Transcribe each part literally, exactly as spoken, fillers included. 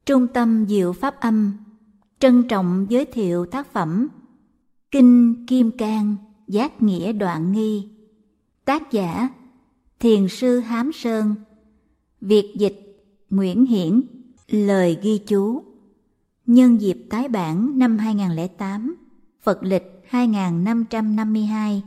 Trung tâm Diệu Pháp Âm trân trọng giới thiệu tác phẩm Kinh Kim Cang Giác Nghĩa Đoạn Nghi. Tác giả Thiền sư Hám Sơn. Việt dịch Nguyễn Hiển. Lời ghi chú. Nhân dịp tái bản năm hai nghìn không trăm lẻ tám, Phật lịch hai nghìn năm trăm năm mươi hai.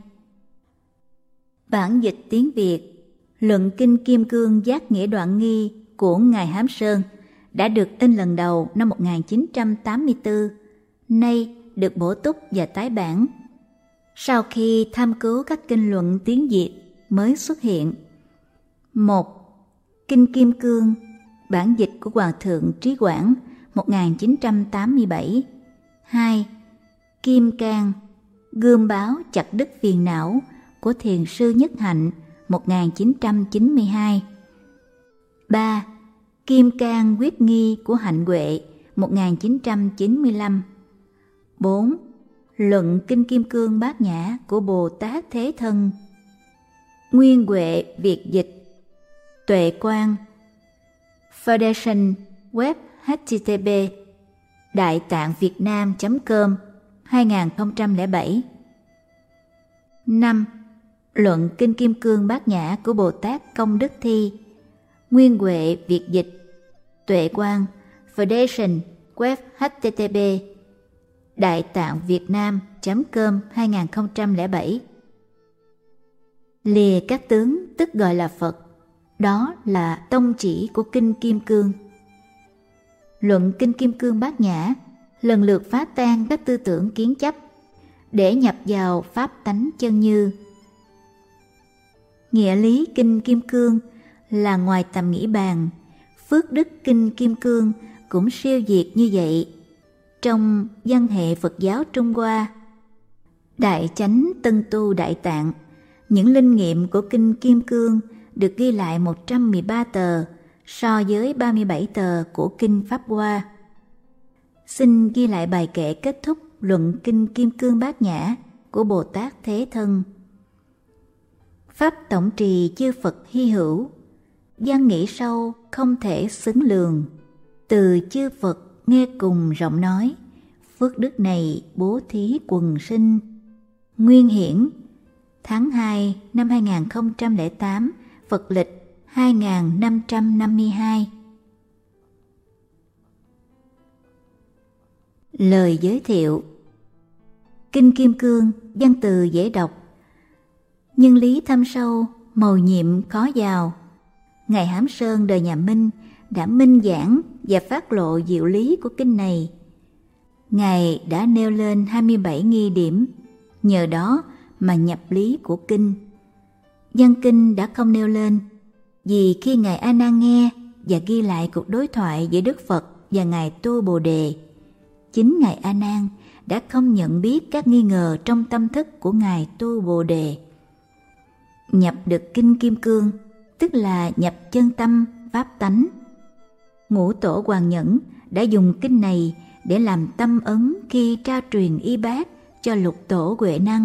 Bản dịch tiếng Việt Luận Kinh Kim Cương Giác Nghĩa Đoạn Nghi của Ngài Hám Sơn đã được in lần đầu năm một nghìn chín trăm tám mươi tư, nay được bổ túc và tái bản. Sau khi tham cứu các kinh luận tiếng Việt mới xuất hiện. một. Kinh Kim Cương, bản dịch của Hòa Thượng Trí Quảng một nghìn chín trăm tám mươi bảy. hai. Kim Cang, gươm báo chặt đứt phiền não của Thiền sư Nhất Hạnh một nghìn chín trăm chín mươi hai. ba. Kim Cang Quyết Nghi của Hạnh Huệ một nghìn chín trăm chín mươi lăm. bốn. Luận Kinh Kim Cương Bát Nhã của Bồ Tát Thế Thân. Nguyên Huệ Việt dịch. Tuệ Quang Foundation, web h t t p đại tạng việt nam chấm com hai nghìn không trăm lẻ bảy. năm. Luận Kinh Kim Cương Bát Nhã của Bồ Tát Công Đức Thi. Nguyên Huệ Việt dịch. Tuệ Quang Foundation, web h t t p đại tạng việt nam chấm com hai nghìn không trăm lẻ bảy. Lìa các tướng tức gọi là Phật, đó là tông chỉ của Kinh Kim Cương. Luận Kinh Kim Cương Bát Nhã lần lượt phá tan các tư tưởng kiến chấp để nhập vào pháp tánh chân như. Nghĩa lý Kinh Kim Cương là ngoài tầm nghĩ bàn, phước đức Kinh Kim Cương cũng siêu việt như vậy. Trong văn hệ Phật giáo Trung Hoa, Đại Chánh Tân Tu Đại Tạng, những linh nghiệm của Kinh Kim Cương được ghi lại một trăm mười ba tờ so với ba mươi bảy tờ của Kinh Pháp Hoa. Xin ghi lại bài kệ kết thúc luận Kinh Kim Cương Bát Nhã của Bồ Tát Thế Thân. Pháp tổng trì chư Phật hy hữu, văn nghĩ sâu không thể xứng lường. Từ chư Phật nghe cùng rộng nói, phước đức này bố thí quần sinh. Nguyên Hiển, tháng hai năm hai nghìn không trăm lẻ tám, Phật lịch hai nghìn năm trăm năm mươi hai. Lời giới thiệu. Kinh Kim Cương văn từ dễ đọc, nhưng lý thâm sâu, mầu nhiệm khó vào. Ngài Hám Sơn đời nhà Minh đã minh giảng và phát lộ diệu lý của kinh này. Ngài đã nêu lên hai mươi bảy nghi điểm, nhờ đó mà nhập lý của kinh. Văn kinh đã không nêu lên, vì khi Ngài A Nan nghe và ghi lại cuộc đối thoại giữa Đức Phật và Ngài Tu Bồ Đề, chính Ngài A Nan đã không nhận biết các nghi ngờ trong tâm thức của Ngài Tu Bồ Đề. Nhập được Kinh Kim Cương tức là nhập chân tâm pháp tánh. Ngũ Tổ Hoàng Nhẫn đã dùng kinh này để làm tâm ấn khi trao truyền y bát cho Lục Tổ Huệ Năng.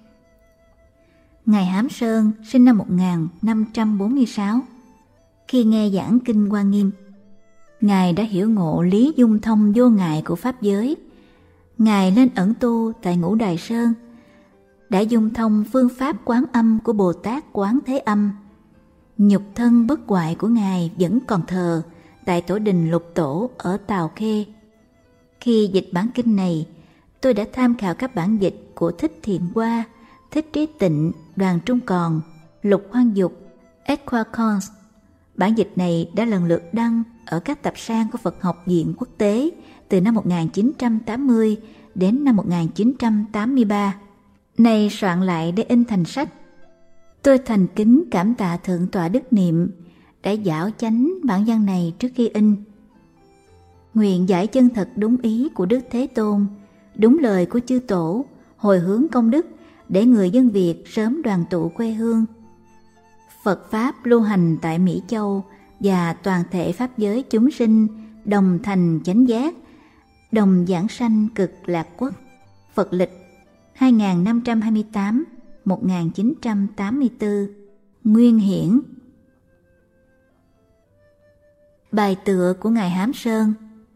Ngài Hám Sơn sinh năm một nghìn năm trăm bốn mươi sáu. Khi nghe giảng Kinh Hoa Nghiêm, Ngài đã hiểu ngộ lý dung thông vô ngại của Pháp giới. Ngài lên ẩn tu tại Ngũ Đài Sơn, đã dung thông phương pháp quán âm của Bồ Tát Quán Thế Âm. Nhục thân bất hoại của Ngài vẫn còn thờ tại tổ đình Lục Tổ ở Tào Khê. Khi dịch bản kinh này, tôi đã tham khảo các bản dịch của Thích Thiện Hoa, Thích Trí Tịnh, Đoàn Trung Còn, Lục Hoang Dục, Equacons. Bản dịch này đã lần lượt đăng ở các tập san của Phật học viện quốc tế từ năm một nghìn chín trăm tám mươi đến năm một nghìn chín trăm tám mươi ba. Nay soạn lại để in thành sách. Tôi thành kính cảm tạ Thượng tọa Đức Niệm đã giảo chánh bản văn này trước khi in. Nguyện giải chân thật đúng ý của Đức Thế Tôn, đúng lời của chư tổ, hồi hướng công đức để người dân Việt sớm đoàn tụ quê hương. Phật Pháp lưu hành tại Mỹ Châu và toàn thể Pháp giới chúng sinh đồng thành chánh giác, đồng giảng sanh cực lạc quốc. Phật lịch hai nghìn năm trăm hai mươi tám đến một nghìn chín trăm tám mươi tư. Nguyên Hiển. Bài tựa của Ngài Hám Sơn.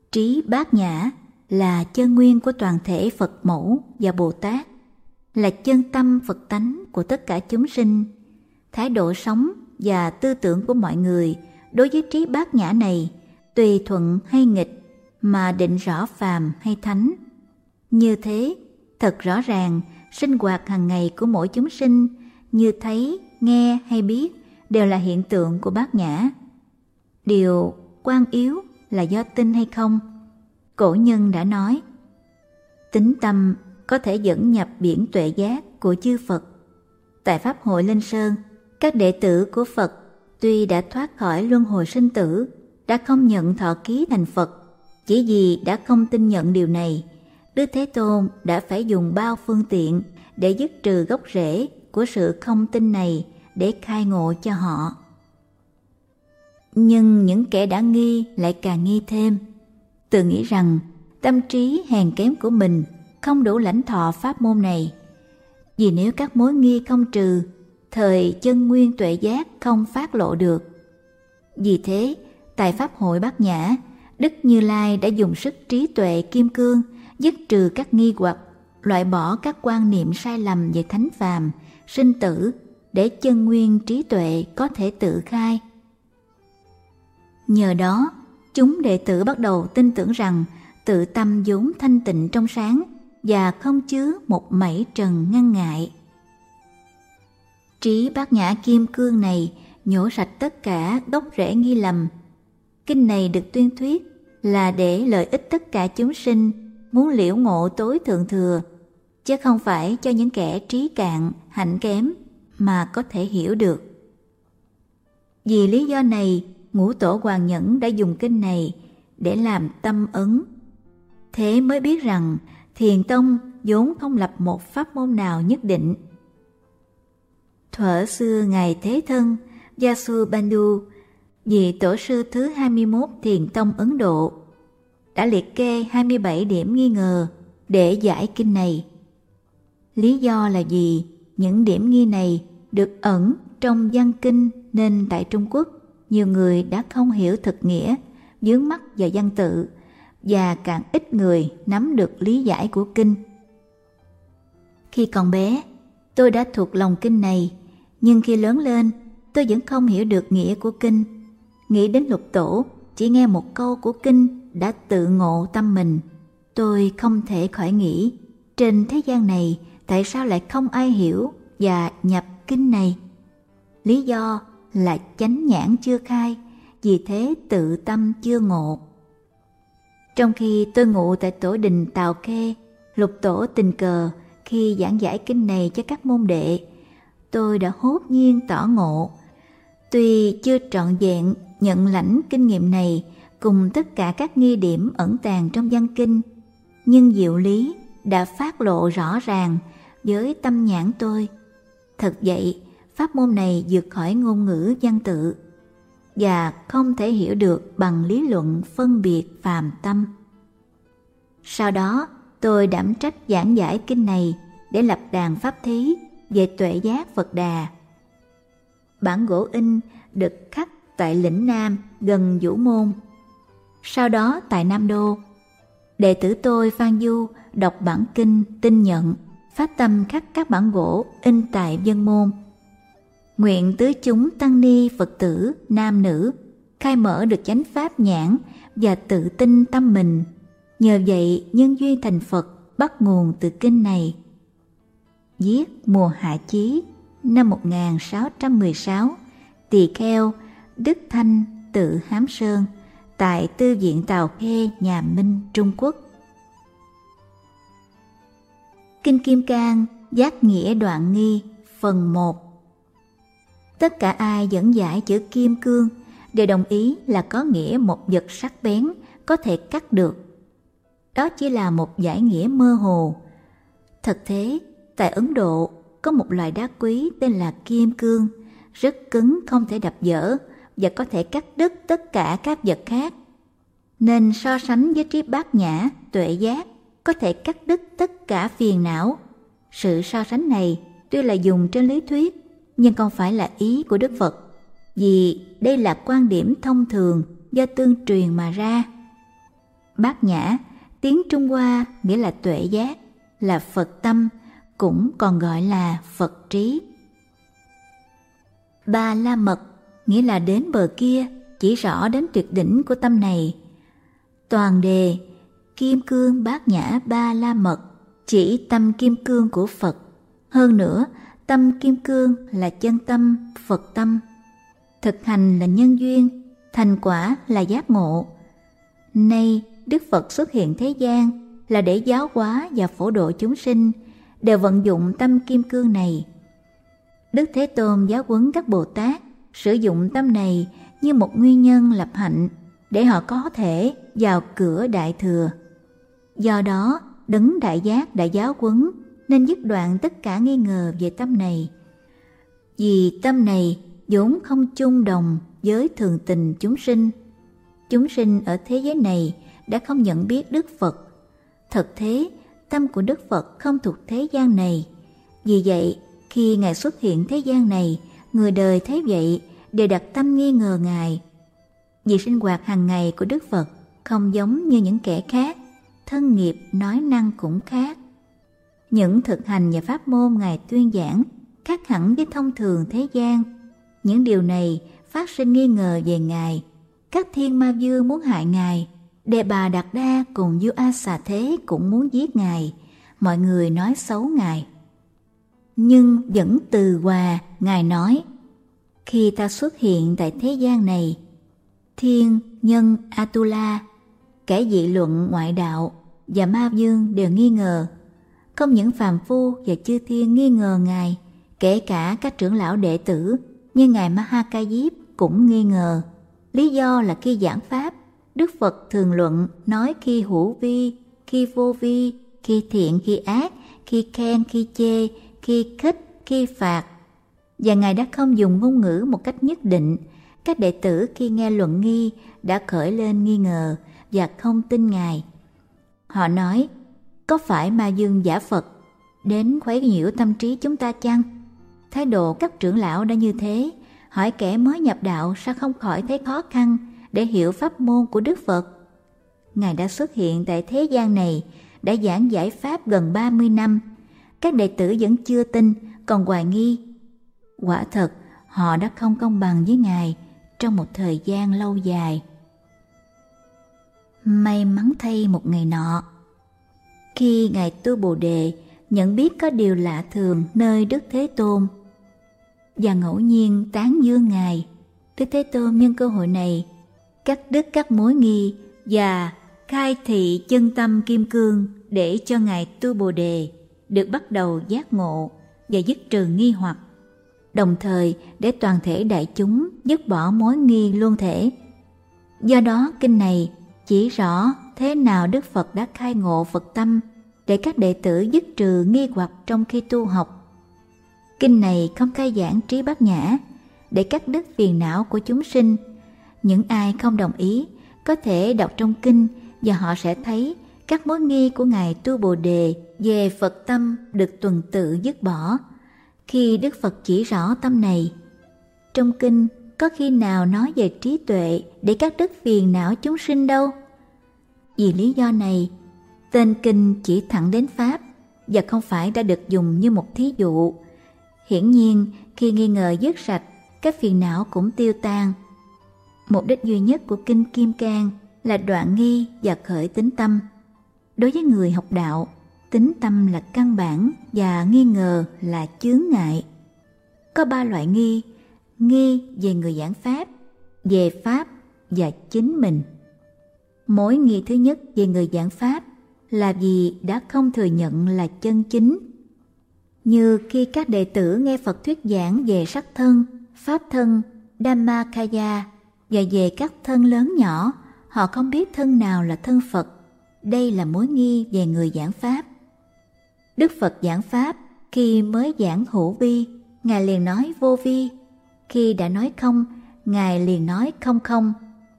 Trí Bát Nhã là chân nguyên của toàn thể Phật mẫu và Bồ Tát, là chân tâm Phật tánh của tất cả chúng sinh. Thái độ sống và tư tưởng của mọi người đối với trí bát nhã này tùy thuận hay nghịch mà định rõ phàm hay thánh. Như thế, thật rõ ràng, sinh hoạt hàng ngày của mỗi chúng sinh như thấy, nghe hay biết đều là hiện tượng của bát nhã. Điều quan yếu là do tin hay không. Cổ nhân đã nói, tín tâm có thể dẫn nhập biển tuệ giác của chư Phật. Tại Pháp hội Linh Sơn, các đệ tử của Phật tuy đã thoát khỏi luân hồi sinh tử, đã không nhận thọ ký thành Phật. Chỉ vì đã không tin nhận điều này, Đức Thế Tôn đã phải dùng bao phương tiện để dứt trừ gốc rễ của sự không tin này để khai ngộ cho họ. Nhưng những kẻ đã nghi lại càng nghi thêm, tự nghĩ rằng tâm trí hèn kém của mình không đủ lãnh thọ pháp môn này. Vì nếu các mối nghi không trừ, thời chân nguyên tuệ giác không phát lộ được. Vì thế, tại Pháp hội Bát Nhã, Đức Như Lai đã dùng sức trí tuệ kim cương dứt trừ các nghi hoặc, loại bỏ các quan niệm sai lầm về thánh phàm, sinh tử, để chân nguyên trí tuệ có thể tự khai. Nhờ đó, chúng đệ tử bắt đầu tin tưởng rằng tự tâm vốn thanh tịnh trong sáng và không chứa một mảy trần ngăn ngại. Trí bát nhã kim cương này nhổ sạch tất cả gốc rễ nghi lầm. Kinh này được tuyên thuyết là để lợi ích tất cả chúng sinh muốn liễu ngộ tối thượng thừa, chứ không phải cho những kẻ trí cạn, hạnh kém mà có thể hiểu được. Vì lý do này, Ngũ Tổ Hoàng Nhẫn đã dùng kinh này để làm tâm ấn. Thế mới biết rằng Thiền Tông vốn không lập một pháp môn nào nhất định. Thuở xưa Ngài Thế Thân Vasubandhu, vị tổ sư thứ hai mươi mốt Thiền Tông Ấn Độ, đã liệt kê hai mươi bảy điểm nghi ngờ để giải kinh này. Lý do là vì những điểm nghi này được ẩn trong văn kinh, nên tại Trung Quốc nhiều người đã không hiểu thực nghĩa, vướng mắc vào văn tự, và càng ít người nắm được lý giải của kinh. Khi còn bé, tôi đã thuộc lòng kinh này, nhưng khi lớn lên, tôi vẫn không hiểu được nghĩa của kinh. Nghĩ đến Lục Tổ, chỉ nghe một câu của kinh đã tự ngộ tâm mình. Tôi không thể khỏi nghĩ, trên thế gian này tại sao lại không ai hiểu và nhập kinh này? Lý do là chánh nhãn chưa khai, vì thế tự tâm chưa ngộ. Trong khi tôi ngụ tại tổ đình Tào Khê, Lục Tổ tình cờ khi giảng giải kinh này cho các môn đệ, tôi đã hốt nhiên tỏ ngộ. Tuy chưa trọn vẹn nhận lãnh kinh nghiệm này cùng tất cả các nghi điểm ẩn tàng trong văn kinh, nhưng diệu lý đã phát lộ rõ ràng với tâm nhãn tôi. Thật vậy, pháp môn này vượt khỏi ngôn ngữ văn tự và không thể hiểu được bằng lý luận phân biệt phàm tâm. Sau đó, tôi đảm trách giảng giải kinh này để lập đàn pháp thí về tuệ giác Phật Đà. Bản gỗ in được khắc tại lĩnh Nam gần Vũ Môn. Sau đó tại Nam Đô, đệ tử tôi Phan Du đọc bản kinh tin nhận, phát tâm khắc các bản gỗ in tại Vân Môn. Nguyện tứ chúng tăng ni Phật tử nam nữ khai mở được chánh pháp nhãn và tự tin tâm mình. Nhờ vậy nhân duyên thành Phật bắt nguồn từ kinh này. Viết mùa Hạ Chí năm một nghìn sáu trăm mười sáu, Tỳ Kheo Đức Thanh tự Hám Sơn, tại Tư viện Tào Khê, nhà Minh, Trung Quốc. Kinh Kim Cang Giác Nghĩa Đoạn Nghi phần một. Tất cả ai dẫn giải chữ kim cương đều đồng ý là có nghĩa một vật sắc bén có thể cắt được. Đó chỉ là một giải nghĩa mơ hồ. Thực thế, tại Ấn Độ có một loại đá quý tên là kim cương, rất cứng không thể đập vỡ và có thể cắt đứt tất cả các vật khác. Nên so sánh với trí bát nhã, tuệ giác, có thể cắt đứt tất cả phiền não. Sự so sánh này tuy là dùng trên lý thuyết, nhưng không phải là ý của Đức Phật, vì đây là quan điểm thông thường do tương truyền mà ra. Bát Nhã, tiếng Trung Hoa nghĩa là tuệ giác, là Phật tâm, cũng còn gọi là Phật trí. Ba La Mật nghĩa là đến bờ kia, chỉ rõ đến tuyệt đỉnh của tâm này. Toàn đề Kim Cương Bát Nhã Ba La Mật chỉ tâm kim cương của Phật. Hơn nữa, tâm kim cương là chân tâm, Phật tâm. Thực hành là nhân duyên, thành quả là giác ngộ. Nay Đức Phật xuất hiện thế gian là để giáo hóa và phổ độ chúng sinh, đều vận dụng tâm kim cương này. Đức Thế Tôn giáo huấn các Bồ Tát sử dụng tâm này như một nguyên nhân lập hạnh để họ có thể vào cửa Đại Thừa. Do đó, Đấng Đại Giác đã giáo huấn nên dứt đoạn tất cả nghi ngờ về tâm này. Vì tâm này vốn không chung đồng với thường tình chúng sinh. Chúng sinh ở thế giới này đã không nhận biết Đức Phật. Thật thế, tâm của Đức Phật không thuộc thế gian này. Vì vậy, khi Ngài xuất hiện thế gian này, người đời thấy vậy đều đặt tâm nghi ngờ Ngài. Vì sinh hoạt hàng ngày của Đức Phật không giống như những kẻ khác, thân nghiệp nói năng cũng khác. Những thực hành và pháp môn Ngài tuyên giảng khác hẳn với thông thường thế gian. Những điều này phát sinh nghi ngờ về Ngài. Các thiên ma vương muốn hại Ngài, Đề Bà Đạt Đa cùng vua A Xà Thế cũng muốn giết Ngài. Mọi người nói xấu Ngài. Nhưng vẫn từ hòa, Ngài nói: khi ta xuất hiện tại thế gian này, thiên, nhân, Atula, kẻ dị luận ngoại đạo và ma vương đều nghi ngờ. Không những phàm phu và chư thiên nghi ngờ Ngài, kể cả các trưởng lão đệ tử như Ngài Ma Ha Ca Diếp cũng nghi ngờ. Lý do là khi giảng pháp, Đức Phật thường luận nói khi hữu vi, khi vô vi, khi thiện, khi ác, khi khen, khi chê, khi khích, khi phạt. Và Ngài đã không dùng ngôn ngữ một cách nhất định. Các đệ tử khi nghe luận nghi đã khởi lên nghi ngờ và không tin Ngài. Họ nói: có phải ma dương giả Phật đến khuấy nhiễu tâm trí chúng ta chăng? Thái độ các trưởng lão đã như thế, hỏi kẻ mới nhập đạo sao không khỏi thấy khó khăn để hiểu pháp môn của Đức Phật. Ngài đã xuất hiện tại thế gian này, đã giảng giải pháp gần ba mươi năm. Các đệ tử vẫn chưa tin, còn hoài nghi. Quả thật, họ đã không công bằng với Ngài trong một thời gian lâu dài. May mắn thay một ngày nọ, khi Ngài Tu Bồ Đề nhận biết có điều lạ thường nơi Đức Thế Tôn và ngẫu nhiên tán dương Ngài, Đức Thế Tôn nhân cơ hội này cắt đứt các mối nghi và khai thị chân tâm kim cương để cho Ngài Tu Bồ Đề được bắt đầu giác ngộ và dứt trừ nghi hoặc, đồng thời để toàn thể đại chúng dứt bỏ mối nghi luân thể. Do đó kinh này chỉ rõ thế nào Đức Phật đã khai ngộ Phật tâm để các đệ tử dứt trừ nghi hoặc trong khi tu học. Kinh này không khai giảng trí bát nhã để cắt đứt phiền não của chúng sinh. Những ai không đồng ý có thể đọc trong kinh và họ sẽ thấy các mối nghi của Ngài Tu Bồ Đề về Phật tâm được tuần tự dứt bỏ khi Đức Phật chỉ rõ tâm này. Trong kinh có khi nào nói về trí tuệ để cắt đứt phiền não chúng sinh đâu. Vì lý do này, tên kinh chỉ thẳng đến pháp và không phải đã được dùng như một thí dụ. Hiển nhiên, khi nghi ngờ dứt sạch, các phiền não cũng tiêu tan. Mục đích duy nhất của kinh Kim Cang là đoạn nghi và khởi tín tâm. Đối với người học đạo, tín tâm là căn bản và nghi ngờ là chướng ngại. Có ba loại nghi: nghi về người giảng pháp, về pháp và chính mình. Mối nghi thứ nhất về người giảng pháp là vì đã không thừa nhận là chân chính. Như khi các đệ tử nghe Phật thuyết giảng về sắc thân, pháp thân, Dhammakaya và về các thân lớn nhỏ, họ không biết thân nào là thân Phật. Đây là mối nghi về người giảng pháp. Đức Phật giảng pháp, khi mới giảng hữu vi, Ngài liền nói vô vi. Khi đã nói không, Ngài liền nói không không.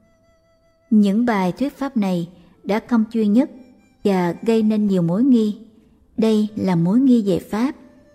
Những bài thuyết pháp này đã không chuyên nhất và gây nên nhiều mối nghi. Đây là mối nghi về pháp.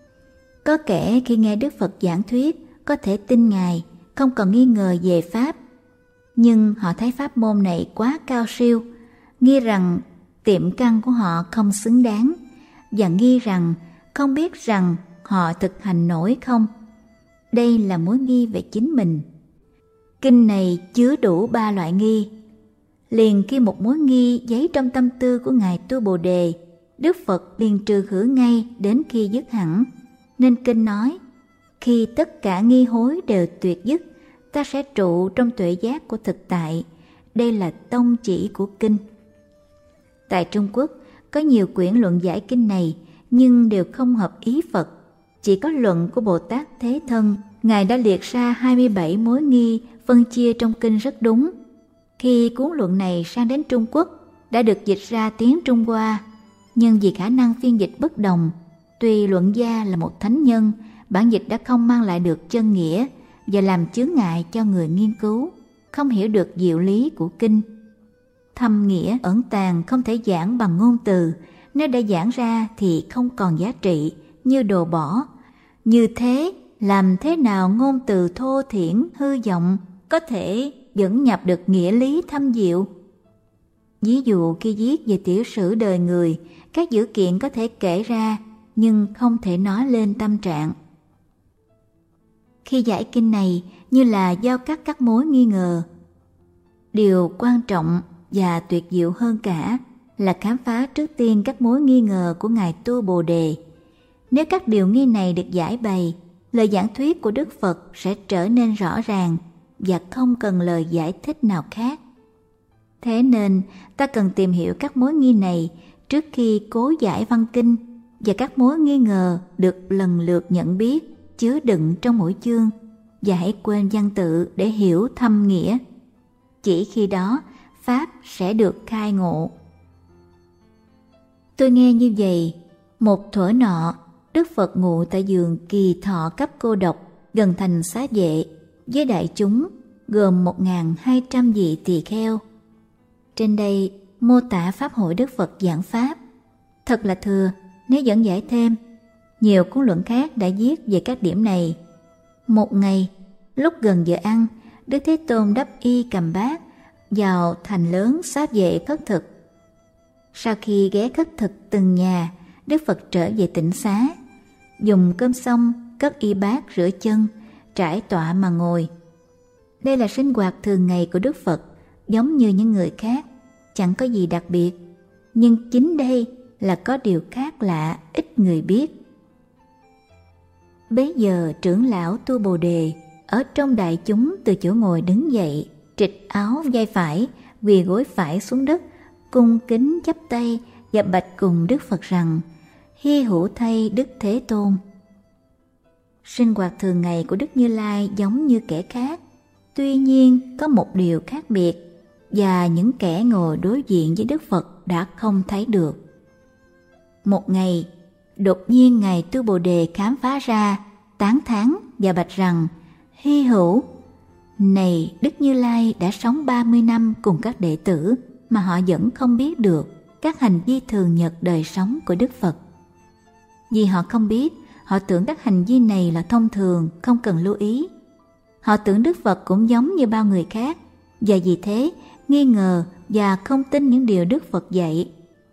Có kẻ khi nghe Đức Phật giảng thuyết có thể tin Ngài, không còn nghi ngờ về pháp. Nhưng họ thấy pháp môn này quá cao siêu, nghi rằng tiệm căn của họ không xứng đáng, và nghi rằng không biết rằng họ thực hành nổi không. Đây là mối nghi về chính mình. Kinh này chứa đủ ba loại nghi. Liền khi một mối nghi giấy trong tâm tư của Ngài Tu Bồ Đề, Đức Phật liền trừ khử ngay đến khi dứt hẳn. Nên kinh nói, khi tất cả nghi hối đều tuyệt dứt, ta sẽ trụ trong tuệ giác của thực tại. Đây là tông chỉ của kinh. Tại Trung Quốc có nhiều quyển luận giải kinh này, nhưng đều không hợp ý Phật. Chỉ có luận của Bồ Tát Thế Thân, Ngài đã liệt ra hai mươi bảy mối nghi phân chia trong kinh rất đúng. Khi cuốn luận này sang đến Trung Quốc, đã được dịch ra tiếng Trung Hoa, nhưng vì khả năng phiên dịch bất đồng, tuy luận gia là một thánh nhân, bản dịch đã không mang lại được chân nghĩa và làm chướng ngại cho người nghiên cứu, không hiểu được diệu lý của kinh. Thâm nghĩa ẩn tàng không thể giảng bằng ngôn từ, nếu đã giảng ra thì không còn giá trị, như đồ bỏ. Như thế, làm thế nào ngôn từ thô thiển, hư vọng có thể dẫn nhập được nghĩa lý thâm diệu? Ví dụ khi viết về tiểu sử đời người, các dữ kiện có thể kể ra, nhưng không thể nói lên tâm trạng. Khi giải kinh này như là giao cắt các mối nghi ngờ. Điều quan trọng và tuyệt diệu hơn cả là khám phá trước tiên các mối nghi ngờ của Ngài Tu Bồ Đề. Nếu các điều nghi này được giải bày, lời giảng thuyết của Đức Phật sẽ trở nên rõ ràng và không cần lời giải thích nào khác. Thế nên ta cần tìm hiểu các mối nghi này trước khi cố giải văn kinh, và các mối nghi ngờ được lần lượt nhận biết, chứa đựng trong mỗi chương, và hãy quên văn tự để hiểu thâm nghĩa. Chỉ khi đó Pháp sẽ được khai ngộ. Tôi nghe như vậy, một thuở nọ, Đức Phật ngụ tại vườn Kỳ Thọ cấp cô độc gần thành Xá Vệ với đại chúng gồm một nghìn hai trăm vị tỳ kheo. Trên đây mô tả pháp hội Đức Phật giảng pháp. Thật là thừa nếu dẫn giải thêm. Nhiều cuốn luận khác đã viết về các điểm này. Một ngày, lúc gần giờ ăn, Đức Thế Tôn đắp y cầm bát vào thành lớn Xá Vệ khất thực. Sau khi ghé khất thực từng nhà, Đức Phật trở về tịnh xá, dùng cơm xong cất y bát rửa chân, trải tọa mà ngồi. Đây là sinh hoạt thường ngày của Đức Phật, giống như những người khác, chẳng có gì đặc biệt. Nhưng chính đây là có điều khác lạ, ít người biết. Bấy giờ trưởng lão Tu Bồ Đề ở trong đại chúng từ chỗ ngồi đứng dậy, trịch áo vai phải, quỳ gối phải xuống đất, cung kính chắp tay và bạch cùng Đức Phật rằng: Hy hữu thay Đức Thế Tôn. Sinh hoạt thường ngày của Đức Như Lai giống như kẻ khác, tuy nhiên có một điều khác biệt và những kẻ ngồi đối diện với Đức Phật đã không thấy được. Một ngày, đột nhiên Ngài Tu Bồ Đề khám phá ra, tán thán và bạch rằng: Hy hữu, này Đức Như Lai đã sống ba mươi năm cùng các đệ tử mà họ vẫn không biết được các hành vi thường nhật đời sống của Đức Phật. Vì họ không biết, họ tưởng các hành vi này là thông thường, không cần lưu ý. Họ tưởng Đức Phật cũng giống như bao người khác, và vì thế nghi ngờ và không tin những điều Đức Phật dạy.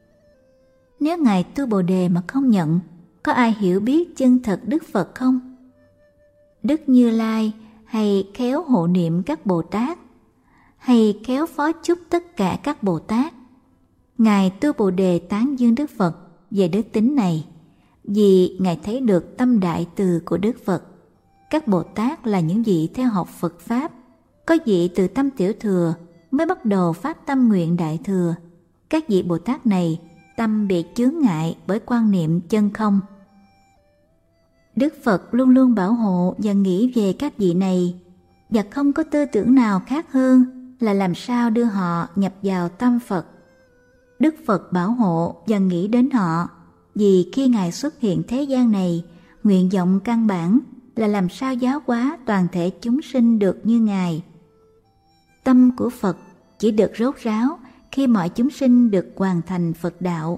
Nếu Ngài Tu Bồ Đề mà không nhận, có ai hiểu biết chân thật Đức Phật không? Đức Như Lai hay khéo hộ niệm các Bồ Tát, hay khéo phó chúc tất cả các Bồ Tát? Ngài Tu Bồ Đề tán dương Đức Phật về đức tính này, vì Ngài thấy được tâm đại từ của Đức Phật. Các Bồ Tát là những vị theo học Phật Pháp, có vị từ tâm tiểu thừa mới bắt đầu phát tâm nguyện đại thừa. Các vị Bồ Tát này tâm bị chướng ngại bởi quan niệm chân không. Đức Phật luôn luôn bảo hộ và nghĩ về các vị này, và không có tư tưởng nào khác hơn là làm sao đưa họ nhập vào tâm Phật. Đức Phật bảo hộ và nghĩ đến họ, vì khi Ngài xuất hiện thế gian này, nguyện vọng căn bản là làm sao giáo hóa toàn thể chúng sinh được như Ngài. Tâm của Phật chỉ được rốt ráo khi mọi chúng sinh được hoàn thành Phật đạo.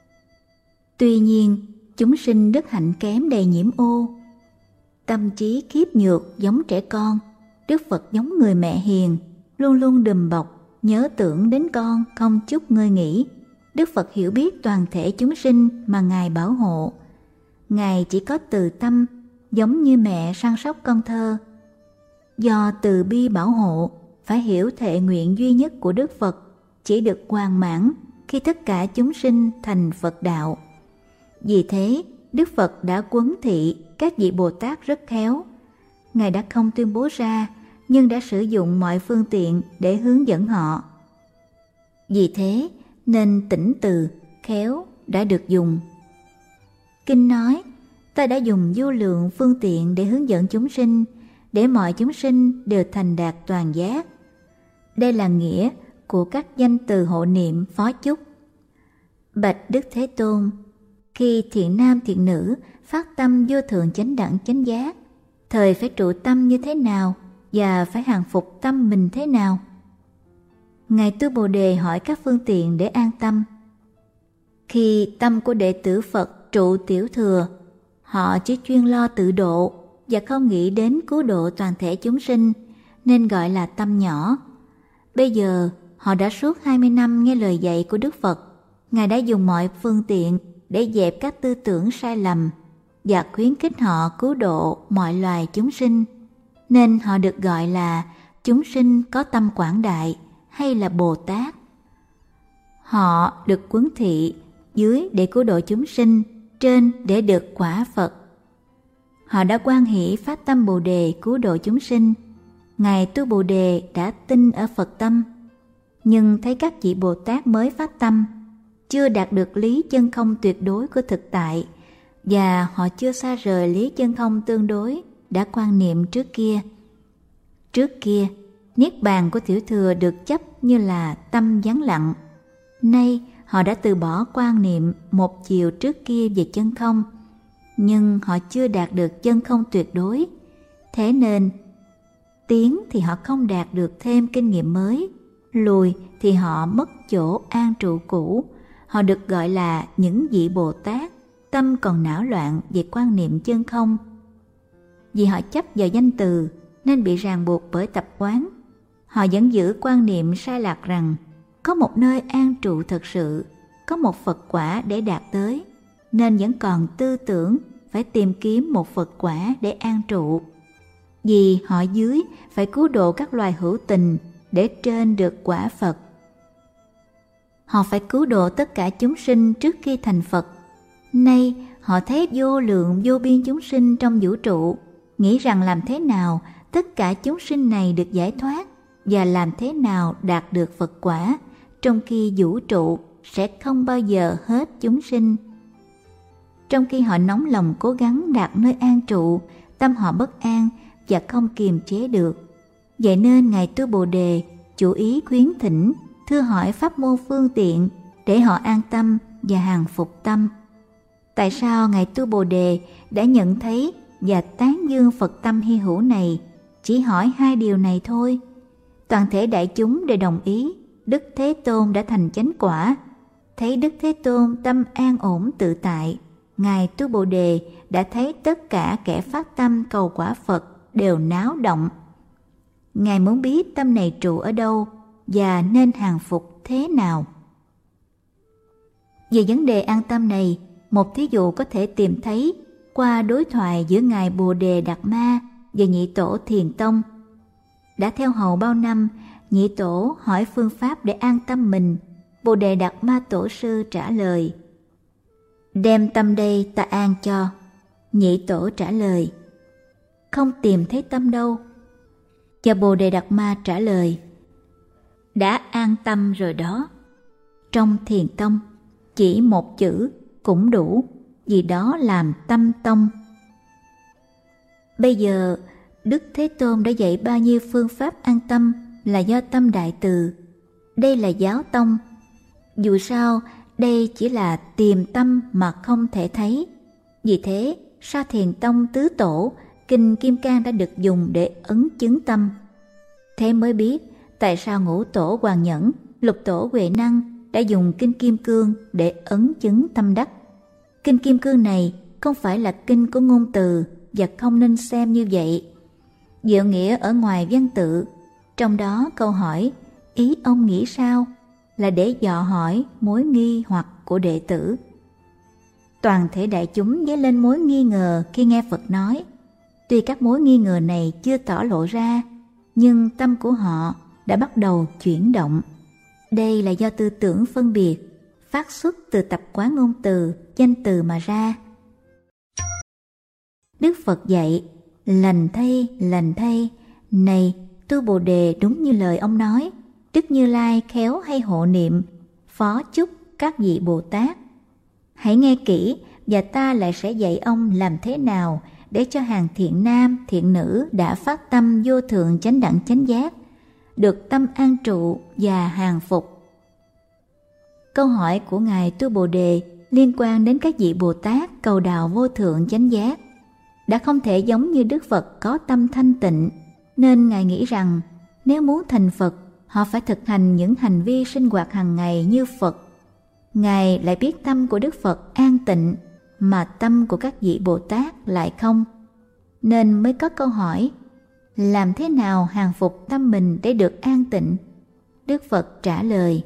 Tuy nhiên, chúng sinh đức hạnh kém đầy nhiễm ô, tâm trí khiếp nhược giống trẻ con. Đức Phật giống người mẹ hiền, luôn luôn đùm bọc, nhớ tưởng đến con không chút ngơi nghỉ. Đức Phật hiểu biết toàn thể chúng sinh mà Ngài bảo hộ. Ngài chỉ có từ tâm, giống như mẹ săn sóc con thơ. Do từ bi bảo hộ, phải hiểu thệ nguyện duy nhất của Đức Phật chỉ được hoàn mãn khi tất cả chúng sinh thành Phật đạo. Vì thế, Đức Phật đã huấn thị các vị Bồ Tát rất khéo. Ngài đã không tuyên bố ra, nhưng đã sử dụng mọi phương tiện để hướng dẫn họ. Vì thế, nên tỉnh từ, khéo đã được dùng. Kinh nói, ta đã dùng vô lượng phương tiện để hướng dẫn chúng sinh, để mọi chúng sinh đều thành đạt toàn giác. Đây là nghĩa của các danh từ hộ niệm phó chúc. Bạch Đức Thế Tôn, khi thiện nam thiện nữ phát tâm vô thượng chánh đẳng chánh giác, thời phải trụ tâm như thế nào và phải hàng phục tâm mình thế nào? Ngài Tu Bồ Đề hỏi các phương tiện để an tâm. Khi tâm của đệ tử Phật trụ tiểu thừa, họ chỉ chuyên lo tự độ và không nghĩ đến cứu độ toàn thể chúng sinh, nên gọi là tâm nhỏ. Bây giờ, họ đã suốt hai mươi năm nghe lời dạy của Đức Phật. Ngài đã dùng mọi phương tiện để dẹp các tư tưởng sai lầm và khuyến khích họ cứu độ mọi loài chúng sinh, nên họ được gọi là chúng sinh có tâm quảng đại hay là Bồ Tát. Họ được huấn thị dưới để cứu độ chúng sinh, trên để được quả Phật. Họ đã hoan hỷ phát tâm Bồ Đề cứu độ chúng sinh. Ngài Tu Bồ Đề đã tin ở Phật tâm, nhưng thấy các vị Bồ Tát mới phát tâm chưa đạt được lý chân không tuyệt đối của thực tại, và họ chưa xa rời lý chân không tương đối đã quan niệm trước kia. Trước kia, niết bàn của tiểu thừa được chấp như là tâm vắng lặng. Nay họ đã từ bỏ quan niệm một chiều trước kia về chân không, nhưng họ chưa đạt được chân không tuyệt đối. Thế nên, tiến thì họ không đạt được thêm kinh nghiệm mới, lùi thì họ mất chỗ an trụ cũ. Họ được gọi là những vị Bồ Tát, tâm còn não loạn về quan niệm chân không. Vì họ chấp vào danh từ nên bị ràng buộc bởi tập quán. Họ vẫn giữ quan niệm sai lạc rằng có một nơi an trụ thật sự, có một Phật quả để đạt tới, nên vẫn còn tư tưởng phải tìm kiếm một Phật quả để an trụ. Vì họ dưới phải cứu độ các loài hữu tình để trên được quả Phật. Họ phải cứu độ tất cả chúng sinh trước khi thành Phật. Nay họ thấy vô lượng vô biên chúng sinh trong vũ trụ, nghĩ rằng làm thế nào tất cả chúng sinh này được giải thoát và làm thế nào đạt được Phật quả, trong khi vũ trụ sẽ không bao giờ hết chúng sinh. Trong khi họ nóng lòng cố gắng đạt nơi an trụ, tâm họ bất an và không kiềm chế được. Vậy nên Ngài Tu Bồ Đề chủ ý khuyến thỉnh, thưa hỏi pháp môn phương tiện để họ an tâm và hàng phục tâm. Tại sao Ngài Tu Bồ Đề đã nhận thấy và tán dương Phật tâm hy hữu này? Chỉ hỏi hai điều này thôi. Toàn thể đại chúng đều đồng ý Đức Thế Tôn đã thành chánh quả. Thấy Đức Thế Tôn tâm an ổn tự tại, Ngài Tu Bồ Đề đã thấy tất cả kẻ phát tâm cầu quả Phật đều náo động. Ngài muốn biết tâm này trụ ở đâu và nên hàng phục thế nào. Về vấn đề an tâm này, một thí dụ có thể tìm thấy qua đối thoại giữa Ngài Bồ Đề Đạt Ma và Nhị Tổ Thiền Tông. Đã theo hầu bao năm, Nhị Tổ hỏi phương pháp để an tâm mình. Bồ Đề Đạt Ma Tổ sư trả lời: đem tâm đây ta an cho. Nhị Tổ trả lời: không tìm thấy tâm đâu. Và Bồ Đề Đạt Ma trả lời: đã an tâm rồi đó. Trong Thiền Tông, chỉ một chữ cũng đủ, vì đó làm tâm tông. Bây giờ, Đức Thế Tôn đã dạy bao nhiêu phương pháp an tâm là do tâm đại từ. Đây là giáo tông. Dù sao, đây chỉ là tìm tâm mà không thể thấy. Vì thế, sau Thiền Tông tứ tổ, Kinh Kim Cang đã được dùng để ấn chứng tâm. Thế mới biết tại sao ngũ tổ Hoàng Nhẫn, lục tổ Huệ Năng đã dùng Kinh Kim Cương để ấn chứng tâm đắc. Kinh Kim Cương này không phải là kinh của ngôn từ và không nên xem như vậy. Diệu nghĩa ở ngoài văn tự, trong đó câu hỏi ý ông nghĩ sao là để dò hỏi mối nghi hoặc của đệ tử. Toàn thể đại chúng dấy lên mối nghi ngờ khi nghe Phật nói. Tuy các mối nghi ngờ này chưa tỏ lộ ra, nhưng tâm của họ đã bắt đầu chuyển động. Đây là do tư tưởng phân biệt, phát xuất từ tập quán ngôn từ, danh từ mà ra. Đức Phật dạy, lành thay, lành thay, này tu Bồ Đề, đúng như lời ông nói. Đức Như Lai khéo hay hộ niệm, phó chúc các vị Bồ Tát. Hãy nghe kỹ, và ta lại sẽ dạy ông làm thế nào để cho hàng thiện nam, thiện nữ đã phát tâm vô thượng chánh đẳng chánh giác, được tâm an trụ và hàng phục. Câu hỏi của Ngài Tu Bồ Đề liên quan đến các vị Bồ Tát cầu đạo vô thượng chánh giác. Đã không thể giống như Đức Phật có tâm thanh tịnh, nên Ngài nghĩ rằng nếu muốn thành Phật, họ phải thực hành những hành vi sinh hoạt hàng ngày như Phật. Ngài lại biết tâm của Đức Phật an tịnh, mà tâm của các vị Bồ Tát lại không. Nên mới có câu hỏi, làm thế nào hàng phục tâm mình để được an tịnh? Đức Phật trả lời,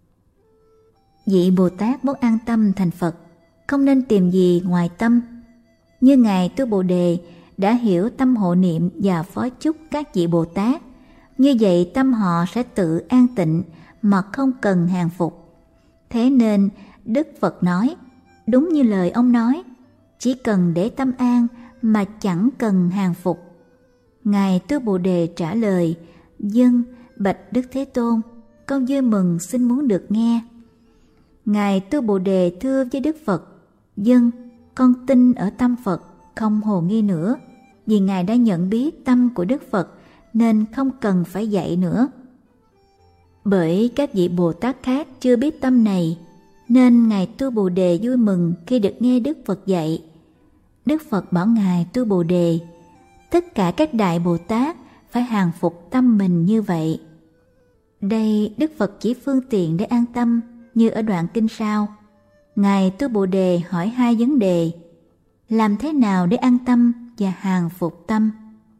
vị Bồ Tát muốn an tâm thành Phật, không nên tìm gì ngoài tâm. Như Ngài Tu Bồ Đề đã hiểu tâm hộ niệm và phó chúc các vị Bồ Tát, như vậy tâm họ sẽ tự an tịnh mà không cần hàng phục. Thế nên Đức Phật nói, đúng như lời ông nói, chỉ cần để tâm an mà chẳng cần hàng phục. Ngài Tu Bồ Đề trả lời, vâng, bạch Đức Thế Tôn, con vui mừng xin muốn được nghe. Ngài Tu Bồ Đề thưa với Đức Phật, vâng, con tin ở tâm Phật, không hồ nghi nữa, vì Ngài đã nhận biết tâm của Đức Phật nên không cần phải dạy nữa. Bởi các vị Bồ Tát khác chưa biết tâm này, nên Ngài Tu Bồ Đề vui mừng khi được nghe Đức Phật dạy. Đức Phật bảo Ngài Tu Bồ Đề, tất cả các đại Bồ Tát phải hàng phục tâm mình như vậy. Đây Đức Phật chỉ phương tiện để an tâm, như ở đoạn kinh sau. Ngài Tu Bồ Đề hỏi hai vấn đề, làm thế nào để an tâm và hàng phục tâm.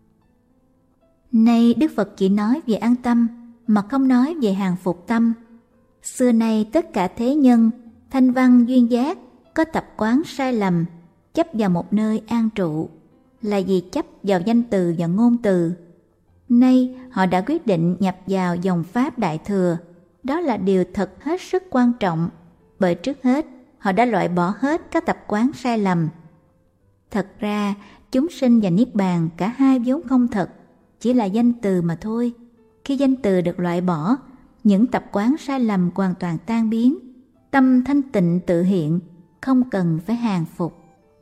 Nay Đức Phật chỉ nói về an tâm mà không nói về hàng phục tâm. Xưa nay tất cả thế nhân, thanh văn duyên giác có tập quán sai lầm, chấp vào một nơi an trụ, là vì chấp vào danh từ và ngôn từ. Nay họ đã quyết định nhập vào dòng Pháp Đại Thừa. Đó là điều thật hết sức quan trọng, bởi trước hết họ đã loại bỏ hết các tập quán sai lầm. Thật ra chúng sinh và Niết Bàn cả hai vốn không thật, chỉ là danh từ mà thôi. Khi danh từ được loại bỏ, những tập quán sai lầm hoàn toàn tan biến, tâm thanh tịnh tự hiện, không cần phải hàng phục.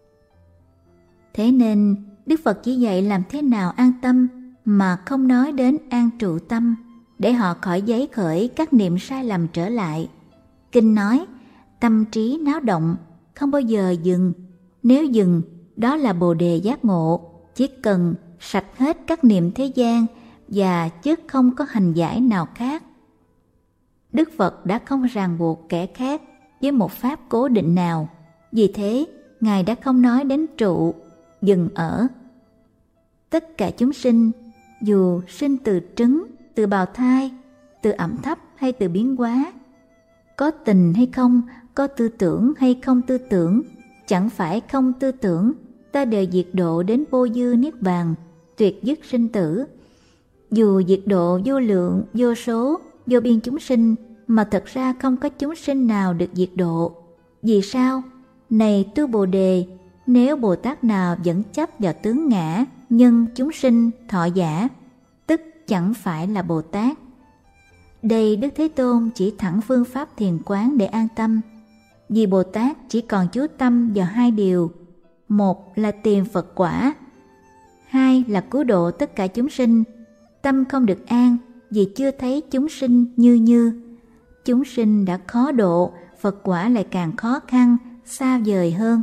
Thế nên Đức Phật chỉ dạy làm thế nào an tâm mà không nói đến an trụ tâm, để họ khỏi giấy khởi các niệm sai lầm trở lại. Kinh nói, tâm trí náo động, không bao giờ dừng. Nếu dừng, đó là Bồ Đề giác ngộ, chỉ cần sạch hết các niệm thế gian và chứ không có hành giải nào khác. Đức Phật đã không ràng buộc kẻ khác với một pháp cố định nào, vì thế Ngài đã không nói đến trụ, dừng ở. Tất cả chúng sinh, dù sinh từ trứng, từ bào thai, từ ẩm thấp hay từ biến hóa, có tình hay không, có tư tưởng hay không tư tưởng, chẳng phải không tư tưởng, ta đều diệt độ đến vô dư niết bàn, tuyệt dứt sinh tử. Dù diệt độ vô lượng, vô số, vô biên chúng sinh, mà thật ra không có chúng sinh nào được diệt độ. Vì sao? Này Tu Bồ Đề, nếu Bồ Tát nào vẫn chấp vào tướng ngã, nhân chúng sinh, thọ giả, tức chẳng phải là Bồ Tát. Đây Đức Thế Tôn chỉ thẳng phương pháp thiền quán để an tâm. Vì Bồ Tát chỉ còn chú tâm vào hai điều. Một là tìm Phật quả, hai là cứu độ tất cả chúng sinh. Tâm không được an vì chưa thấy chúng sinh như như. Chúng sinh đã khó độ, Phật quả lại càng khó khăn, xa vời hơn.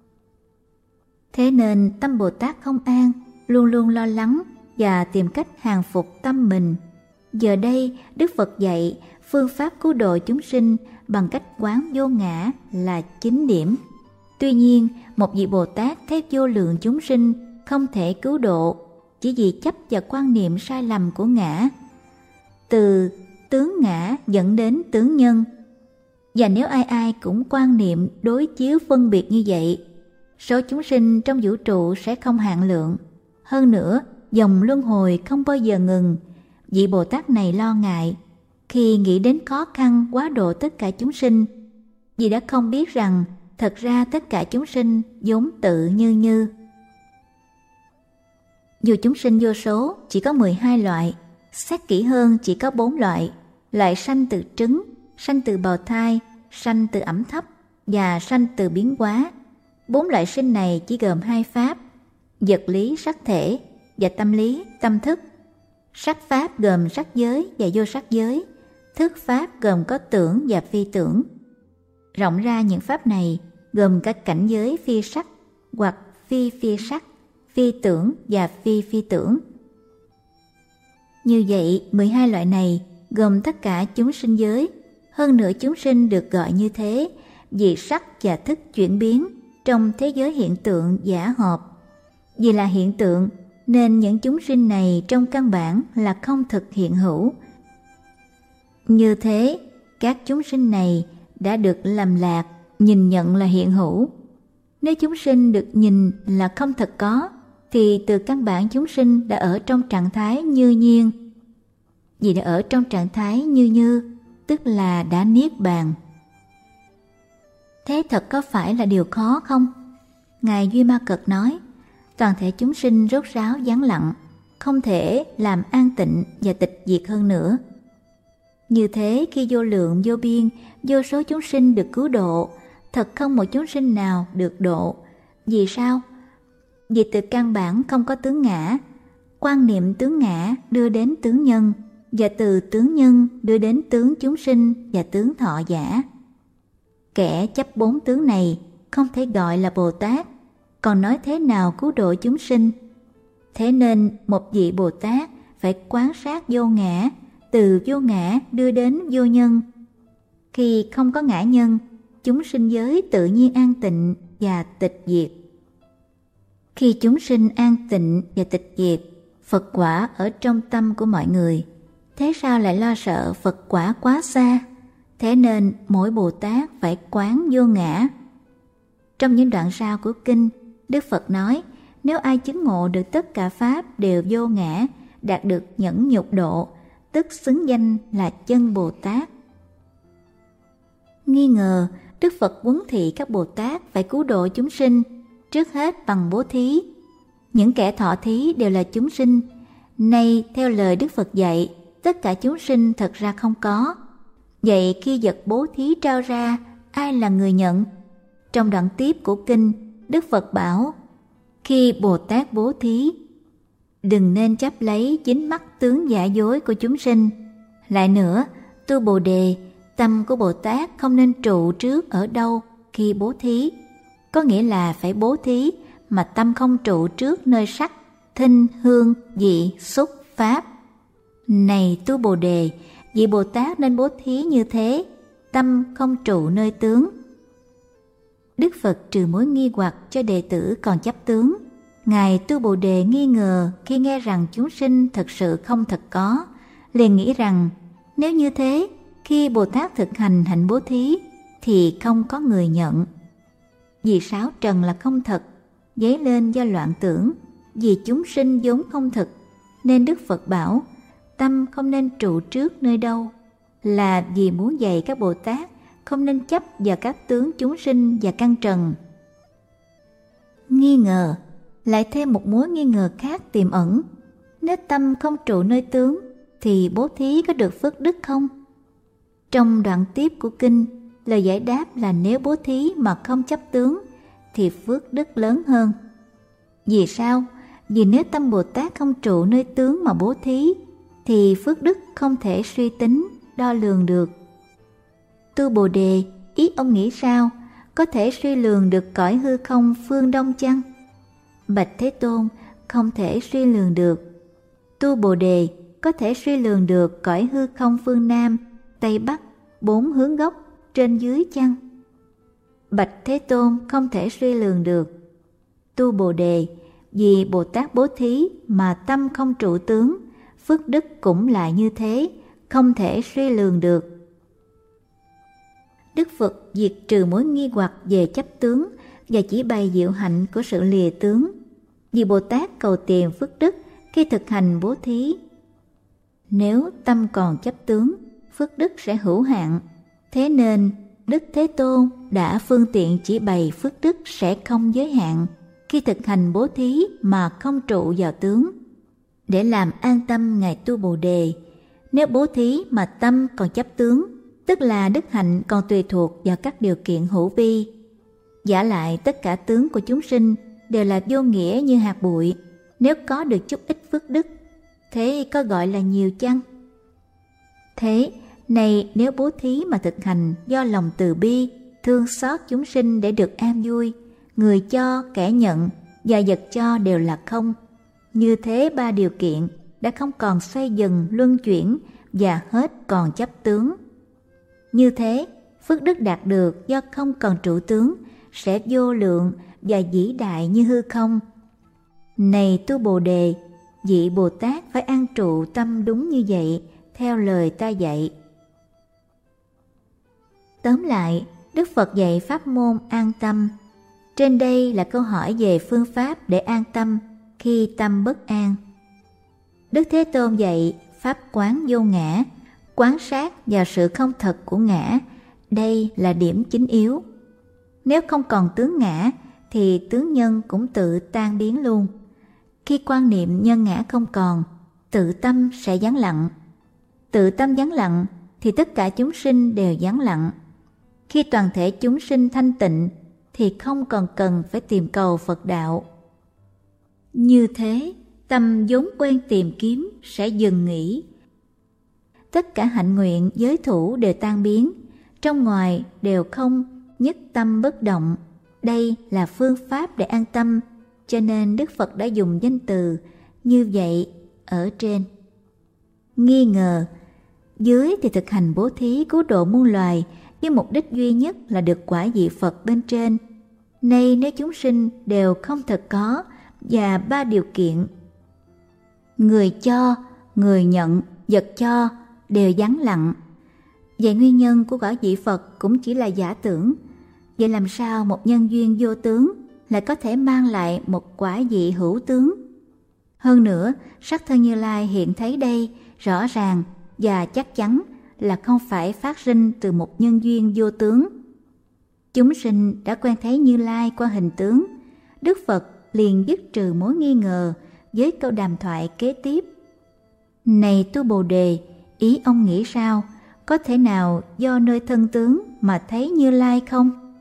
Thế nên tâm Bồ Tát không an, luôn luôn lo lắng và tìm cách hàng phục tâm mình. Giờ đây Đức Phật dạy phương pháp cứu độ chúng sinh bằng cách quán vô ngã là chính điểm. Tuy nhiên, một vị Bồ Tát thấy vô lượng chúng sinh không thể cứu độ chỉ vì chấp và quan niệm sai lầm của ngã. Từ tướng ngã dẫn đến tướng nhân. Và nếu ai ai cũng quan niệm đối chiếu phân biệt như vậy, số chúng sinh trong vũ trụ sẽ không hạn lượng. Hơn nữa, dòng luân hồi không bao giờ ngừng. Vị Bồ Tát này lo ngại khi nghĩ đến khó khăn quá độ tất cả chúng sinh, vì đã không biết rằng thật ra tất cả chúng sinh vốn tự như như. Dù chúng sinh vô số, chỉ có mười hai loại, xét kỹ hơn chỉ có bốn loại, loại sanh từ trứng, sanh từ bào thai, sanh từ ẩm thấp và sanh từ biến hóa. Bốn loại sinh này chỉ gồm hai pháp, vật lý sắc thể và tâm lý tâm thức. Sắc pháp gồm sắc giới và vô sắc giới, thức pháp gồm có tưởng và phi tưởng. Rộng ra những pháp này gồm các cảnh giới phi sắc hoặc phi phi sắc, phi tưởng và phi phi tưởng. Như vậy, mười hai loại này gồm tất cả chúng sinh giới. Hơn nữa chúng sinh được gọi như thế vì sắc và thức chuyển biến trong thế giới hiện tượng giả hợp. Vì là hiện tượng nên những chúng sinh này trong căn bản là không thực hiện hữu. Như thế, các chúng sinh này đã được lầm lạc, nhìn nhận là hiện hữu. Nếu chúng sinh được nhìn là không thật có, thì từ căn bản chúng sinh đã ở trong trạng thái như nhiên. Vì đã ở trong trạng thái như như, tức là đã niết bàn. Thế thật có phải là điều khó không? Ngài Duy Ma Cật nói, toàn thể chúng sinh rốt ráo vắng lặng, không thể làm an tịnh và tịch diệt hơn nữa. Như thế khi vô lượng vô biên, vô số chúng sinh được cứu độ, thật không một chúng sinh nào được độ. Vì sao? Vì từ căn bản không có tướng ngã, quan niệm tướng ngã đưa đến tướng nhân, và từ tướng nhân đưa đến tướng chúng sinh và tướng thọ giả. Kẻ chấp bốn tướng này không thể gọi là Bồ Tát, còn nói thế nào cứu độ chúng sinh? Thế nên một vị Bồ Tát phải quán sát vô ngã, từ vô ngã đưa đến vô nhân. Khi không có ngã nhân, chúng sinh giới tự nhiên an tịnh và tịch diệt. Khi chúng sinh an tịnh và tịch diệt, Phật quả ở trong tâm của mọi người. Thế sao lại lo sợ Phật quả quá xa? Thế nên mỗi Bồ Tát phải quán vô ngã. Trong những đoạn sau của kinh, Đức Phật nói, nếu ai chứng ngộ được tất cả pháp đều vô ngã, đạt được nhẫn nhục độ, tức xứng danh là chân Bồ Tát. Nghi ngờ, Đức Phật huấn thị các Bồ Tát phải cứu độ chúng sinh, trước hết bằng bố thí. Những kẻ thọ thí đều là chúng sinh. Nay theo lời Đức Phật dạy, tất cả chúng sinh thật ra không có. Vậy khi vật bố thí trao ra, ai là người nhận? Trong đoạn tiếp của kinh, Đức Phật bảo, khi Bồ Tát bố thí, đừng nên chấp lấy dính mắc tướng giả dối của chúng sinh. Lại nữa, tu Bồ Đề, tâm của Bồ Tát không nên trụ trước ở đâu khi bố thí. Có nghĩa là phải bố thí mà tâm không trụ trước nơi sắc, thinh, hương, vị, xúc, pháp. Này tu Bồ Đề, vị Bồ Tát nên bố thí như thế, tâm không trụ nơi tướng. Đức Phật trừ mối nghi hoặc cho đệ tử còn chấp tướng. Ngài tu Bồ Đề nghi ngờ khi nghe rằng chúng sinh thật sự không thật có, liền nghĩ rằng nếu như thế, khi Bồ Tát thực hành hạnh bố thí thì không có người nhận. Vì sáu trần là không thật, dấy lên do loạn tưởng, vì chúng sinh vốn không thực, nên Đức Phật bảo tâm không nên trụ trước nơi đâu, là vì muốn dạy các Bồ Tát không nên chấp vào các tướng chúng sinh và căn trần. Nghi ngờ, lại thêm một mối nghi ngờ khác tiềm ẩn. Nếu tâm không trụ nơi tướng, thì bố thí có được phước đức không? Trong đoạn tiếp của kinh, lời giải đáp là nếu bố thí mà không chấp tướng, thì phước đức lớn hơn. Vì sao? Vì nếu tâm Bồ Tát không trụ nơi tướng mà bố thí, thì phước đức không thể suy tính, đo lường được. Tu Bồ Đề, ý ông nghĩ sao? Có thể suy lường được cõi hư không phương Đông chăng? Bạch Thế Tôn, không thể suy lường được. Tu Bồ Đề, có thể suy lường được cõi hư không phương Nam, Tây Bắc, bốn hướng góc, trên dưới chăng? Bạch Thế Tôn, không thể suy lường được. Tu Bồ Đề, vì Bồ Tát bố thí mà tâm không trụ tướng, phước đức cũng lại như thế, không thể suy lường được. Đức Phật diệt trừ mối nghi hoặc về chấp tướng và chỉ bày diệu hạnh của sự lìa tướng, vì Bồ Tát cầu tìm phước đức khi thực hành bố thí. Nếu tâm còn chấp tướng, phước đức sẽ hữu hạn. Thế nên Đức Thế Tôn đã phương tiện chỉ bày phước đức sẽ không giới hạn khi thực hành bố thí mà không trụ vào tướng. Để làm an tâm Ngài tu Bồ Đề, nếu bố thí mà tâm còn chấp tướng, tức là đức hạnh còn tùy thuộc vào các điều kiện hữu vi. Giả lại tất cả tướng của chúng sinh đều là vô nghĩa như hạt bụi, nếu có được chút ít phước đức, thế có gọi là nhiều chăng? Thế này, nếu bố thí mà thực hành do lòng từ bi, thương xót chúng sinh để được an vui, người cho, kẻ nhận và vật cho đều là không. Như thế ba điều kiện đã không còn xoay dần luân chuyển và hết còn chấp tướng. Như thế, phước đức đạt được do không còn trụ tướng sẽ vô lượng và vĩ đại như hư không. Này tu Bồ Đề, vị Bồ Tát phải an trụ tâm đúng như vậy, theo lời ta dạy. Tóm lại, Đức Phật dạy pháp môn an tâm. Trên đây là câu hỏi về phương pháp để an tâm khi tâm bất an. Đức Thế Tôn dạy pháp quán vô ngã, quán sát vào sự không thật của ngã. Đây là điểm chính yếu. Nếu không còn tướng ngã, thì tướng nhân cũng tự tan biến luôn. Khi quan niệm nhân ngã không còn, tự tâm sẽ vắng lặng. Tự tâm vắng lặng, thì tất cả chúng sinh đều vắng lặng. Khi toàn thể chúng sinh thanh tịnh, thì không còn cần phải tìm cầu Phật đạo. Như thế, tâm vốn quen tìm kiếm sẽ dừng nghỉ. Tất cả hạnh nguyện giới thủ đều tan biến, trong ngoài đều không, nhất tâm bất động. Đây là phương pháp để an tâm, cho nên Đức Phật đã dùng danh từ như vậy ở trên. Nghi ngờ, dưới thì thực hành bố thí cứu độ muôn loài, với mục đích duy nhất là được quả vị Phật bên trên. Nay nếu chúng sinh đều không thật có và ba điều kiện, người cho, người nhận, vật cho đều vắng lặng, vậy nguyên nhân của quả vị Phật cũng chỉ là giả tưởng. Vậy làm sao một nhân duyên vô tướng lại có thể mang lại một quả vị hữu tướng? Hơn nữa, sắc thân Như Lai hiện thấy đây rõ ràng và chắc chắn là không phải phát sinh từ một nhân duyên vô tướng. Chúng sinh đã quen thấy Như Lai qua hình tướng. Đức Phật liền dứt trừ mối nghi ngờ với câu đàm thoại kế tiếp. Này tu Bồ Đề, ý ông nghĩ sao? Có thể nào do nơi thân tướng mà thấy Như Lai không?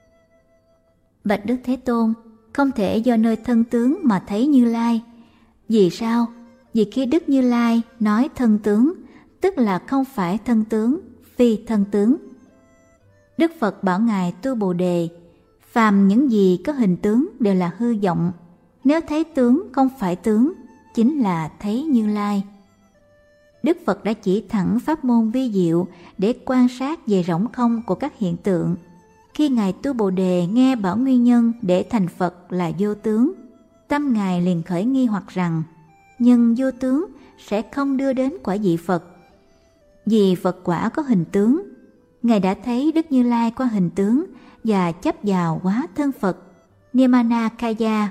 Bạch Đức Thế Tôn, không thể do nơi thân tướng mà thấy Như Lai. Vì sao? Vì khi Đức Như Lai nói thân tướng, tức là không phải thân tướng, phi thân tướng. Đức Phật bảo Ngài tu Bồ Đề, phàm những gì có hình tướng đều là hư vọng. Nếu thấy tướng không phải tướng, chính là thấy Như Lai. Đức Phật đã chỉ thẳng pháp môn vi diệu để quan sát về rỗng không của các hiện tượng. Khi Ngài tu Bồ Đề nghe bảo nguyên nhân để thành Phật là vô tướng, tâm Ngài liền khởi nghi hoặc rằng nhân vô tướng sẽ không đưa đến quả vị Phật. Vì Phật quả có hình tướng, Ngài đã thấy Đức Như Lai qua hình tướng và chấp vào hóa thân Phật, Nirmanakaya.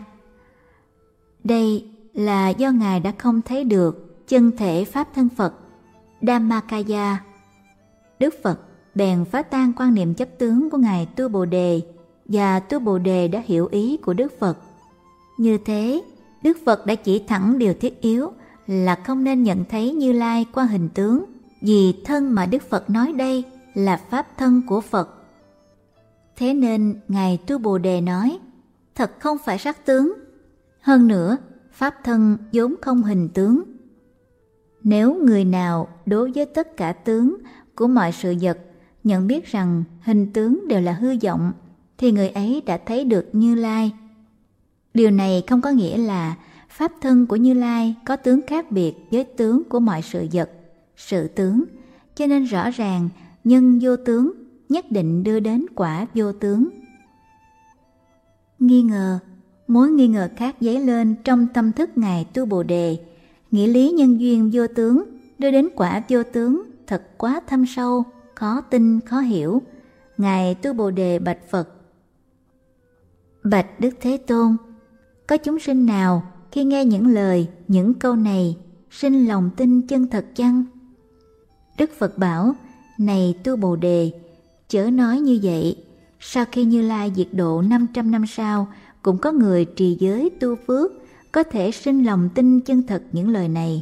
Đây là do Ngài đã không thấy được chân thể pháp thân Phật, Dhammakaya. Đức Phật bèn phá tan quan niệm chấp tướng của Ngài tu Bồ Đề, và tu Bồ Đề đã hiểu ý của Đức Phật. Như thế, Đức Phật đã chỉ thẳng điều thiết yếu là không nên nhận thấy Như Lai qua hình tướng, vì thân mà Đức Phật nói đây là pháp thân của Phật. Thế nên Ngài tu Bồ Đề nói, thật không phải sắc tướng. Hơn nữa, pháp thân vốn không hình tướng. Nếu người nào đối với tất cả tướng của mọi sự vật nhận biết rằng hình tướng đều là hư vọng, thì người ấy đã thấy được Như Lai. Điều này không có nghĩa là pháp thân của Như Lai có tướng khác biệt với tướng của mọi sự vật, sự tướng, cho nên rõ ràng nhân vô tướng nhất định đưa đến quả vô tướng. Nghi ngờ, mối nghi ngờ khác dấy lên trong tâm thức Ngài tu Bồ Đề. Nghĩa lý nhân duyên vô tướng đưa đến quả vô tướng thật quá thâm sâu, khó tin, khó hiểu. Ngài Tu Bồ Đề bạch Phật: Bạch Đức Thế Tôn, có chúng sinh nào khi nghe những lời, những câu này sinh lòng tin chân thật chăng? Đức Phật bảo: Này Tu Bồ Đề, chớ nói như vậy. Sau khi Như Lai diệt độ năm trăm năm sau, cũng có người trì giới tu phước có thể sinh lòng tin chân thật những lời này.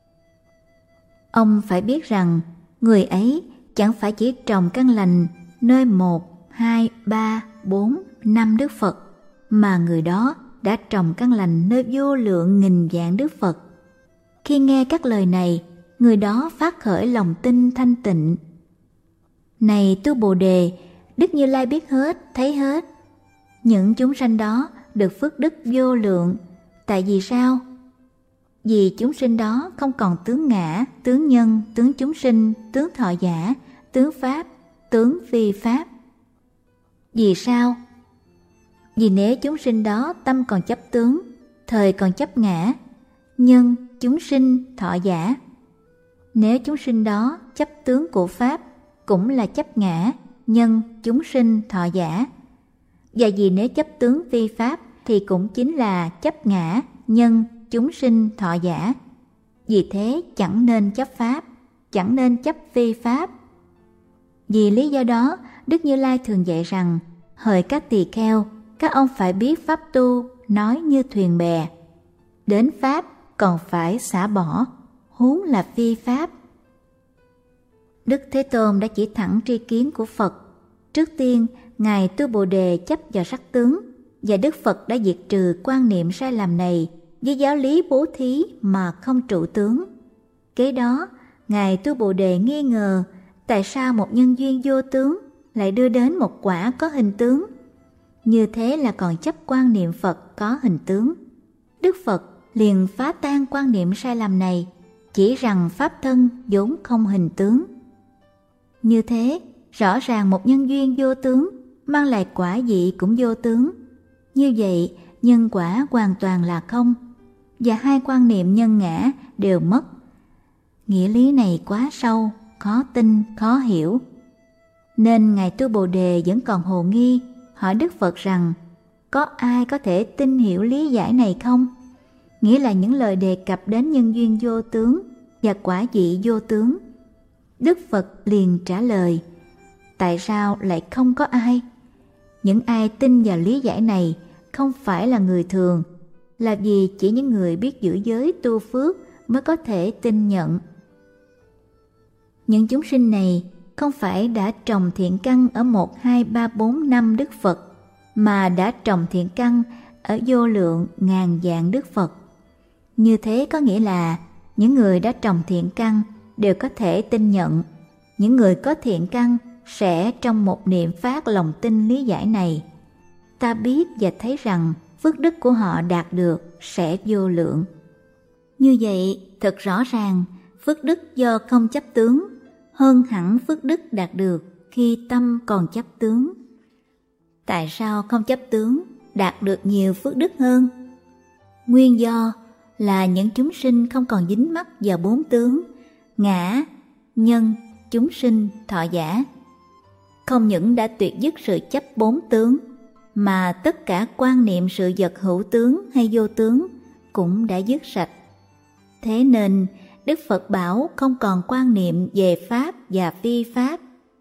Ông phải biết rằng người ấy chẳng phải chỉ trồng căn lành nơi một, hai, ba, bốn, năm Đức Phật, mà người đó đã trồng căn lành nơi vô lượng nghìn vạn Đức Phật. Khi nghe các lời này, người đó phát khởi lòng tin thanh tịnh. Này Tu Bồ Đề, Đức Như Lai biết hết, thấy hết. Những chúng sanh đó được phước đức vô lượng. Tại vì sao? Vì chúng sinh đó không còn tướng ngã, tướng nhân, tướng chúng sinh, tướng thọ giả, tướng pháp, tướng phi pháp. Vì sao? Vì nếu chúng sinh đó tâm còn chấp tướng, thời còn chấp ngã, nhân, chúng sinh, thọ giả. Nếu chúng sinh đó chấp tướng của pháp, cũng là chấp ngã, nhân, chúng sinh, thọ giả. Và vì nếu chấp tướng phi pháp thì cũng chính là chấp ngã, nhân, chúng sinh, thọ giả. Vì thế chẳng nên chấp pháp, chẳng nên chấp phi pháp. Vì lý do đó, Đức Như Lai thường dạy rằng: hỡi các tỳ kheo, các ông phải biết pháp tu, nói như thuyền bè. Đến pháp còn phải xả bỏ, huống là phi pháp. Đức Thế Tôn đã chỉ thẳng tri kiến của Phật. Trước tiên, Ngài Tu Bồ Đề chấp vào sắc tướng, và Đức Phật đã diệt trừ quan niệm sai lầm này với giáo lý bố thí mà không trụ tướng. Kế đó, Ngài Tu Bồ Đề nghi ngờ tại sao một nhân duyên vô tướng lại đưa đến một quả có hình tướng. Như thế là còn chấp quan niệm Phật có hình tướng. Đức Phật liền phá tan quan niệm sai lầm này, chỉ rằng pháp thân vốn không hình tướng. Như thế, rõ ràng một nhân duyên vô tướng mang lại quả vị cũng vô tướng. Như vậy, nhân quả hoàn toàn là không, và hai quan niệm nhân ngã đều mất. Nghĩa lý này quá sâu, khó tin, khó hiểu. Nên Ngài Tu Bồ Đề vẫn còn hồ nghi, hỏi Đức Phật rằng: có ai có thể tin hiểu lý giải này không? Nghĩa là những lời đề cập đến nhân duyên vô tướng và quả vị vô tướng. Đức Phật liền trả lời: tại sao lại không có ai? Những ai tin vào lý giải này không phải là người thường, là vì chỉ những người biết giữ giới tu phước mới có thể tin nhận. Những chúng sinh này không phải đã trồng thiện căn ở một, hai, ba, bốn, năm Đức Phật, mà đã trồng thiện căn ở vô lượng ngàn vạn Đức Phật. Như thế có nghĩa là những người đã trồng thiện căn đều có thể tin nhận. Những người có thiện căn sẽ trong một niệm phát lòng tin lý giải này. Ta biết và thấy rằng phước đức của họ đạt được sẽ vô lượng. Như vậy, thật rõ ràng, phước đức do không chấp tướng hơn hẳn phước đức đạt được khi tâm còn chấp tướng. Tại sao không chấp tướng đạt được nhiều phước đức hơn? Nguyên do là những chúng sinh không còn dính mắc vào bốn tướng: ngã, nhân, chúng sinh, thọ giả. Không những đã tuyệt dứt sự chấp bốn tướng, mà tất cả quan niệm sự vật hữu tướng hay vô tướng cũng đã dứt sạch. Thế nên Đức Phật bảo không còn quan niệm về pháp và phi pháp.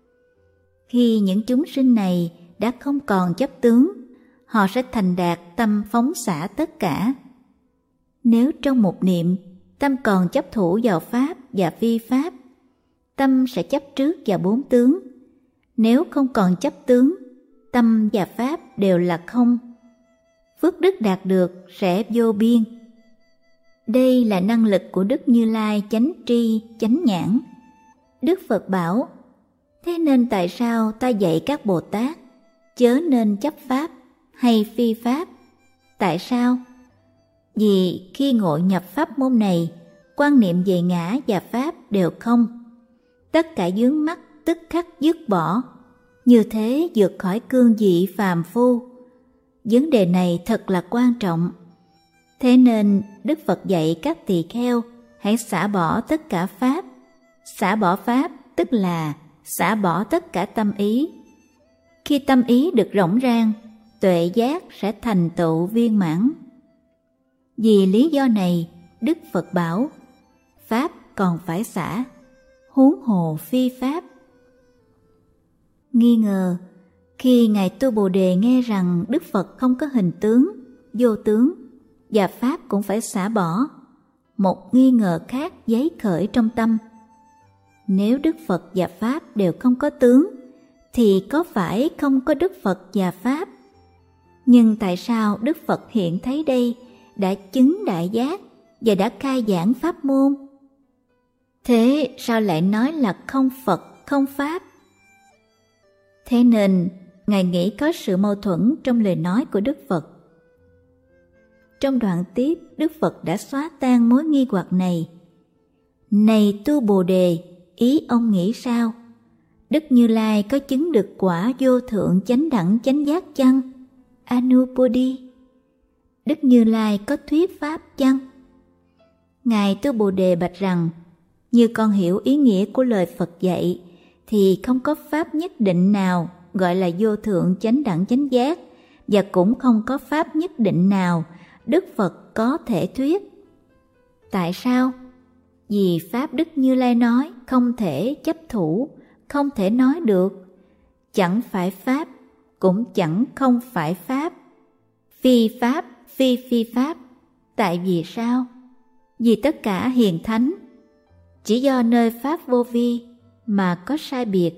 Khi những chúng sinh này đã không còn chấp tướng, họ sẽ thành đạt tâm phóng xả tất cả. Nếu trong một niệm, tâm còn chấp thủ vào pháp và phi pháp, tâm sẽ chấp trước vào bốn tướng. Nếu không còn chấp tướng, tâm và pháp đều là không. Phước đức đạt được sẽ vô biên. Đây là năng lực của Đức Như Lai chánh tri, chánh nhãn. Đức Phật bảo: thế nên tại sao ta dạy các Bồ Tát chớ nên chấp pháp hay phi pháp? Tại sao? Vì khi ngộ nhập pháp môn này, quan niệm về ngã và pháp đều không. Tất cả vướng mắc tức khắc dứt bỏ. Như thế vượt khỏi cương vị phàm phu. Vấn đề này thật là quan trọng. Thế nên Đức Phật dạy các tỳ kheo hãy xả bỏ tất cả pháp, Xả bỏ pháp tức là xả bỏ tất cả tâm ý. Khi tâm ý được rỗng rang, tuệ giác sẽ thành tựu viên mãn. Vì lý do này, Đức Phật bảo, pháp còn phải xả, huống hồ phi pháp. Nghi ngờ, khi Ngài Tu Bồ Đề nghe rằng Đức Phật không có hình tướng, vô tướng, và pháp cũng phải xả bỏ, một nghi ngờ khác giấy khởi trong tâm. Nếu Đức Phật và pháp đều không có tướng, thì có phải không có Đức Phật và pháp? Nhưng tại sao Đức Phật hiện thấy đây, đã chứng đại giác và đã khai giảng pháp môn? Thế sao lại nói là không Phật, không pháp? Thế nên, Ngài nghĩ có sự mâu thuẫn trong lời nói của Đức Phật. Trong đoạn tiếp, Đức Phật đã xóa tan mối nghi hoặc này. Này Tu Bồ Đề, ý ông nghĩ sao? Đức Như Lai có chứng được quả vô thượng chánh đẳng chánh giác chăng? Anupodi. Đức Như Lai có thuyết pháp chăng? Ngài Tu Bồ Đề bạch rằng, như con hiểu ý nghĩa của lời Phật dạy, thì không có pháp nhất định nào gọi là vô thượng chánh đẳng chánh giác, và cũng không có pháp nhất định nào Đức Phật có thể thuyết. Tại sao? Vì pháp Đức Như Lai nói không thể chấp thủ, không thể nói được. Chẳng phải pháp, cũng chẳng không phải pháp. Phi pháp, phi phi pháp. Tại vì sao? Vì tất cả hiền thánh chỉ do nơi pháp vô vi mà có sai biệt.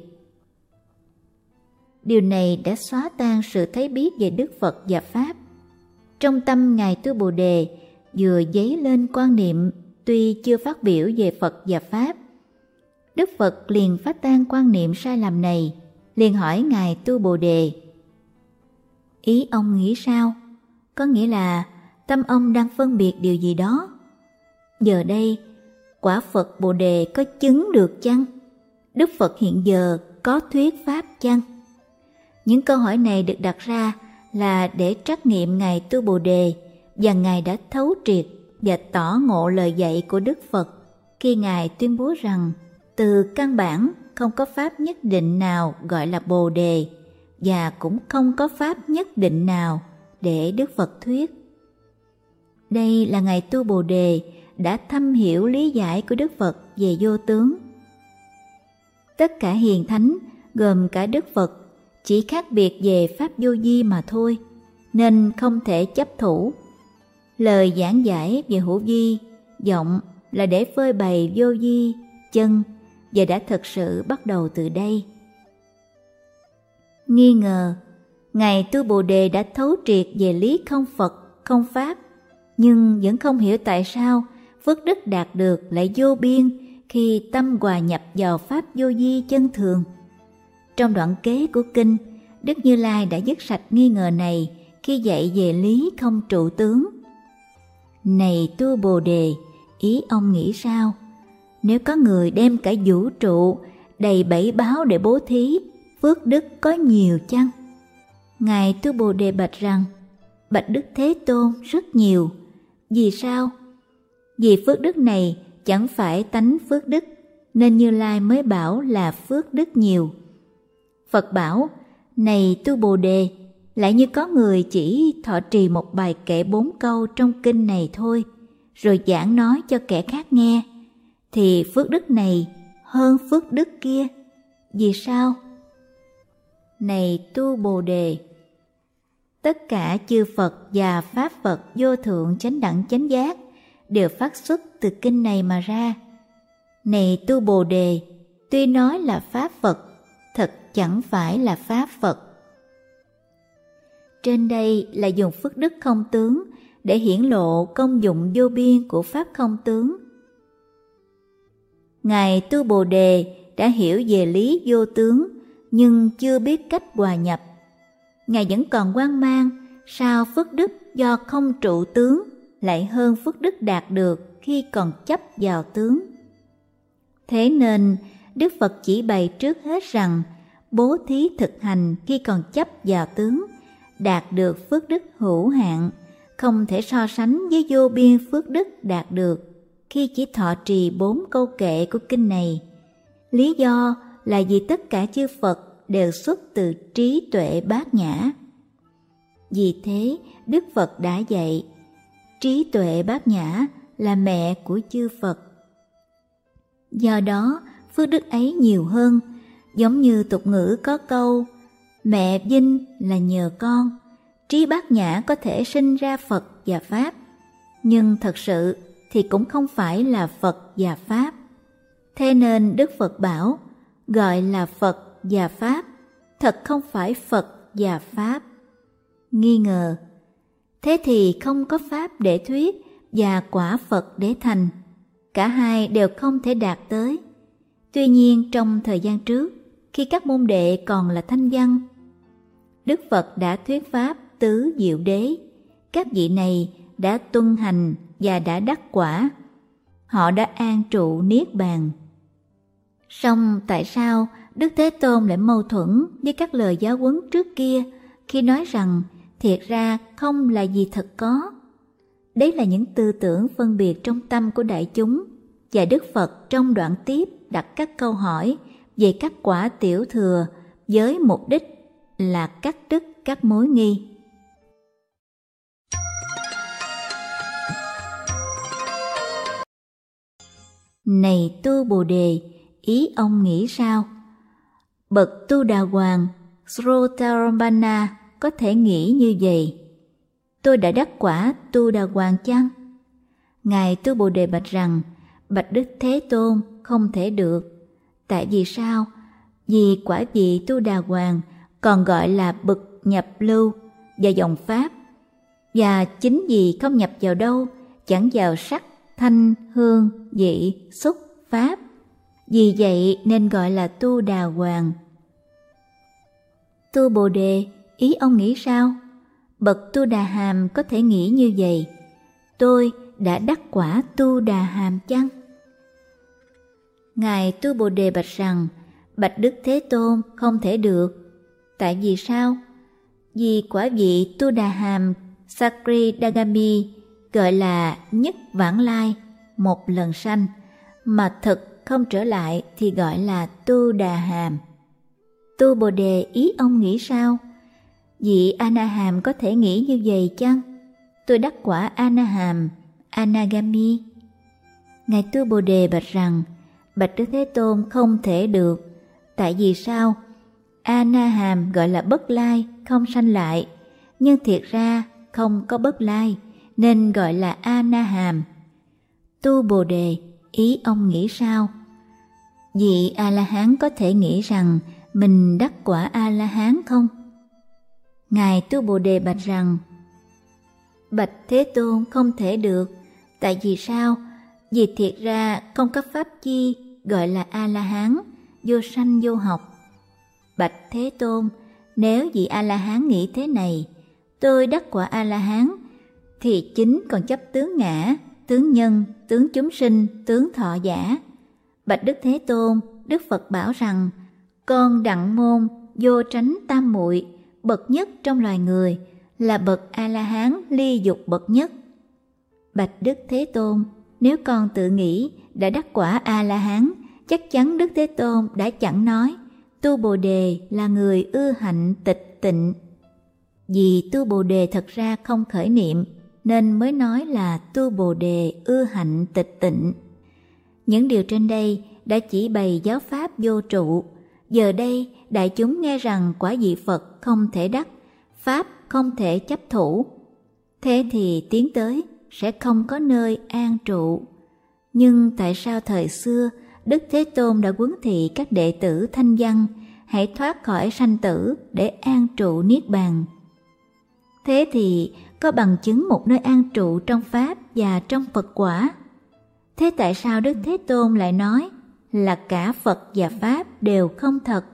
Điều này đã xóa tan sự thấy biết về Đức Phật và pháp. Trong tâm Ngài Tu Bồ Đề vừa dấy lên quan niệm tuy chưa phát biểu về Phật và pháp. Đức Phật liền phá tan quan niệm sai lầm này, liền hỏi Ngài Tu Bồ Đề, ý ông nghĩ sao? Có nghĩa là tâm ông đang phân biệt điều gì đó. Giờ đây, quả Phật Bồ Đề có chứng được chăng? Đức Phật hiện giờ có thuyết pháp chăng? Những câu hỏi này được đặt ra là để trắc nghiệm Ngài Tu Bồ Đề, và Ngài đã thấu triệt và tỏ ngộ lời dạy của Đức Phật khi Ngài tuyên bố rằng từ căn bản không có pháp nhất định nào gọi là Bồ Đề, và cũng không có pháp nhất định nào để Đức Phật thuyết. Đây là Ngài Tu Bồ Đề đã thâm hiểu lý giải của Đức Phật về vô tướng. Tất cả hiền thánh, gồm cả Đức Phật, chỉ khác biệt về pháp vô vi mà thôi, nên không thể chấp thủ. Lời giảng giải về hữu vi, vọng là để phơi bày vô vi, chân, và đã thực sự bắt đầu từ đây. Nghi ngờ, Ngài Tu Bồ Đề đã thấu triệt về lý không Phật, không pháp, nhưng vẫn không hiểu tại sao phước đức đạt được lại vô biên khi tâm hòa nhập vào pháp vô vi chân thường. Trong đoạn kế của kinh, Đức Như Lai đã dứt sạch nghi ngờ này khi dạy về lý không trụ tướng. Này Tu Bồ Đề, ý ông nghĩ sao? Nếu có người đem cả vũ trụ đầy bảy báo để bố thí, phước đức có nhiều chăng? Ngài Tu Bồ Đề bạch rằng, bạch Đức Thế Tôn rất nhiều. Vì sao? Vì phước đức này chẳng phải tánh phước đức, nên Như Lai mới bảo là phước đức nhiều. Phật bảo, này Tu Bồ Đề, lại như có người chỉ thọ trì một bài kệ bốn câu trong kinh này thôi, rồi giảng nói cho kẻ khác nghe, thì phước đức này hơn phước đức kia. Vì sao? Này Tu Bồ Đề, tất cả chư Phật và Pháp Phật vô thượng chánh đẳng chánh giác đều phát xuất từ kinh này mà ra. Này Tu Bồ Đề, tuy nói là Pháp Phật, thật chẳng phải là Pháp Phật. Trên đây là dùng phước đức không tướng để hiển lộ công dụng vô biên của Pháp không tướng. Ngài Tu Bồ Đề đã hiểu về lý vô tướng, nhưng chưa biết cách hòa nhập. Ngài vẫn còn hoang mang, sao phước đức do không trụ tướng lại hơn phước đức đạt được khi còn chấp vào tướng. Thế nên, Đức Phật chỉ bày trước hết rằng bố thí thực hành khi còn chấp vào tướng, đạt được phước đức hữu hạn, không thể so sánh với vô biên phước đức đạt được khi chỉ thọ trì bốn câu kệ của kinh này, Lý do là vì tất cả chư Phật đều xuất từ trí tuệ bát nhã. Vì thế, Đức Phật đã dạy, trí tuệ bát nhã là mẹ của chư Phật. Do đó, phước đức ấy nhiều hơn, giống như tục ngữ có câu, mẹ vinh là nhờ con. Trí bát nhã có thể sinh ra Phật và Pháp, nhưng thật sự thì cũng không phải là Phật và Pháp. Thế nên Đức Phật bảo, gọi là Phật và Pháp, thật không phải Phật và Pháp. Nghi ngờ, thế thì không có Pháp để thuyết và quả Phật để thành. Cả hai đều không thể đạt tới. Tuy nhiên trong thời gian trước, khi các môn đệ còn là thanh văn, Đức Phật đã thuyết Pháp tứ diệu đế. Các vị này đã tuân hành và đã đắc quả. Họ đã an trụ niết bàn. Song tại sao Đức Thế Tôn lại mâu thuẫn với các lời giáo huấn trước kia khi nói rằng thiệt ra không là gì thật có? Đấy là những tư tưởng phân biệt trong tâm của đại chúng, và Đức Phật trong đoạn tiếp đặt các câu hỏi về các quả tiểu thừa với mục đích là cắt đứt các mối nghi. Này Tu Bồ Đề, ý ông nghĩ sao? Bậc Tu Đà Hoàng Srotarambana có thể nghĩ như vậy: tôi đã đắc quả Tu Đà Hoàng chăng? Ngài Tu Bồ Đề bạch rằng, bạch Đức Thế Tôn, không thể được. Tại vì sao? Vì quả vị Tu Đà Hoàng còn gọi là bậc nhập lưu và dòng Pháp, và chính vì không nhập vào đâu, chẳng vào sắc, thanh, hương, vị, xúc, pháp, vì vậy nên gọi là Tu Đà Hoàng. Tu Bồ Đề, ý ông nghĩ sao? Bậc Tu Đà Hàm có thể nghĩ như vậy: tôi đã đắc quả Tu Đà Hàm chăng? Ngài Tu Bồ Đề bạch rằng, bạch Đức Thế Tôn, không thể được. Tại vì sao? Vì quả vị Tu Đà Hàm Sakridagami gọi là nhất vãng lai, một lần sanh, mà thực không trở lại thì gọi là Tu Đà Hàm. Tu Bồ Đề, ý ông nghĩ sao? Vị A-na-hàm có thể nghĩ như vậy chăng? Tôi đắc quả A-na-hàm, Anagami. Ngài Tu Bồ Đề bạch rằng, bạch Đức Thế Tôn, không thể được. Tại vì sao? A-na-hàm gọi là bất lai, không sanh lại, nhưng thiệt ra không có bất lai, nên gọi là A-na-hàm. Tu Bồ Đề, ý ông nghĩ sao? Vị A-la-hán có thể nghĩ rằng mình đắc quả A-la-hán không? Ngài Tu Bồ Đề bạch rằng, bạch Thế Tôn, không thể được. Tại vì sao? Vì thiệt ra không có pháp chi gọi là A-la-hán, vô sanh vô học. Bạch Thế Tôn, nếu vị A-la-hán nghĩ thế này, tôi đắc quả A-la-hán, thì chính còn chấp tướng ngã, tướng nhân, tướng chúng sinh, tướng thọ giả. Bạch Đức Thế Tôn, Đức Phật bảo rằng, con đặng môn vô tránh tam muội, bậc nhất trong loài người, là bậc A-la-hán ly dục bậc nhất. Bạch Đức Thế Tôn, nếu con tự nghĩ đã đắc quả A-la-hán, chắc chắn Đức Thế Tôn đã chẳng nói Tu Bồ Đề là người ưa hạnh tịch tịnh. Vì Tu Bồ Đề thật ra không khởi niệm, nên mới nói là Tu Bồ Đề ưa hạnh tịch tịnh. Những điều trên đây đã chỉ bày giáo pháp vô trụ. Giờ đây đại chúng nghe rằng quả vị Phật không thể đắc, pháp không thể chấp thủ. Thế thì tiến tới sẽ không có nơi an trụ. Nhưng tại sao thời xưa Đức Thế Tôn đã huấn thị các đệ tử thanh văn hãy thoát khỏi sanh tử để an trụ niết bàn? Thế thì có bằng chứng một nơi an trụ trong pháp và trong Phật quả. Thế tại sao Đức Thế Tôn lại nói là cả Phật và pháp đều không thật?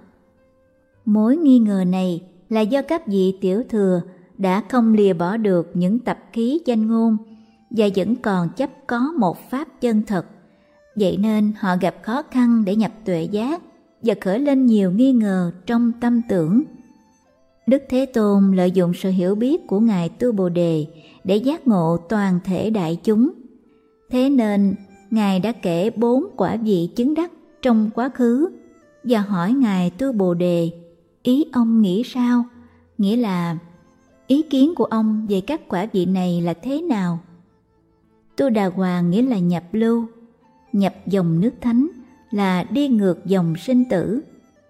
Mối nghi ngờ này là do các vị tiểu thừa đã không lìa bỏ được những tập khí danh ngôn và vẫn còn chấp có một pháp chân thật. Vậy nên họ gặp khó khăn để nhập tuệ giác và khởi lên nhiều nghi ngờ trong tâm tưởng. Đức Thế Tôn lợi dụng sự hiểu biết của Ngài Tu Bồ Đề để giác ngộ toàn thể đại chúng. Thế nên Ngài đã kể bốn quả vị chứng đắc trong quá khứ và hỏi Ngài Tu Bồ Đề ý ông nghĩ sao, nghĩa là ý kiến của ông về các quả vị này là thế nào. Tu Đà Hoàng nghĩa là nhập lưu, nhập dòng nước thánh là đi ngược dòng sinh tử.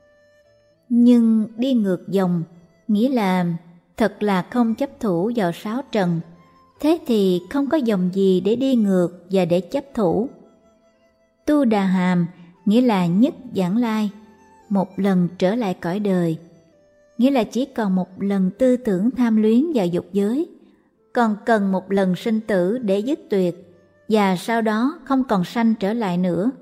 Nhưng đi ngược dòng nghĩa là thật là không chấp thủ vào sáu trần, thế thì không có dòng gì để đi ngược và để chấp thủ. Tu Đà Hàm nghĩa là nhất vãng lai, một lần trở lại cõi đời, nghĩa là chỉ còn một lần tư tưởng tham luyến vào dục giới, còn cần một lần sinh tử để dứt tuyệt, và sau đó không còn sanh trở lại nữa.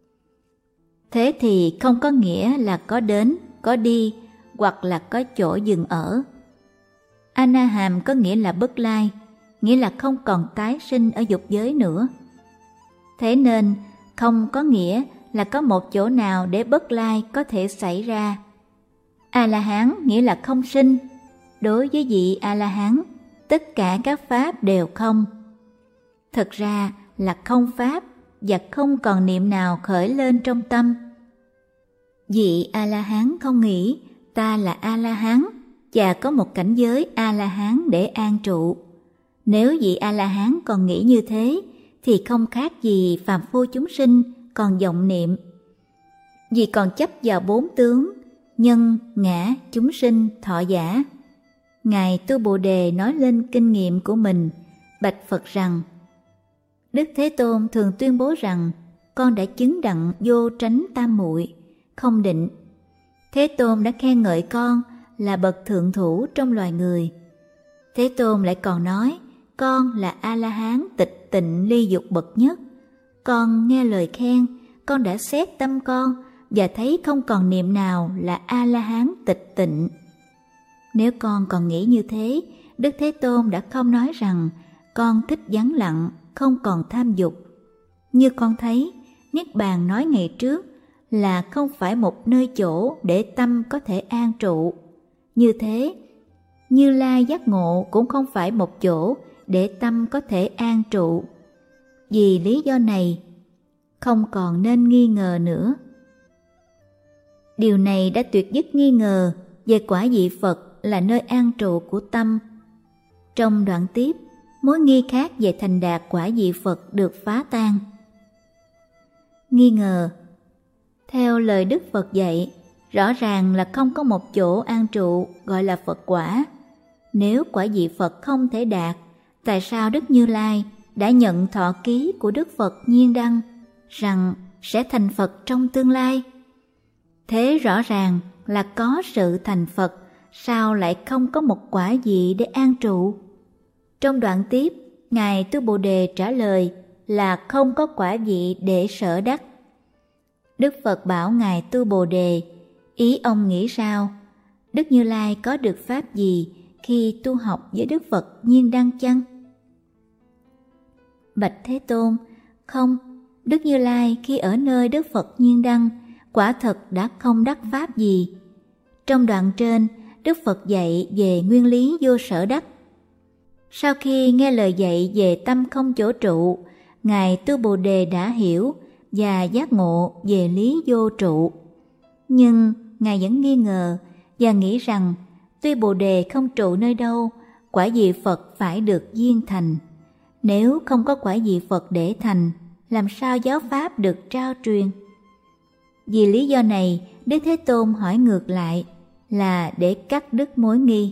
Thế thì không có nghĩa là có đến, có đi, hoặc là có chỗ dừng ở. A Na Hàm có nghĩa là bất lai, nghĩa là không còn tái sinh ở dục giới nữa. Thế nên không có nghĩa là có một chỗ nào để bất lai có thể xảy ra. A-la-hán nghĩa là không sinh. Đối với vị A-la-hán, tất cả các pháp đều không. Thật ra là không pháp và không còn niệm nào khởi lên trong tâm. Vị A-la-hán không nghĩ ta là A-la-hán và có một cảnh giới A-la-hán để an trụ. Nếu vị A-la-hán còn nghĩ như thế thì không khác gì phàm phu chúng sinh còn vọng niệm. Vì còn chấp vào bốn tướng nhân, ngã, chúng sinh, thọ giả. Ngài Tu Bồ Đề nói lên kinh nghiệm của mình, bạch Phật rằng: Đức Thế Tôn thường tuyên bố rằng con đã chứng đặng vô tránh tam muội, không định. Thế Tôn đã khen ngợi con là bậc thượng thủ trong loài người. Thế Tôn lại còn nói con là A-la-hán tịch tịnh ly dục bậc nhất. Con nghe lời khen, con đã xét tâm con và thấy không còn niệm nào là A-la-hán tịch tịnh. Nếu con còn nghĩ như thế, Đức Thế Tôn đã không nói rằng con thích vắng lặng, không còn tham dục. Như con thấy, Niết Bàn nói ngày trước là không phải một nơi chỗ để tâm có thể an trụ. Như thế, Như Lai giác ngộ cũng không phải một chỗ để tâm có thể an trụ. Vì lý do này, không còn nên nghi ngờ nữa. Điều này đã tuyệt dứt nghi ngờ về quả vị Phật là nơi an trụ của tâm. Trong đoạn tiếp, mối nghi khác về thành đạt quả vị Phật được phá tan. Nghi ngờ. Theo lời Đức Phật dạy, rõ ràng là không có một chỗ an trụ gọi là Phật quả. Nếu quả vị Phật không thể đạt, tại sao Đức Như Lai đã nhận thọ ký của Đức Phật Nhiên Đăng rằng sẽ thành Phật trong tương lai? Thế rõ ràng là có sự thành Phật, sao lại không có một quả vị để an trụ? Trong đoạn tiếp, Ngài Tu Bồ Đề trả lời là không có quả vị để sở đắc. Đức Phật bảo Ngài Tu Bồ Đề, ý ông nghĩ sao? Đức Như Lai có được pháp gì khi tu học với Đức Phật Nhiên Đăng chăng? Bạch Thế Tôn, không, Đức Như Lai khi ở nơi Đức Phật Nhiên Đăng quả thật đã không đắc pháp gì. Trong đoạn trên, Đức Phật dạy về nguyên lý vô sở đắc. Sau khi nghe lời dạy về tâm không chỗ trụ, Ngài Tu Bồ Đề đã hiểu và giác ngộ về lý vô trụ. Nhưng Ngài vẫn nghi ngờ và nghĩ rằng tuy Bồ Đề không trụ nơi đâu, quả vị Phật phải được viên thành. Nếu không có quả vị Phật để thành, làm sao giáo pháp được trao truyền? Vì lý do này, Đức Thế Tôn hỏi ngược lại là để cắt đứt mối nghi.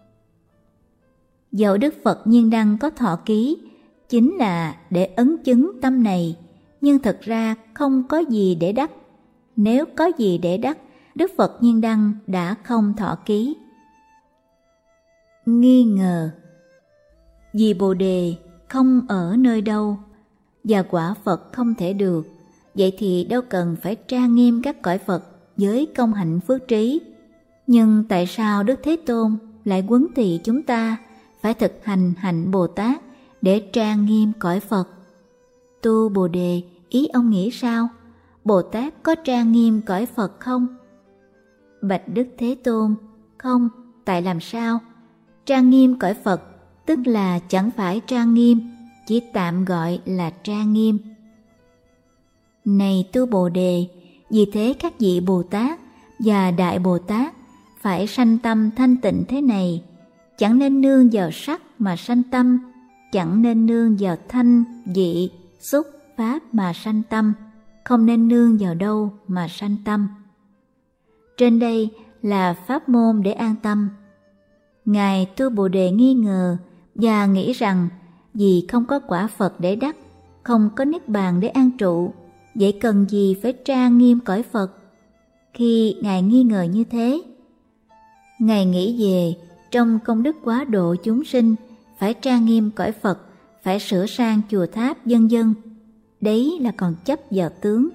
Dẫu Đức Phật Nhiên Đăng có thọ ký, chính là để ấn chứng tâm này, nhưng thật ra không có gì để đắc. Nếu có gì để đắc, Đức Phật Nhiên Đăng đã không thọ ký. Nghi ngờ. Vì Bồ Đề không ở nơi đâu, và quả Phật không thể được, vậy thì đâu cần phải trang nghiêm các cõi Phật với công hạnh phước trí. Nhưng tại sao Đức Thế Tôn lại huấn thị chúng ta phải thực hành hạnh Bồ Tát để trang nghiêm cõi Phật? Tu Bồ Đề, ý ông nghĩ sao? Bồ Tát có trang nghiêm cõi Phật không? Bạch Đức Thế Tôn, không, tại làm sao? Trang nghiêm cõi Phật tức là chẳng phải trang nghiêm, chỉ tạm gọi là trang nghiêm. Này Tu Bồ Đề, Vì thế các vị Bồ Tát và Đại Bồ Tát phải sanh tâm thanh tịnh thế này, chẳng nên nương vào sắc mà sanh tâm, chẳng nên nương vào thanh, vị, xúc, pháp mà sanh tâm, không nên nương vào đâu mà sanh tâm. Trên đây là pháp môn để an tâm. Ngài Tu Bồ Đề nghi ngờ và nghĩ rằng vì không có quả Phật để đắc, không có niết bàn để an trụ, vậy cần gì phải tra nghiêm cõi Phật? Khi Ngài nghi ngờ như thế, Ngài nghĩ về trong công đức quá độ chúng sinh phải tra nghiêm cõi Phật, phải sửa sang chùa tháp vân vân. Đấy là còn chấp vào tướng.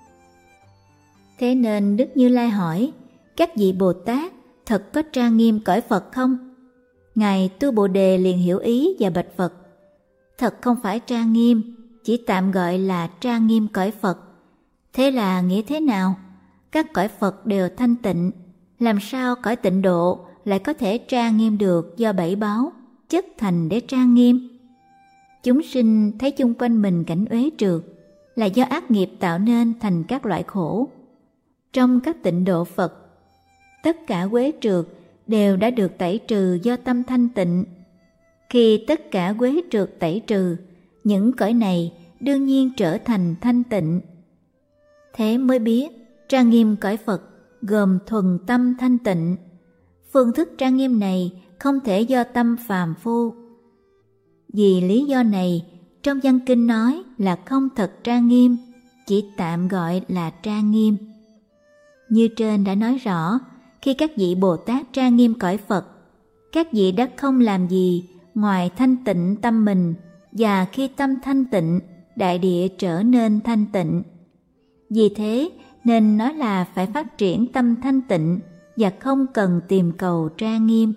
Thế nên Đức Như Lai hỏi, các vị Bồ Tát thật có tra nghiêm cõi Phật không? Ngài Tu Bồ Đề liền hiểu ý và bạch Phật, thật không phải tra nghiêm, chỉ tạm gọi là tra nghiêm cõi Phật. Thế là nghĩa thế nào? Các cõi Phật đều thanh tịnh, làm sao cõi tịnh độ lại có thể tra nghiêm được do bảy báo chất thành để tra nghiêm? Chúng sinh thấy chung quanh mình cảnh uế trượt là do ác nghiệp tạo nên thành các loại khổ. Trong các tịnh độ Phật, tất cả uế trượt đều đã được tẩy trừ do tâm thanh tịnh. Khi tất cả uế trượt tẩy trừ, những cõi này đương nhiên trở thành thanh tịnh. Thế mới biết tra nghiêm cõi Phật gồm thuần tâm thanh tịnh. Phương thức tra nghiêm này không thể do tâm phàm phu. Vì lý do này, trong văn kinh nói là không thật tra nghiêm, chỉ tạm gọi là tra nghiêm. Như trên đã nói rõ, khi các vị Bồ Tát tra nghiêm cõi Phật, các vị đã không làm gì ngoài thanh tịnh tâm mình, và khi tâm thanh tịnh, đại địa trở nên thanh tịnh. Vì thế nên nói là phải phát triển tâm thanh tịnh và không cần tìm cầu tra nghiêm.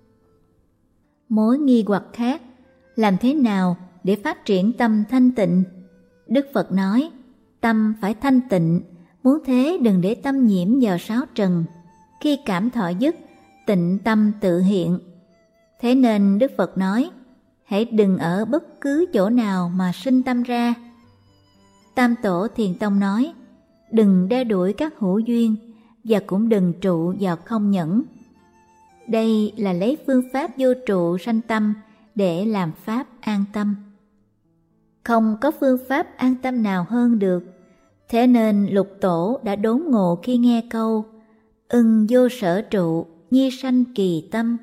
Mối nghi hoặc khác, làm thế nào để phát triển tâm thanh tịnh? Đức Phật nói, tâm phải thanh tịnh, muốn thế đừng để tâm nhiễm vào sáu trần. Khi cảm thọ dứt, tịnh tâm tự hiện. Thế nên Đức Phật nói, hãy đừng ở bất cứ chỗ nào mà sinh tâm ra. Tam Tổ Thiền Tông nói, đừng đeo đuổi các hữu duyên và cũng đừng trụ vào không nhẫn. Đây là lấy phương pháp vô trụ sanh tâm để làm pháp an tâm. Không có phương pháp an tâm nào hơn được. Thế nên Lục Tổ đã đốn ngộ khi nghe câu ưng vô sở trụ, nhi sanh kỳ tâm.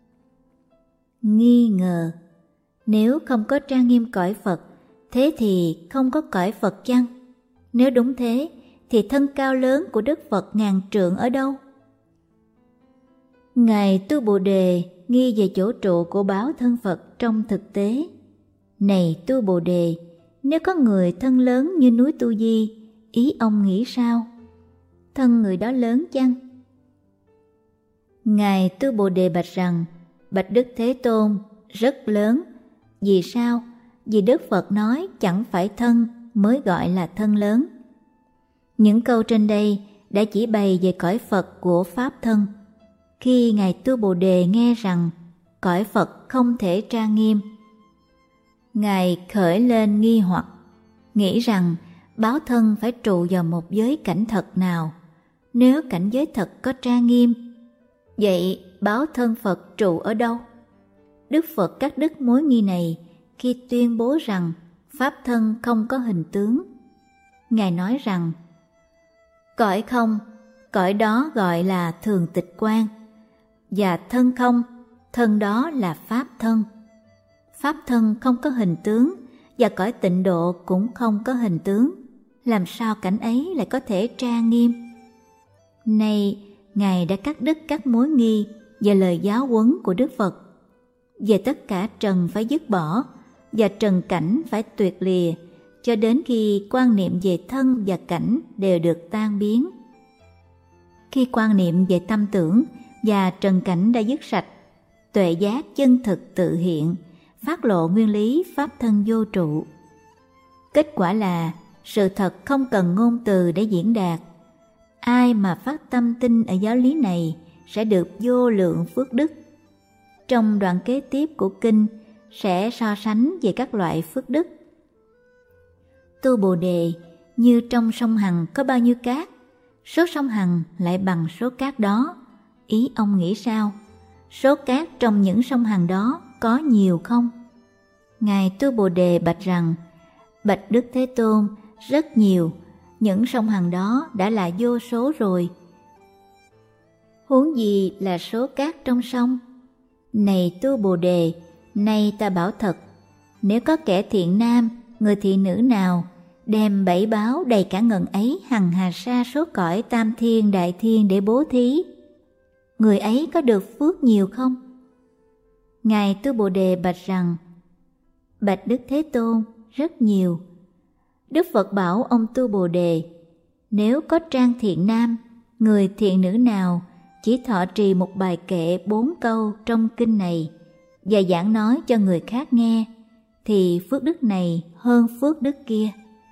Nghi ngờ, nếu không có trang nghiêm cõi Phật, thế thì không có cõi Phật chăng? Nếu đúng thế, thì thân cao lớn của Đức Phật ngàn trượng ở đâu? Ngài Tu Bồ Đề nghi về chỗ trụ của báo thân Phật trong thực tế. Này Tu Bồ Đề, nếu có người thân lớn như núi Tu Di, ý ông nghĩ sao? Thân người đó lớn chăng? Ngài Tu Bồ Đề bạch rằng, bạch Đức Thế Tôn, rất lớn. Vì sao? Vì Đức Phật nói chẳng phải thân mới gọi là thân lớn. Những câu trên đây đã chỉ bày về cõi Phật của Pháp thân. Khi Ngài Tu Bồ Đề nghe rằng cõi Phật không thể tra nghiêm, Ngài khởi lên nghi hoặc, nghĩ rằng báo thân phải trụ vào một giới cảnh thật nào. Nếu cảnh giới thật có tra nghiêm, vậy báo thân Phật trụ ở đâu? Đức Phật cắt đứt mối nghi này khi tuyên bố rằng Pháp thân không có hình tướng. Ngài nói rằng, cõi không, cõi đó gọi là thường tịch quan, và thân không, thân đó là Pháp thân. Pháp thân không có hình tướng, và cõi tịnh độ cũng không có hình tướng. Làm sao cảnh ấy lại có thể tra nghiêm? Nay, Ngài đã cắt đứt các mối nghi về lời giáo huấn của Đức Phật. Về tất cả trần phải dứt bỏ, và trần cảnh phải tuyệt lìa, cho đến khi quan niệm về thân và cảnh đều được tan biến. Khi quan niệm về tâm tưởng và trần cảnh đã dứt sạch, tuệ giác chân thực tự hiện, phát lộ nguyên lý pháp thân vô trụ. Kết quả là sự thật không cần ngôn từ để diễn đạt. Ai mà phát tâm tin ở giáo lý này sẽ được vô lượng phước đức. Trong đoạn kế tiếp của kinh sẽ so sánh về các loại phước đức. Tu Bồ Đề, như trong sông Hằng có bao nhiêu cát, Số sông Hằng lại bằng số cát đó. Ý ông nghĩ sao? Số cát trong những sông Hằng đó có nhiều không? Ngài Tu Bồ Đề bạch rằng: Bạch Đức Thế Tôn, rất nhiều, những sông Hằng đó đã là vô số rồi. Huống gì là số cát trong sông? Này Tu Bồ Đề, nay ta bảo thật, nếu có kẻ thiện nam, người thị nữ nào đem bảy báo đầy cả ngần ấy hằng hà sa số cõi tam thiên đại thiên để bố thí, người ấy có được phước nhiều không? Ngài Tu Bồ Đề bạch rằng: Bạch Đức Thế Tôn, rất nhiều. Đức Phật bảo ông Tu Bồ Đề: Nếu có trang thiện nam, người thiện nữ nào chỉ thọ trì một bài kệ bốn câu trong kinh này và giảng nói cho người khác nghe, thì phước đức này hơn phước đức kia.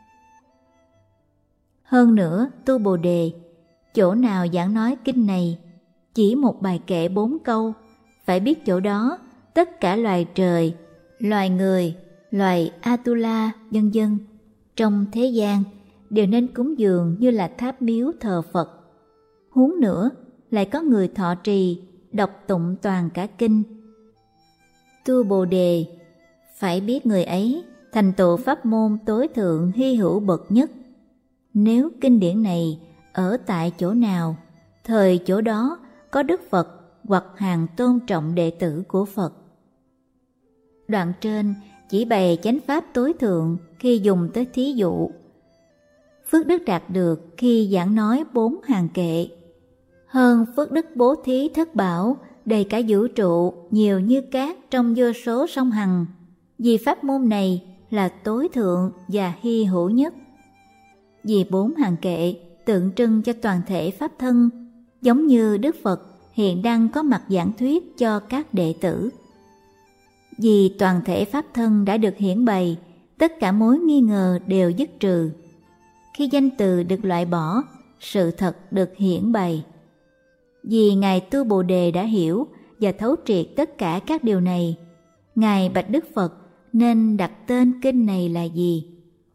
Hơn nữa, Tu Bồ Đề, chỗ nào giảng nói kinh này chỉ một bài kệ bốn câu, phải biết chỗ đó tất cả loài trời, loài người, loài Atula, vân vân trong thế gian đều nên cúng dường như là tháp miếu thờ Phật. Huống nữa, lại có người thọ trì, đọc tụng toàn cả kinh. Tu Bồ Đề, phải biết người ấy thành tựu pháp môn tối thượng hy hữu bậc nhất. Nếu kinh điển này ở tại chỗ nào, thời chỗ đó có Đức Phật hoặc hàng tôn trọng đệ tử của Phật. Đoạn trên chỉ bày chánh pháp tối thượng khi dùng tới thí dụ. Phước đức đạt được khi giảng nói bốn hàng kệ, hơn phước đức bố thí thất bảo đầy cả vũ trụ nhiều như cát trong vô số sông Hằng, vì pháp môn này là tối thượng và hy hữu nhất. Vì bốn hàng kệ tượng trưng cho toàn thể pháp thân, giống như Đức Phật hiện đang có mặt giảng thuyết cho các đệ tử. Vì toàn thể pháp thân đã được hiển bày, tất cả mối nghi ngờ đều dứt trừ. Khi danh từ được loại bỏ, sự thật được hiển bày. Vì Ngài Tu Bồ Đề đã hiểu và thấu triệt tất cả các điều này, Ngài bạch Đức Phật nên đặt tên kinh này là gì?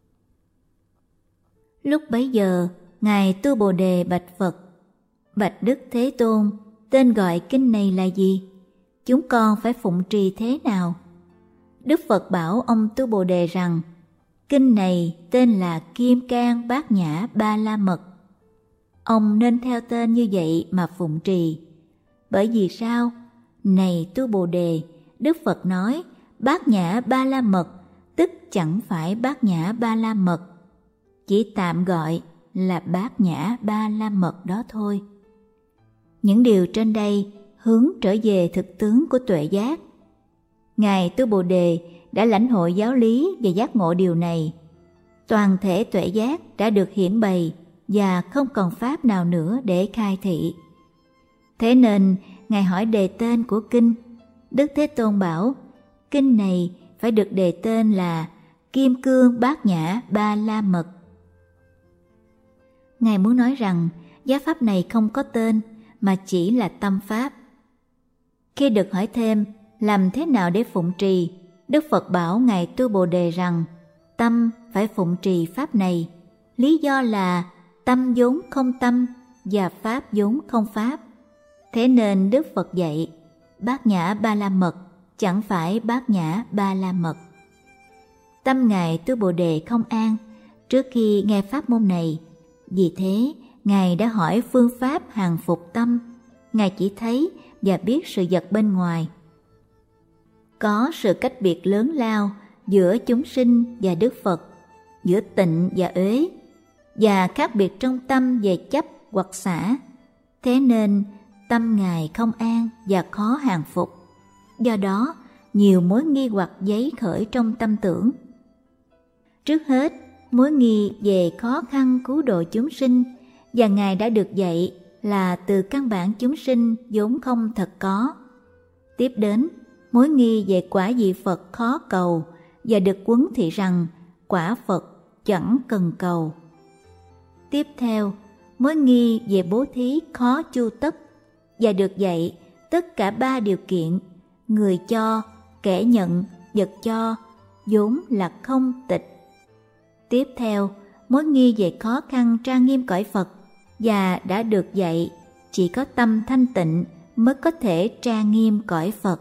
Lúc bấy giờ, Ngài Tu Bồ Đề bạch Phật: Bạch Đức Thế Tôn, tên gọi kinh này là gì? Chúng con phải phụng trì thế nào? Đức Phật bảo ông Tu Bồ Đề rằng: Kinh này tên là Kim Cang Bát Nhã Ba La Mật. Ông nên theo tên như vậy mà phụng trì. Bởi vì sao? Này Tu Bồ Đề, Đức Phật nói Bát Nhã Ba La Mật, tức chẳng phải Bát Nhã Ba La Mật, chỉ tạm gọi là Bát Nhã Ba La Mật đó thôi. Những điều trên đây hướng trở về thực tướng của tuệ giác. Ngài Tu Bồ Đề đã lãnh hội giáo lý và giác ngộ điều này. Toàn thể tuệ giác đã được hiển bày và không còn pháp nào nữa để khai thị. Thế nên, Ngài hỏi đề tên của kinh. Đức Thế Tôn bảo, kinh này phải được đề tên là Kim Cương Bát Nhã Ba La Mật. Ngài muốn nói rằng giáo pháp này không có tên mà chỉ là tâm pháp. Khi được hỏi thêm làm thế nào để phụng trì, Đức Phật bảo Ngài Tu Bồ Đề rằng tâm phải phụng trì pháp này. Lý do là tâm vốn không tâm và pháp vốn không pháp. Thế nên Đức Phật dạy Bát Nhã Ba La Mật chẳng phải Bát Nhã Ba La Mật. Tâm Ngài Tu Bồ Đề không an trước khi nghe pháp môn này. Vì thế, Ngài đã hỏi phương pháp hàng phục tâm. Ngài chỉ thấy và biết sự vật bên ngoài. Có sự cách biệt lớn lao giữa chúng sinh và Đức Phật, giữa tịnh và uế, và khác biệt trong tâm về chấp hoặc xả. Thế nên, tâm Ngài không an và khó hàng phục. Do đó, nhiều mối nghi hoặc giấy khởi trong tâm tưởng. Trước hết, mối nghi về khó khăn cứu độ chúng sinh, và Ngài đã được dạy là từ căn bản chúng sinh vốn không thật có. Tiếp đến, mối nghi về quả vị Phật khó cầu, và được huấn thị rằng quả Phật chẳng cần cầu. Tiếp theo, mối nghi về bố thí khó chu tất, và được dạy tất cả ba điều kiện, người cho, kẻ nhận, vật cho, vốn là không tịch. Tiếp theo, mối nghi về khó khăn trang nghiêm cõi Phật, và đã được dạy chỉ có tâm thanh tịnh mới có thể tra nghiêm cõi Phật.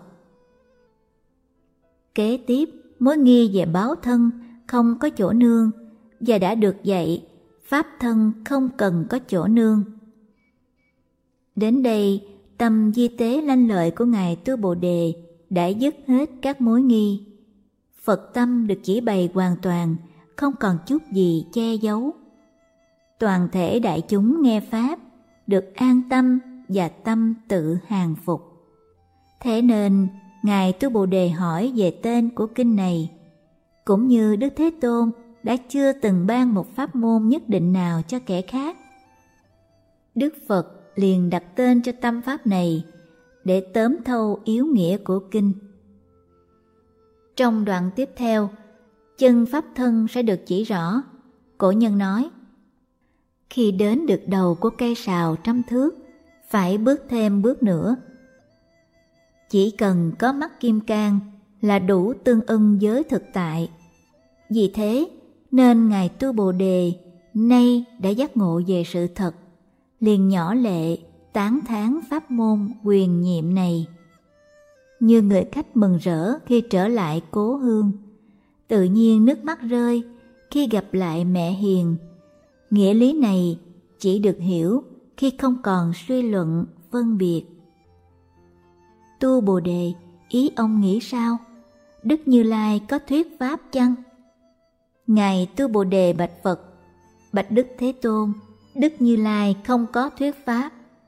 Kế tiếp, mối nghi về báo thân không có chỗ nương và đã được dạy pháp thân không cần có chỗ nương. Đến đây, tâm di tế lanh lợi của Ngài Tu Bồ Đề đã dứt hết các mối nghi. Phật tâm được chỉ bày hoàn toàn, không còn chút gì che giấu. Toàn thể đại chúng nghe Pháp, được an tâm và tâm tự hàng phục. Thế nên, Ngài Tu Bồ Đề hỏi về tên của kinh này, cũng như Đức Thế Tôn đã chưa từng ban một pháp môn nhất định nào cho kẻ khác. Đức Phật liền đặt tên cho tâm pháp này để tóm thâu yếu nghĩa của kinh. Trong đoạn tiếp theo, chân pháp thân sẽ được chỉ rõ. Cổ nhân nói, khi đến được đầu của cây sào trăm thước, phải bước thêm bước nữa. Chỉ cần có mắt kim cang là đủ tương ưng với thực tại. Vì thế nên Ngài Tu Bồ Đề nay đã giác ngộ về sự thật, liền nhỏ lệ tán thán pháp môn quyền nhiệm này. Như người khách mừng rỡ khi trở lại cố hương, tự nhiên nước mắt rơi khi gặp lại mẹ hiền. Nghĩa lý này chỉ được hiểu khi không còn suy luận phân biệt. Tu Bồ Đề, ý ông nghĩ sao? Đức Như Lai có thuyết pháp chăng? Ngài Tu Bồ Đề bạch Phật, bạch Đức Thế Tôn, Đức Như Lai không có thuyết pháp.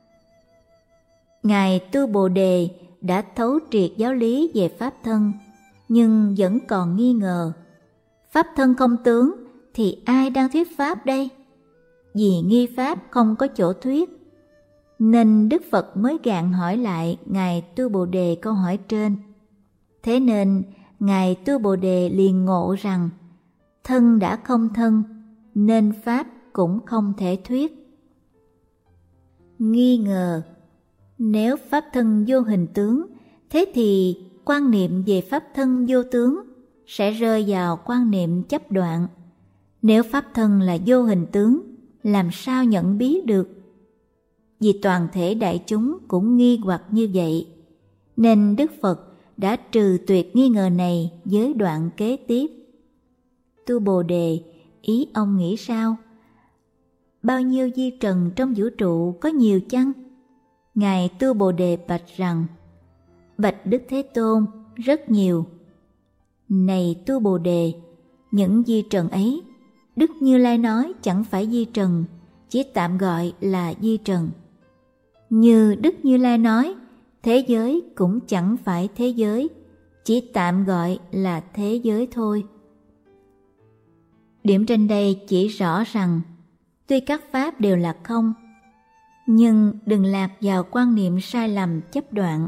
Ngài Tu Bồ Đề đã thấu triệt giáo lý về pháp thân, nhưng vẫn còn nghi ngờ. Pháp thân không tướng thì ai đang thuyết pháp đây? Vì nghi pháp không có chỗ thuyết, nên Đức Phật mới gạn hỏi lại Ngài Tu Bồ Đề câu hỏi trên. Thế nên Ngài Tu Bồ Đề liền ngộ rằng thân đã không thân, nên pháp cũng không thể thuyết. Nghi ngờ, nếu pháp thân vô hình tướng, thế thì quan niệm về pháp thân vô tướng sẽ rơi vào quan niệm chấp đoạn. Nếu pháp thân là vô hình tướng, làm sao nhận biết được? Vì toàn thể đại chúng cũng nghi hoặc như vậy, nên Đức Phật đã trừ tuyệt nghi ngờ này với đoạn kế tiếp. Tu Bồ Đề, ý ông nghĩ sao? Bao nhiêu di trần trong vũ trụ có nhiều chăng? Ngài Tu Bồ Đề bạch rằng, bạch Đức Thế Tôn, rất nhiều. Này Tu Bồ Đề, những di trần ấy, Đức Như Lai nói chẳng phải di trần, chỉ tạm gọi là di trần. Như Đức Như Lai nói, thế giới cũng chẳng phải thế giới, chỉ tạm gọi là thế giới thôi. Điểm trên đây chỉ rõ rằng, tuy các pháp đều là không, nhưng đừng lạc vào quan niệm sai lầm chấp đoạn.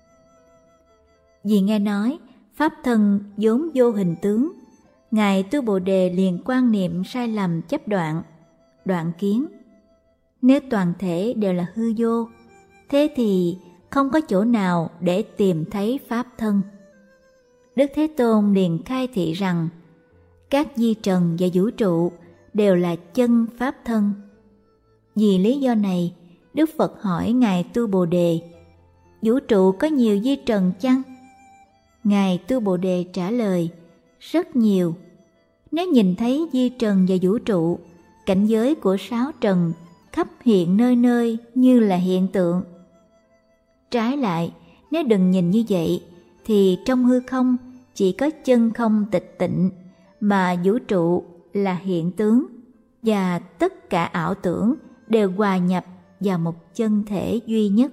Vì nghe nói, pháp thân vốn vô hình tướng, Ngài Tu Bồ Đề liền quan niệm sai lầm chấp đoạn, đoạn kiến. Nếu toàn thể đều là hư vô, thế thì không có chỗ nào để tìm thấy pháp thân. Đức Thế Tôn liền khai thị rằng, các di trần và vũ trụ đều là chân pháp thân. Vì lý do này, Đức Phật hỏi Ngài Tu Bồ Đề, vũ trụ có nhiều di trần chăng? Ngài Tu Bồ Đề trả lời, rất nhiều. Nếu nhìn thấy di trần và vũ trụ, cảnh giới của sáu trần khắp hiện nơi nơi như là hiện tượng. Trái lại, nếu đừng nhìn như vậy, thì trong hư không chỉ có chân không tịch tịnh, mà vũ trụ là hiện tướng, và tất cả ảo tưởng đều hòa nhập vào một chân thể duy nhất.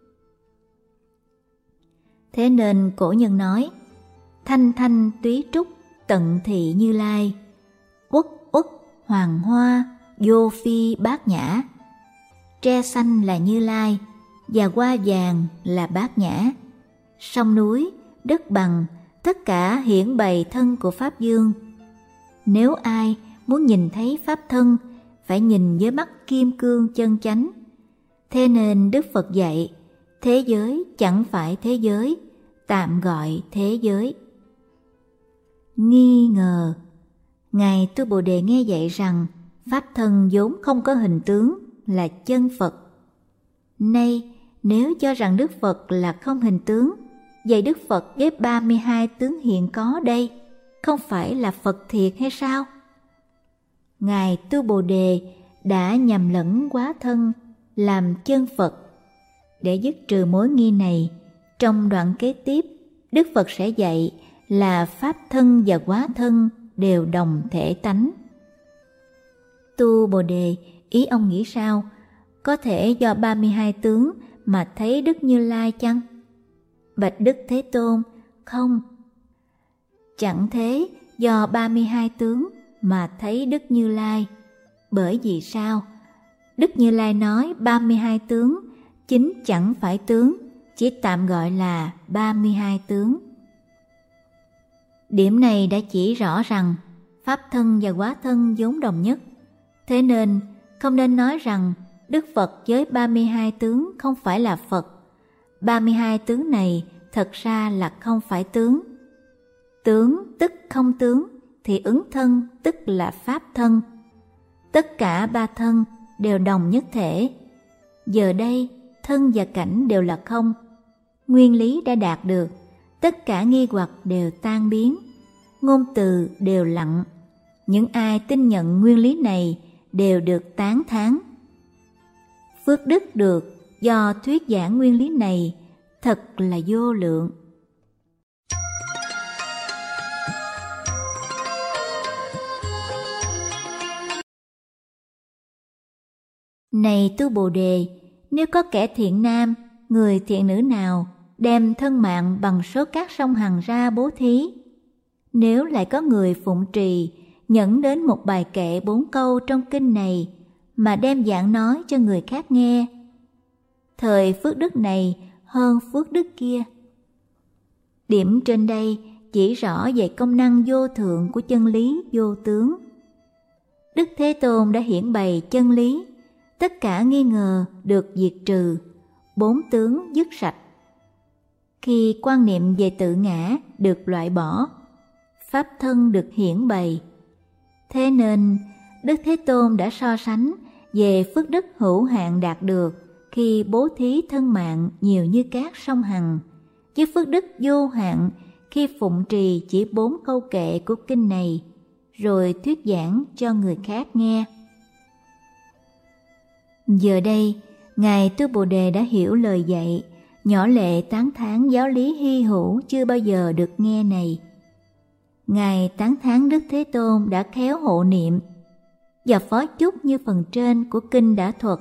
Thế nên cổ nhân nói, thanh thanh túy trúc tận thị Như Lai, uất uất hoàng hoa vô phi bát nhã. Tre xanh là Như Lai, và hoa vàng là bát nhã. Sông núi, đất bằng, tất cả hiển bày thân của Pháp Dương. Nếu ai muốn nhìn thấy Pháp thân, phải nhìn với mắt kim cương chân chánh. Thế nên Đức Phật dạy, thế giới chẳng phải thế giới, tạm gọi thế giới. Nghi ngờ, Ngài Tu Bồ Đề nghe dạy rằng Pháp thân vốn không có hình tướng, là chân Phật. Nay, nếu cho rằng Đức Phật là không hình tướng, vậy Đức Phật với ba mươi hai tướng hiện có đây, không phải là Phật thiệt hay sao? Ngài Tu Bồ Đề đã nhầm lẫn hóa thân làm chân Phật. Để dứt trừ mối nghi này, trong đoạn kế tiếp, Đức Phật sẽ dạy là Pháp thân và hóa thân đều đồng thể tánh. Tu Bồ Đề, ý ông nghĩ sao? Có thể do ba mươi hai tướng mà thấy Đức Như Lai chăng? Bạch Đức Thế Tôn, không. Chẳng thế do ba mươi hai tướng mà thấy Đức Như Lai. Bởi vì sao? Đức Như Lai nói ba mươi hai tướng, chính chẳng phải tướng, chỉ tạm gọi là ba mươi hai tướng. Điểm này đã chỉ rõ rằng Pháp thân và hóa thân vốn đồng nhất. Thế nên không nên nói rằng Đức Phật với ba mươi hai tướng không phải là Phật. ba mươi hai tướng này thật ra là không phải tướng. Tướng tức không tướng thì ứng thân tức là Pháp thân. Tất cả ba thân đều đồng nhất thể. Giờ đây thân và cảnh đều là không. Nguyên lý đã đạt được, tất cả nghi hoặc đều tan biến, ngôn từ đều lặng. Những ai tin nhận nguyên lý này đều được tán thán. Phước đức được do thuyết giảng nguyên lý này thật là vô lượng. Này Tu Bồ Đề, nếu có kẻ thiện nam, người thiện nữ nào đem thân mạng bằng số cát sông Hằng ra bố thí, nếu lại có người phụng trì nhẫn đến một bài kệ bốn câu trong kinh này mà đem giảng nói cho người khác nghe, thời phước đức này hơn phước đức kia. Điểm trên đây chỉ rõ về công năng vô thượng của chân lý vô tướng. Đức Thế Tôn đã hiển bày chân lý, tất cả nghi ngờ được diệt trừ, bốn tướng dứt sạch. Khi quan niệm về tự ngã được loại bỏ, Pháp thân được hiển bày. Thế nên, Đức Thế Tôn đã so sánh về phước đức hữu hạn đạt được khi bố thí thân mạng nhiều như cát sông Hằng, với phước đức vô hạn khi phụng trì chỉ bốn câu kệ của kinh này, rồi thuyết giảng cho người khác nghe. Giờ đây, Ngài Tu Bồ Đề đã hiểu lời dạy, nhỏ lệ tán thán giáo lý hy hữu chưa bao giờ được nghe này. Ngài tán thán Đức Thế Tôn đã khéo hộ niệm, và phó chúc như phần trên của kinh đã thuật.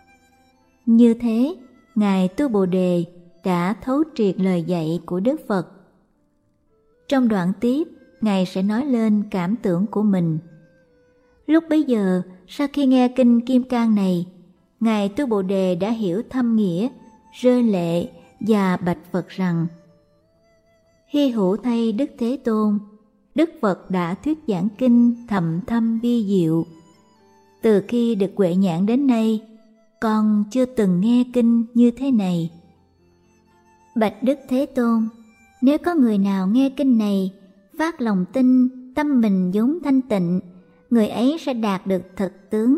Như thế, Ngài Tu Bồ Đề đã thấu triệt lời dạy của Đức Phật. Trong đoạn tiếp, Ngài sẽ nói lên cảm tưởng của mình. Lúc bấy giờ, sau khi nghe kinh Kim Cang này, Ngài Tu Bồ Đề đã hiểu thâm nghĩa, rơi lệ và bạch Phật rằng: hy hữu thay Đức Thế Tôn, Đức Phật đã thuyết giảng kinh thầm thâm vi diệu. Từ khi được huệ nhãn đến nay, con chưa từng nghe kinh như thế này. Bạch Đức Thế Tôn, nếu có người nào nghe kinh này, phát lòng tin, tâm mình vốn thanh tịnh, người ấy sẽ đạt được thật tướng.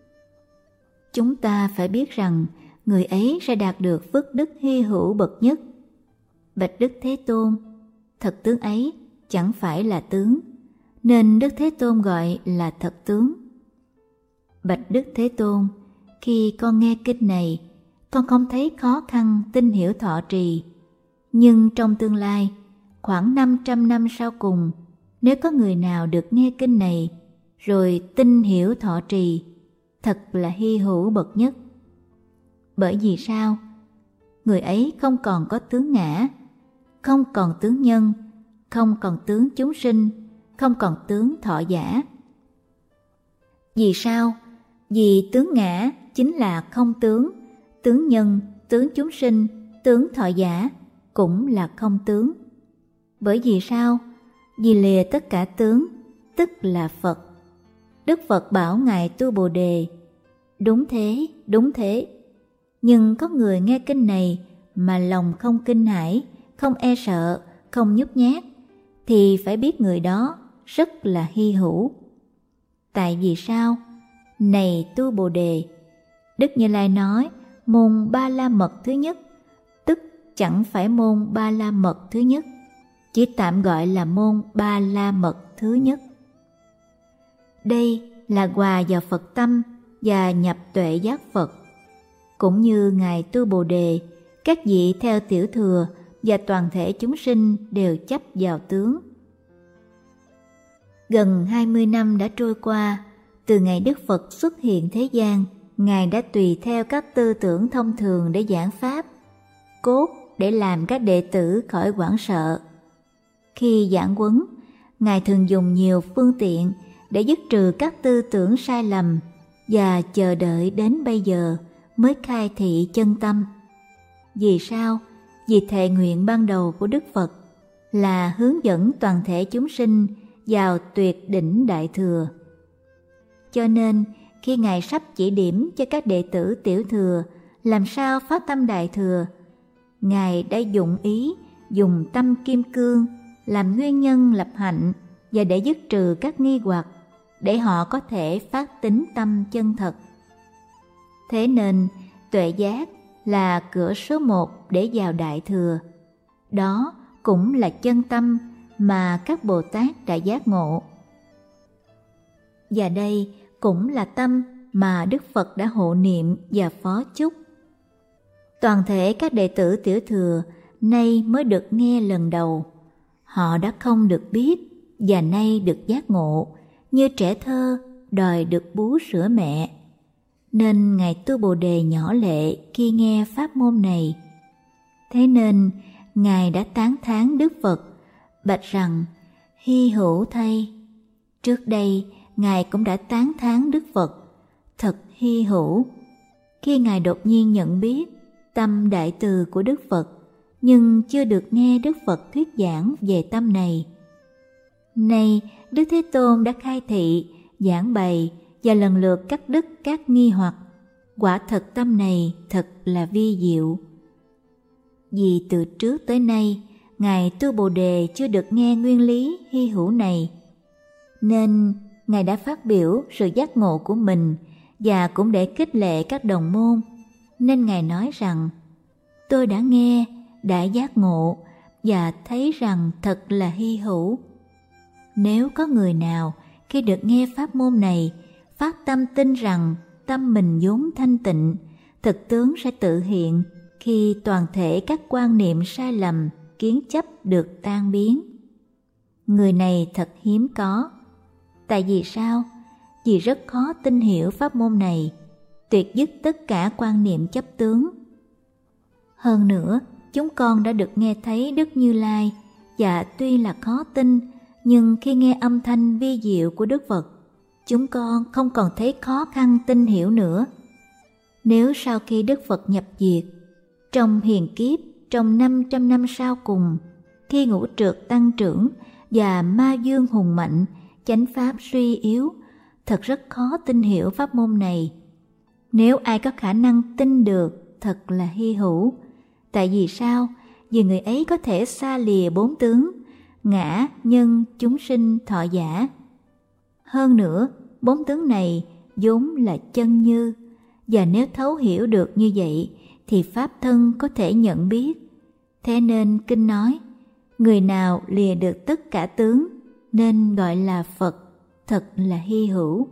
Chúng ta phải biết rằng người ấy sẽ đạt được phước đức hy hữu bậc nhất. Bạch Đức Thế Tôn, thật tướng ấy chẳng phải là tướng, nên Đức Thế Tôn gọi là thật tướng. Bạch Đức Thế Tôn, khi con nghe kinh này, con không thấy khó khăn tin hiểu thọ trì. Nhưng trong tương lai, khoảng năm trăm năm sau cùng, nếu có người nào được nghe kinh này, rồi tin hiểu thọ trì, thật là hy hữu bậc nhất. Bởi vì sao? Người ấy không còn có tướng ngã, không còn tướng nhân, không còn tướng chúng sinh, không còn tướng thọ giả. Vì sao? Vì tướng ngã chính là không tướng, tướng nhân, tướng chúng sinh, tướng thọ giả cũng là không tướng. Bởi vì sao? Vì lìa tất cả tướng, tức là Phật. Đức Phật bảo Ngài Tu Bồ Đề: đúng thế, đúng thế. Nhưng có người nghe kinh này mà lòng không kinh hãi, không e sợ, không nhút nhát, thì phải biết người đó rất là hy hữu. Tại vì sao? Này Tu Bồ Đề, Đức Như Lai nói môn Ba La Mật thứ nhất, tức chẳng phải môn Ba La Mật thứ nhất, chỉ tạm gọi là môn Ba La Mật thứ nhất. Đây là hòa vào Phật tâm và nhập tuệ giác Phật. Cũng như Ngài Tu Bồ Đề, các vị theo tiểu thừa và toàn thể chúng sinh đều chấp vào tướng. Gần hai mươi năm đã trôi qua, từ ngày Đức Phật xuất hiện thế gian, Ngài đã tùy theo các tư tưởng thông thường để giảng Pháp, cốt để làm các đệ tử khỏi hoảng sợ. Khi giảng huấn, Ngài thường dùng nhiều phương tiện để dứt trừ các tư tưởng sai lầm và chờ đợi đến bây giờ mới khai thị chân tâm. Vì sao? Vì thệ nguyện ban đầu của Đức Phật là hướng dẫn toàn thể chúng sinh vào tuyệt đỉnh Đại Thừa. Cho nên, khi Ngài sắp chỉ điểm cho các đệ tử tiểu thừa làm sao phát tâm Đại Thừa, Ngài đã dụng ý dùng tâm kim cương làm nguyên nhân lập hạnh và để dứt trừ các nghi hoặc, để họ có thể phát tín tâm chân thật. Thế nên, tuệ giác là cửa số một để vào Đại Thừa. Đó cũng là chân tâm mà các Bồ Tát đã giác ngộ. Và đây cũng là tâm mà Đức Phật đã hộ niệm và phó chúc. Toàn thể các đệ tử tiểu thừa nay mới được nghe lần đầu. Họ đã không được biết và nay được giác ngộ, như trẻ thơ đòi được bú sữa mẹ. Nên Ngài Tu Bồ Đề nhỏ lệ khi nghe pháp môn này. Thế nên Ngài đã tán thán Đức Phật, bạch rằng hy hữu thay. Trước đây Ngài cũng đã tán thán Đức Phật, thật hy hữu. Khi Ngài đột nhiên nhận biết tâm đại từ của Đức Phật, nhưng chưa được nghe Đức Phật thuyết giảng về tâm này. Nay Đức Thế Tôn đã khai thị, giảng bày và lần lượt cắt đứt các nghi hoặc. Quả thật tâm này thật là vi diệu. Vì từ trước tới nay Ngài Tu Bồ Đề chưa được nghe nguyên lý hy hữu này, nên Ngài đã phát biểu sự giác ngộ của mình và cũng để khích lệ các đồng môn. Nên Ngài nói rằng, tôi đã nghe, đã giác ngộ và thấy rằng thật là hy hữu. Nếu có người nào khi được nghe pháp môn này phát tâm tin rằng tâm mình vốn thanh tịnh, thực tướng sẽ tự hiện khi toàn thể các quan niệm sai lầm, kiến chấp được tan biến. Người này thật hiếm có. Tại vì sao? Vì rất khó tin hiểu pháp môn này, tuyệt dứt tất cả quan niệm chấp tướng. Hơn nữa, chúng con đã được nghe thấy Đức Như Lai, và tuy là khó tin, nhưng khi nghe âm thanh vi diệu của Đức Phật, chúng con không còn thấy khó khăn tin hiểu nữa. Nếu sau khi Đức Phật nhập diệt, trong hiền kiếp, trong năm trăm năm sau cùng, khi ngũ trược tăng trưởng và ma dương hùng mạnh, chánh pháp suy yếu, thật rất khó tin hiểu pháp môn này. Nếu ai có khả năng tin được, thật là hy hữu. Tại vì sao? Vì người ấy có thể xa lìa bốn tướng, ngã, nhân, chúng sinh, thọ giả. Hơn nữa, bốn tướng này vốn là chân như, và nếu thấu hiểu được như vậy, thì pháp thân có thể nhận biết. Thế nên kinh nói, người nào lìa được tất cả tướng, nên gọi là Phật, thật là hy hữu.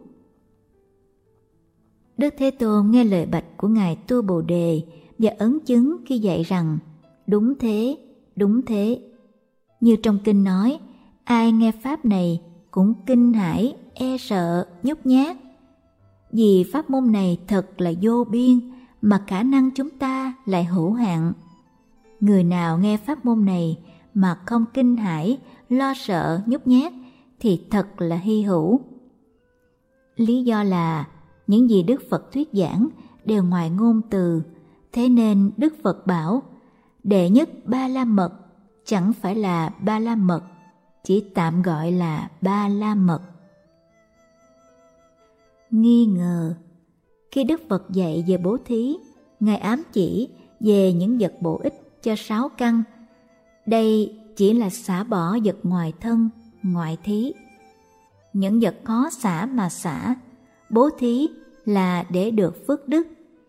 Đức Thế Tôn nghe lời bạch của Ngài Tu Bồ Đề và ấn chứng khi dạy rằng, đúng thế, đúng thế. Như trong kinh nói, ai nghe pháp này cũng kinh hãi, e sợ, nhút nhát. Vì pháp môn này thật là vô biên, mà khả năng chúng ta lại hữu hạn. Người nào nghe pháp môn này mà không kinh hãi, lo sợ, nhút nhát, thì thật là hy hữu. Lý do là những gì Đức Phật thuyết giảng đều ngoài ngôn từ, thế nên Đức Phật bảo đệ nhất Ba La Mật chẳng phải là Ba La Mật, chỉ tạm gọi là Ba La Mật. Nghi ngờ. Khi Đức Phật dạy về bố thí, Ngài ám chỉ về những vật bổ ích cho sáu căn. Đây chỉ là xả bỏ vật ngoài thân, ngoại thí. Những vật khó xả mà xả, bố thí là để được phước đức,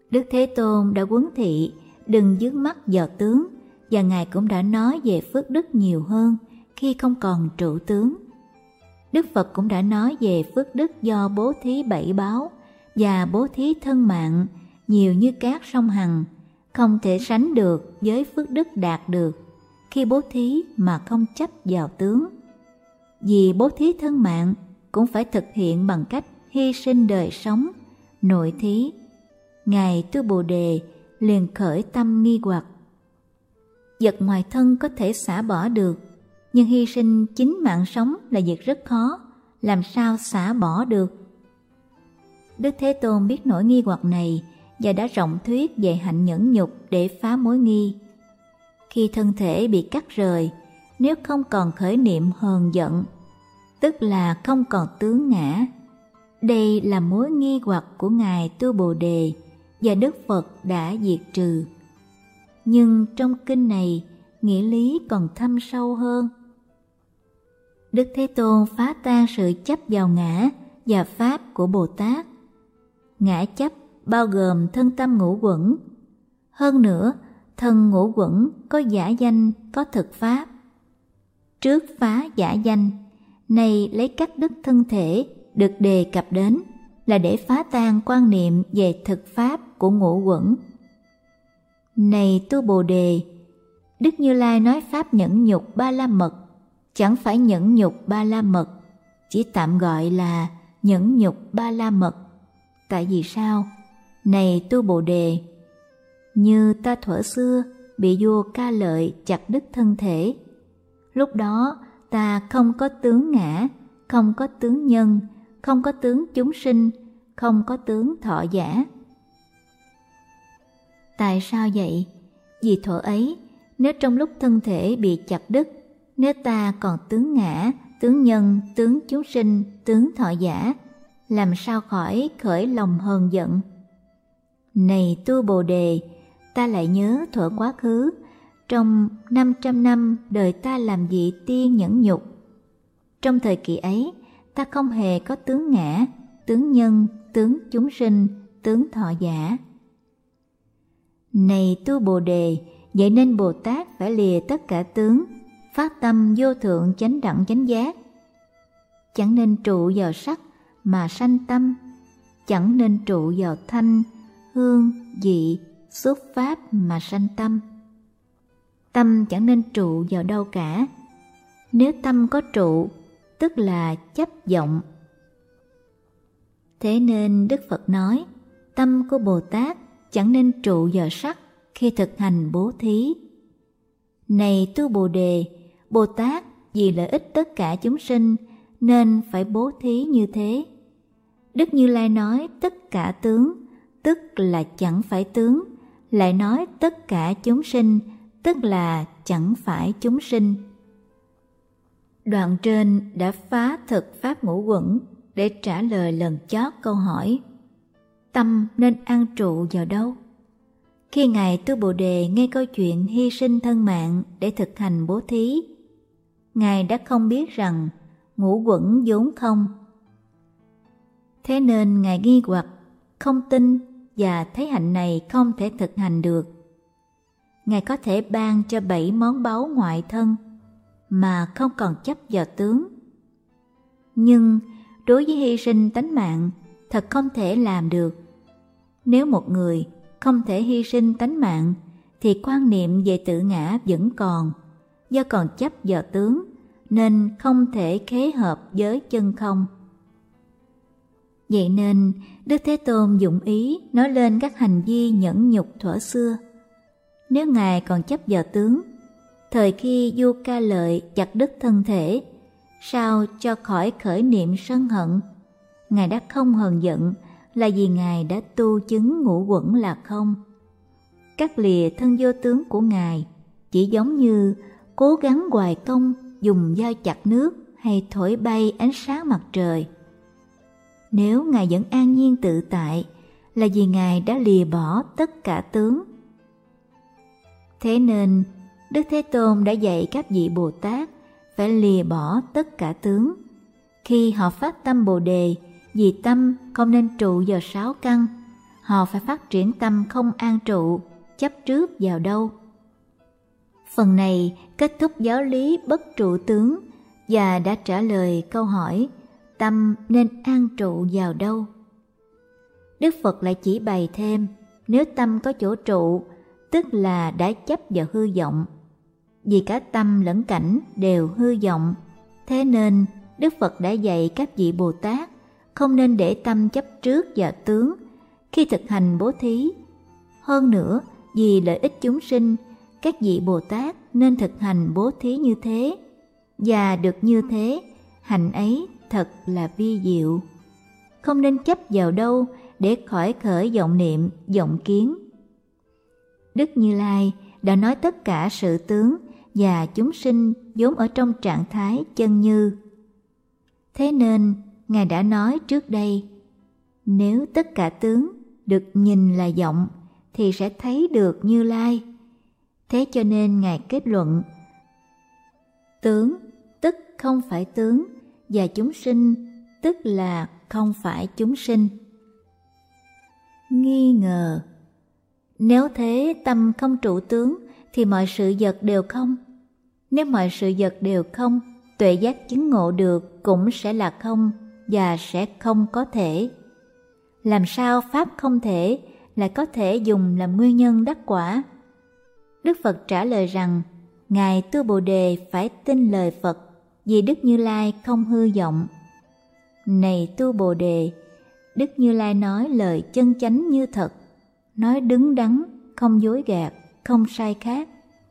Đức Thế Tôn đã huấn thị đừng dướng mắt vào tướng, và Ngài cũng đã nói về phước đức nhiều hơn khi không còn trụ tướng. Đức Phật cũng đã nói về phước đức do bố thí bảy báo và bố thí thân mạng nhiều như cát sông Hằng, không thể sánh được với phước đức đạt được khi bố thí mà không chấp vào tướng. Vì bố thí thân mạng cũng phải thực hiện bằng cách hy sinh đời sống, nội thí. Ngài Tu Bồ Đề liền khởi tâm nghi hoặc. Vật ngoài thân có thể xả bỏ được, nhưng hy sinh chính mạng sống là việc rất khó, làm sao xả bỏ được? Đức Thế Tôn biết nỗi nghi hoặc này và đã rộng thuyết về hạnh nhẫn nhục để phá mối nghi. Khi thân thể bị cắt rời, nếu không còn khởi niệm hờn giận, tức là không còn tướng ngã. Đây là mối nghi hoặc của Ngài Tu Bồ Đề và Đức Phật đã diệt trừ. Nhưng trong kinh này, nghĩa lý còn thâm sâu hơn. Đức Thế Tôn phá tan sự chấp vào ngã và pháp của Bồ Tát. Ngã chấp bao gồm thân tâm ngũ uẩn. Hơn nữa, thân ngũ uẩn có giả danh, có thực pháp. Trước phá giả danh, này lấy cắt đứt thân thể được đề cập đến là để phá tan quan niệm về thực pháp của ngũ uẩn. Này Tu Bồ Đề, Đức Như Lai nói pháp nhẫn nhục ba la mật, chẳng phải nhẫn nhục ba la mật, chỉ tạm gọi là nhẫn nhục ba la mật. Tại vì sao? Này Tu Bồ Đề, như ta thuở xưa bị vua Ca Lợi chặt đứt thân thể, lúc đó ta không có tướng ngã, không có tướng nhân, không có tướng chúng sinh, không có tướng thọ giả. Tại sao vậy? Vì thuở ấy, nếu trong lúc thân thể bị chặt đứt, nếu ta còn tướng ngã, tướng nhân, tướng chúng sinh, tướng thọ giả, làm sao khỏi khởi lòng hờn giận? Này Tu Bồ Đề, ta lại nhớ thuở quá khứ, trong năm trăm năm đời ta làm vị tiên nhẫn nhục. Trong thời kỳ ấy, ta không hề có tướng ngã, tướng nhân, tướng chúng sinh, tướng thọ giả. Này Tu Bồ Đề, vậy nên Bồ Tát phải lìa tất cả tướng, phát tâm vô thượng chánh đẳng chánh giác. Chẳng nên trụ vào sắc mà sanh tâm, chẳng nên trụ vào thanh, hương, vị, xuất pháp mà sanh tâm. Tâm chẳng nên trụ vào đâu cả. Nếu tâm có trụ, tức là chấp vọng. Thế nên Đức Phật nói, tâm của Bồ Tát chẳng nên trụ vào sắc khi thực hành bố thí. Này Tu Bồ Đề, Bồ Tát vì lợi ích tất cả chúng sinh nên phải bố thí như thế. Đức Như Lai nói tất cả tướng, tức là chẳng phải tướng, lại nói tất cả chúng sinh, tức là chẳng phải chúng sinh. Đoạn trên đã phá thực pháp ngũ uẩn để trả lời lần chót câu hỏi tâm nên an trụ vào đâu. Khi Ngài Tu Bồ Đề nghe câu chuyện hy sinh thân mạng để thực hành bố thí, Ngài đã không biết rằng ngũ uẩn vốn không. Thế nên Ngài nghi hoặc, không tin và thấy hạnh này không thể thực hành được. Ngài có thể ban cho bảy món báu ngoại thân mà không còn chấp vào tướng. Nhưng đối với hy sinh tánh mạng thật không thể làm được. Nếu một người không thể hy sinh tánh mạng thì quan niệm về tự ngã vẫn còn, do còn chấp vào tướng nên không thể khế hợp với chân không. Vậy nên Đức Thế Tôn dụng ý nói lên các hành vi nhẫn nhục thuở xưa. Nếu Ngài còn chấp vào tướng, thời khi vua Ca Lợi chặt đứt thân thể, sao cho khỏi khởi niệm sân hận? Ngài đã không hờn giận là vì Ngài đã tu chứng ngũ uẩn là không. Cắt lìa thân vô tướng của Ngài chỉ giống như cố gắng hoài công dùng dao chặt nước hay thổi bay ánh sáng mặt trời. Nếu Ngài vẫn an nhiên tự tại là vì Ngài đã lìa bỏ tất cả tướng. Thế nên Đức Thế Tôn đã dạy các vị Bồ Tát phải lìa bỏ tất cả tướng. Khi họ phát tâm Bồ Đề, vì tâm không nên trụ vào sáu căn, họ phải phát triển tâm không an trụ, chấp trước vào đâu. Phần này kết thúc giáo lý bất trụ tướng và đã trả lời câu hỏi tâm nên an trụ vào đâu. Đức Phật lại chỉ bày thêm, nếu tâm có chỗ trụ, tức là đã chấp vào hư vọng. Vì cả tâm lẫn cảnh đều hư vọng, thế nên Đức Phật đã dạy các vị Bồ Tát không nên để tâm chấp trước vào tướng khi thực hành bố thí. Hơn nữa, vì lợi ích chúng sinh, các vị Bồ Tát nên thực hành bố thí như thế, và được như thế, hạnh ấy thật là vi diệu. Không nên chấp vào đâu để khỏi khởi vọng niệm, vọng kiến. Đức Như Lai đã nói tất cả sự tướng và chúng sinh vốn ở trong trạng thái chân như. Thế nên, Ngài đã nói trước đây, nếu tất cả tướng được nhìn là vọng, thì sẽ thấy được Như Lai. Thế cho nên Ngài kết luận, tướng tức không phải tướng, và chúng sinh tức là không phải chúng sinh. Nghi ngờ, nếu thế tâm không trụ tướng thì mọi sự vật đều không. Nếu mọi sự vật đều không, tuệ giác chứng ngộ được cũng sẽ là không và sẽ không có thể. Làm sao pháp không thể lại có thể dùng làm nguyên nhân đắc quả? Đức Phật trả lời rằng, Ngài Tu Bồ Đề phải tin lời Phật, vì Đức Như Lai không hư vọng. Này Tu Bồ Đề, Đức Như Lai nói lời chân chánh như thật, nói đứng đắn, không dối gạt, không sai khác.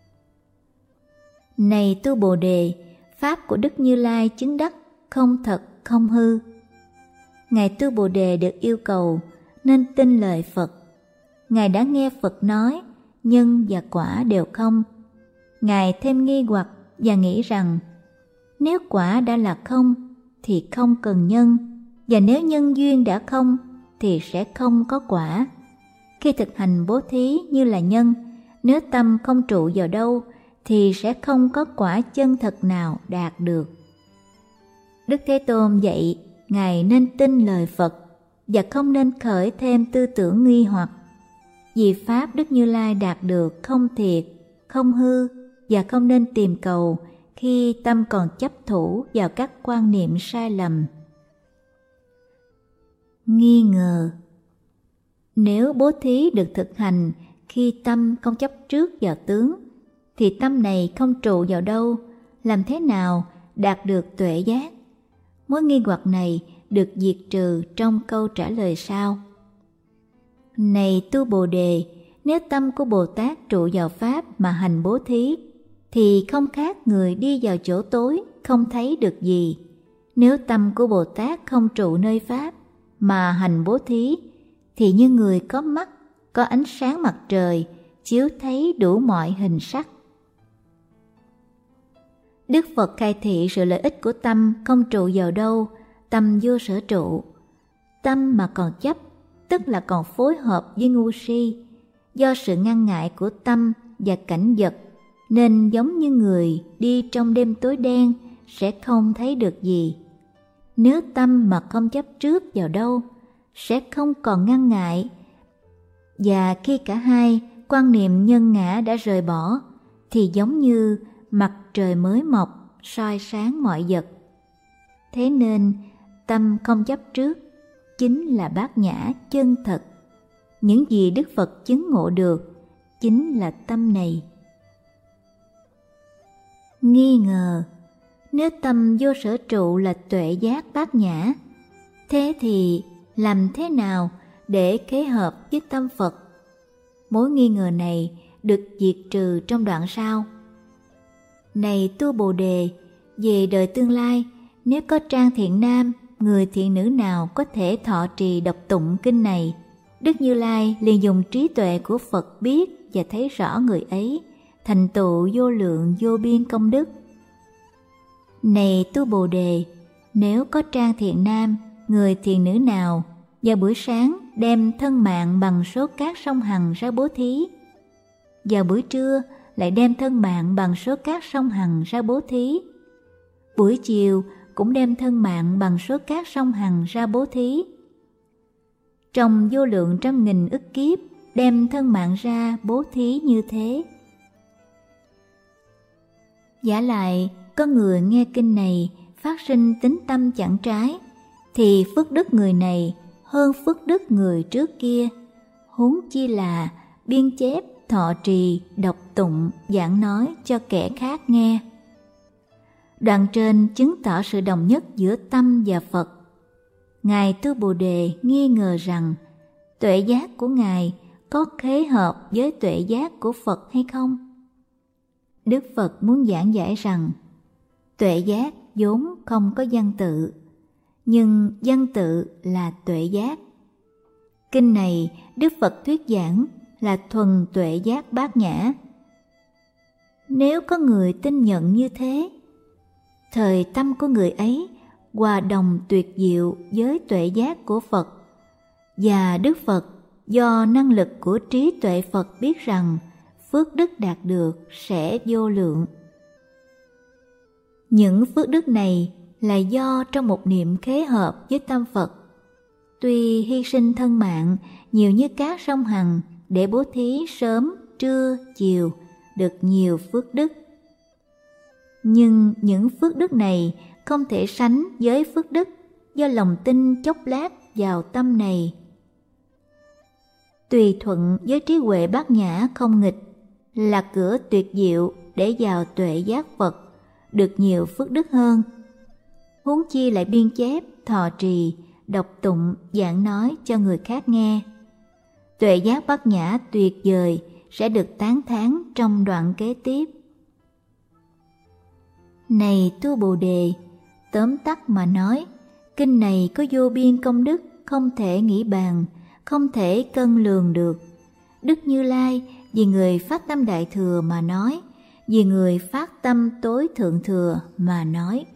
Này Tu Bồ Đề, pháp của Đức Như Lai chứng đắc, không thật, không hư. Ngài Tu Bồ Đề được yêu cầu nên tin lời Phật. Ngài đã nghe Phật nói, nhân và quả đều không. Ngài thêm nghi hoặc và nghĩ rằng, nếu quả đã là không, thì không cần nhân, và nếu nhân duyên đã không, thì sẽ không có quả. Khi thực hành bố thí như là nhân, nếu tâm không trụ vào đâu, thì sẽ không có quả chân thật nào đạt được. Đức Thế Tôn dạy, Ngài nên tin lời Phật, và không nên khởi thêm tư tưởng nghi hoặc. Vì Pháp Đức Như Lai đạt được không thiệt, không hư, và không nên tìm cầu khi tâm còn chấp thủ vào các quan niệm sai lầm. Nghi ngờ, nếu bố thí được thực hành khi tâm không chấp trước vào tướng, thì tâm này không trụ vào đâu, làm thế nào đạt được tuệ giác? Mối nghi hoặc này được diệt trừ trong câu trả lời sau. Này Tu Bồ Đề, nếu tâm của Bồ Tát trụ vào Pháp mà hành bố thí, thì không khác người đi vào chỗ tối, không thấy được gì. Nếu tâm của Bồ Tát không trụ nơi Pháp mà hành bố thí, thì như người có mắt, có ánh sáng mặt trời, chiếu thấy đủ mọi hình sắc. Đức Phật khai thị sự lợi ích của tâm không trụ vào đâu, tâm vô sở trụ. Tâm mà còn chấp, tức là còn phối hợp với ngu si, do sự ngăn ngại của tâm và cảnh vật, nên giống như người đi trong đêm tối đen sẽ không thấy được gì. Nếu tâm mà không chấp trước vào đâu, sẽ không còn ngăn ngại, và khi cả hai quan niệm nhân ngã đã rời bỏ, thì giống như mặt trời mới mọc soi sáng mọi vật. Thế nên tâm không chấp trước chính là bát nhã chân thật. Những gì Đức Phật chứng ngộ được chính là tâm này. Nghi ngờ, nếu tâm vô sở trụ là tuệ giác bát nhã, thế thì làm thế nào để khế hợp với tâm Phật? Mối nghi ngờ này được diệt trừ trong đoạn sau. Này Tu Bồ Đề, về đời tương lai, nếu có trang thiện nam, người thiện nữ nào có thể thọ trì đọc tụng kinh này, Đức Như Lai liền dùng trí tuệ của Phật biết và thấy rõ người ấy, thành tựu vô lượng vô biên công đức. Này Tu Bồ Đề, nếu có trang thiện nam, người thiện nữ nào vào buổi sáng đem thân mạng bằng số cát sông Hằng ra bố thí, vào buổi trưa lại đem thân mạng bằng số cát sông Hằng ra bố thí, buổi chiều cũng đem thân mạng bằng số cát sông Hằng ra bố thí, trong vô lượng trăm nghìn ức kiếp đem thân mạng ra bố thí như thế. Giả lại, có người nghe kinh này phát sinh tín tâm chẳng trái, thì phước đức người này hơn phước đức người trước kia, huống chi là biên chép, thọ trì, đọc tụng, giảng nói cho kẻ khác nghe. Đoạn trên chứng tỏ sự đồng nhất giữa tâm và Phật. Ngài Tu Bồ Đề nghi ngờ rằng tuệ giác của Ngài có khế hợp với tuệ giác của Phật hay không? Đức Phật muốn giảng giải rằng tuệ giác vốn không có văn tự, nhưng văn tự là tuệ giác. Kinh này Đức Phật thuyết giảng là thuần tuệ giác bát nhã. Nếu có người tin nhận như thế, thời tâm của người ấy hòa đồng tuyệt diệu với tuệ giác của Phật, và Đức Phật do năng lực của trí tuệ Phật biết rằng phước đức đạt được sẽ vô lượng. Những phước đức này là do trong một niệm khế hợp với tâm Phật. Tuy hy sinh thân mạng nhiều như cát sông Hằng để bố thí sớm, trưa, chiều được nhiều phước đức, nhưng những phước đức này không thể sánh với phước đức do lòng tin chốc lát vào tâm này. Tùy thuận với trí huệ bát nhã không nghịch là cửa tuyệt diệu để vào tuệ giác Phật, được nhiều phước đức hơn. Huống chi lại biên chép, thọ trì, đọc tụng, giảng nói cho người khác nghe. Tuệ giác bát nhã tuyệt vời sẽ được tán thán trong đoạn kế tiếp. Này Tu Bồ Đề, tóm tắt mà nói, kinh này có vô biên công đức không thể nghĩ bàn, không thể cân lường được. Đức Như Lai vì người phát tâm đại thừa mà nói, vì người phát tâm tối thượng thừa mà nói.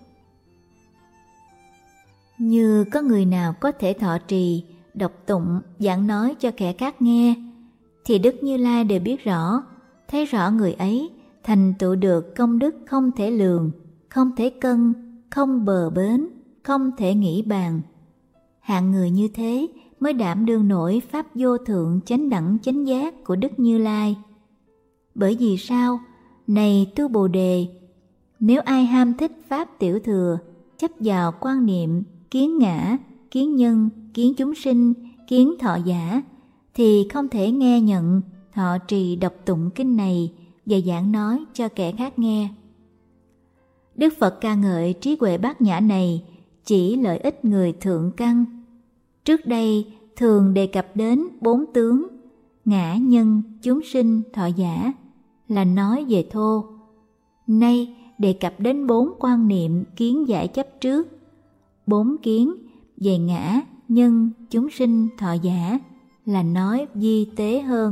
Như có người nào có thể thọ trì, đọc tụng, giảng nói cho kẻ khác nghe, thì Đức Như Lai đều biết rõ, thấy rõ người ấy thành tựu được công đức không thể lường, không thể cân, không bờ bến, không thể nghĩ bàn. Hạng người như thế mới đảm đương nổi pháp vô thượng chánh đẳng chánh giác của Đức Như Lai. Bởi vì sao? Này Tu Bồ Đề, nếu ai ham thích pháp tiểu thừa, chấp vào quan niệm, kiến ngã, kiến nhân, kiến chúng sinh, kiến thọ giả, thì không thể nghe nhận, thọ trì đọc tụng kinh này và giảng nói cho kẻ khác nghe. Đức Phật ca ngợi trí huệ bát nhã này chỉ lợi ích người thượng căn. Trước đây thường đề cập đến bốn tướng, ngã, nhân, chúng sinh, thọ giả, là nói về thô. Nay đề cập đến bốn quan niệm kiến giải chấp trước, bốn kiến về ngã, nhân, chúng sinh, thọ giả, là nói vi tế hơn.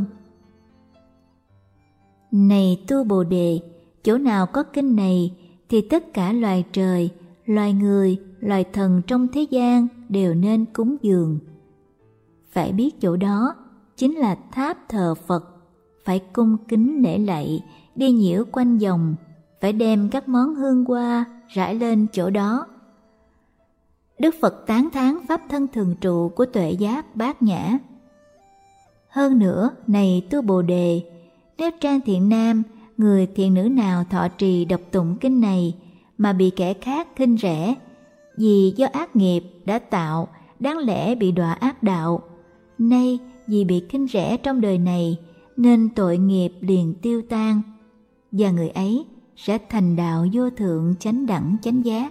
Này Tu Bồ Đề, chỗ nào có kinh này thì tất cả loài trời, loài người, loài thần trong thế gian đều nên cúng dường. Phải biết chỗ đó chính là tháp thờ Phật, phải cung kính lễ lạy, đi nhiễu quanh vòng, phải đem các món hương hoa rải lên chỗ đó. Đức Phật tán thán pháp thân thường trụ của tuệ giác bát nhã. Hơn nữa, này Tu Bồ Đề, nếu Trang Thiện Nam, người thiện nữ nào thọ trì đọc tụng kinh này mà bị kẻ khác khinh rẻ, vì do ác nghiệp đã tạo, đáng lẽ bị đọa ác đạo, nay vì bị khinh rẻ trong đời này nên tội nghiệp liền tiêu tan, và người ấy sẽ thành đạo vô thượng chánh đẳng chánh giác.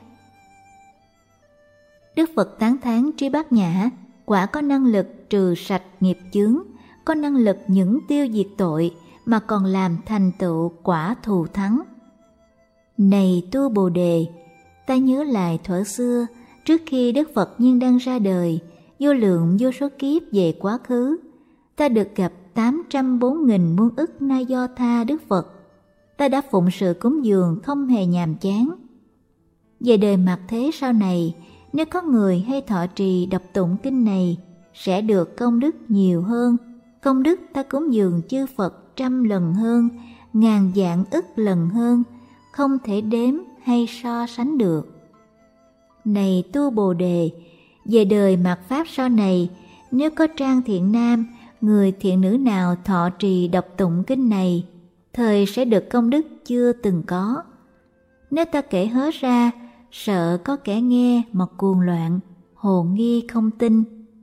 Đức Phật tán thán trí bát nhã quả có năng lực trừ sạch nghiệp chướng, có năng lực những tiêu diệt tội, mà còn làm thành tựu quả thù thắng. Này Tu Bồ Đề, ta nhớ lại thuở xưa, trước khi Đức Phật nhiên đăng ra đời, vô lượng vô số kiếp về quá khứ, ta được gặp tám trăm bốn nghìn muôn ức na do tha Đức Phật. Ta đã phụng sự cúng dường không hề nhàm chán. Về đời mặt thế sau này, nếu có người hay thọ trì đọc tụng kinh này, sẽ được công đức nhiều hơn. Công đức ta cúng dường chư Phật trăm lần hơn, ngàn vạn ức lần hơn, không thể đếm hay so sánh được. Này Tu Bồ Đề, về đời mạt Pháp sau này, nếu có Trang Thiện Nam, người thiện nữ nào thọ trì đọc tụng kinh này, thời sẽ được công đức chưa từng có. Nếu ta kể hết ra, sợ có kẻ nghe mà cuồng loạn, hồ nghi không tin.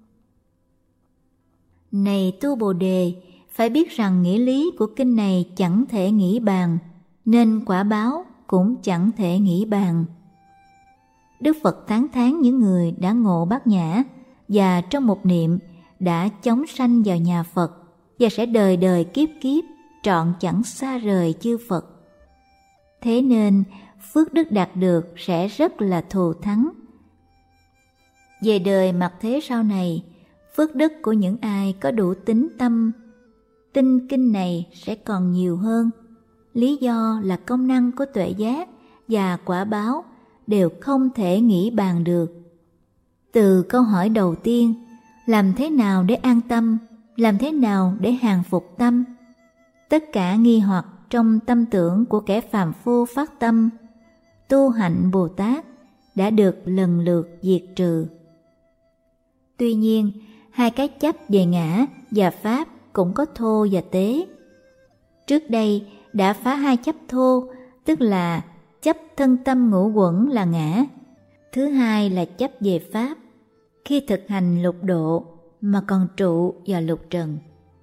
Này tu Bồ Đề, phải biết rằng nghĩa lý của kinh này chẳng thể nghĩ bàn, nên quả báo cũng chẳng thể nghĩ bàn. Đức Phật tán thán những người đã ngộ bát nhã và trong một niệm đã chóng sanh vào nhà Phật và sẽ đời đời kiếp kiếp trọn chẳng xa rời chư Phật. Thế nên phước đức đạt được sẽ rất là thù thắng. Về đời mặt thế sau này, phước đức của những ai có đủ tín tâm tin kinh này sẽ còn nhiều hơn. Lý do là công năng của tuệ giác và quả báo đều không thể nghĩ bàn được. Từ câu hỏi đầu tiên, làm thế nào để an tâm, làm thế nào để hàng phục tâm, tất cả nghi hoặc trong tâm tưởng của kẻ phàm phu phát tâm, tu hạnh Bồ Tát đã được lần lượt diệt trừ. Tuy nhiên, hai cái chấp về ngã và pháp cũng có thô và tế. Trước đây đã phá hai chấp thô, tức là chấp thân tâm ngũ uẩn là ngã. Thứ hai là chấp về pháp, khi thực hành lục độ mà còn trụ vào lục trần.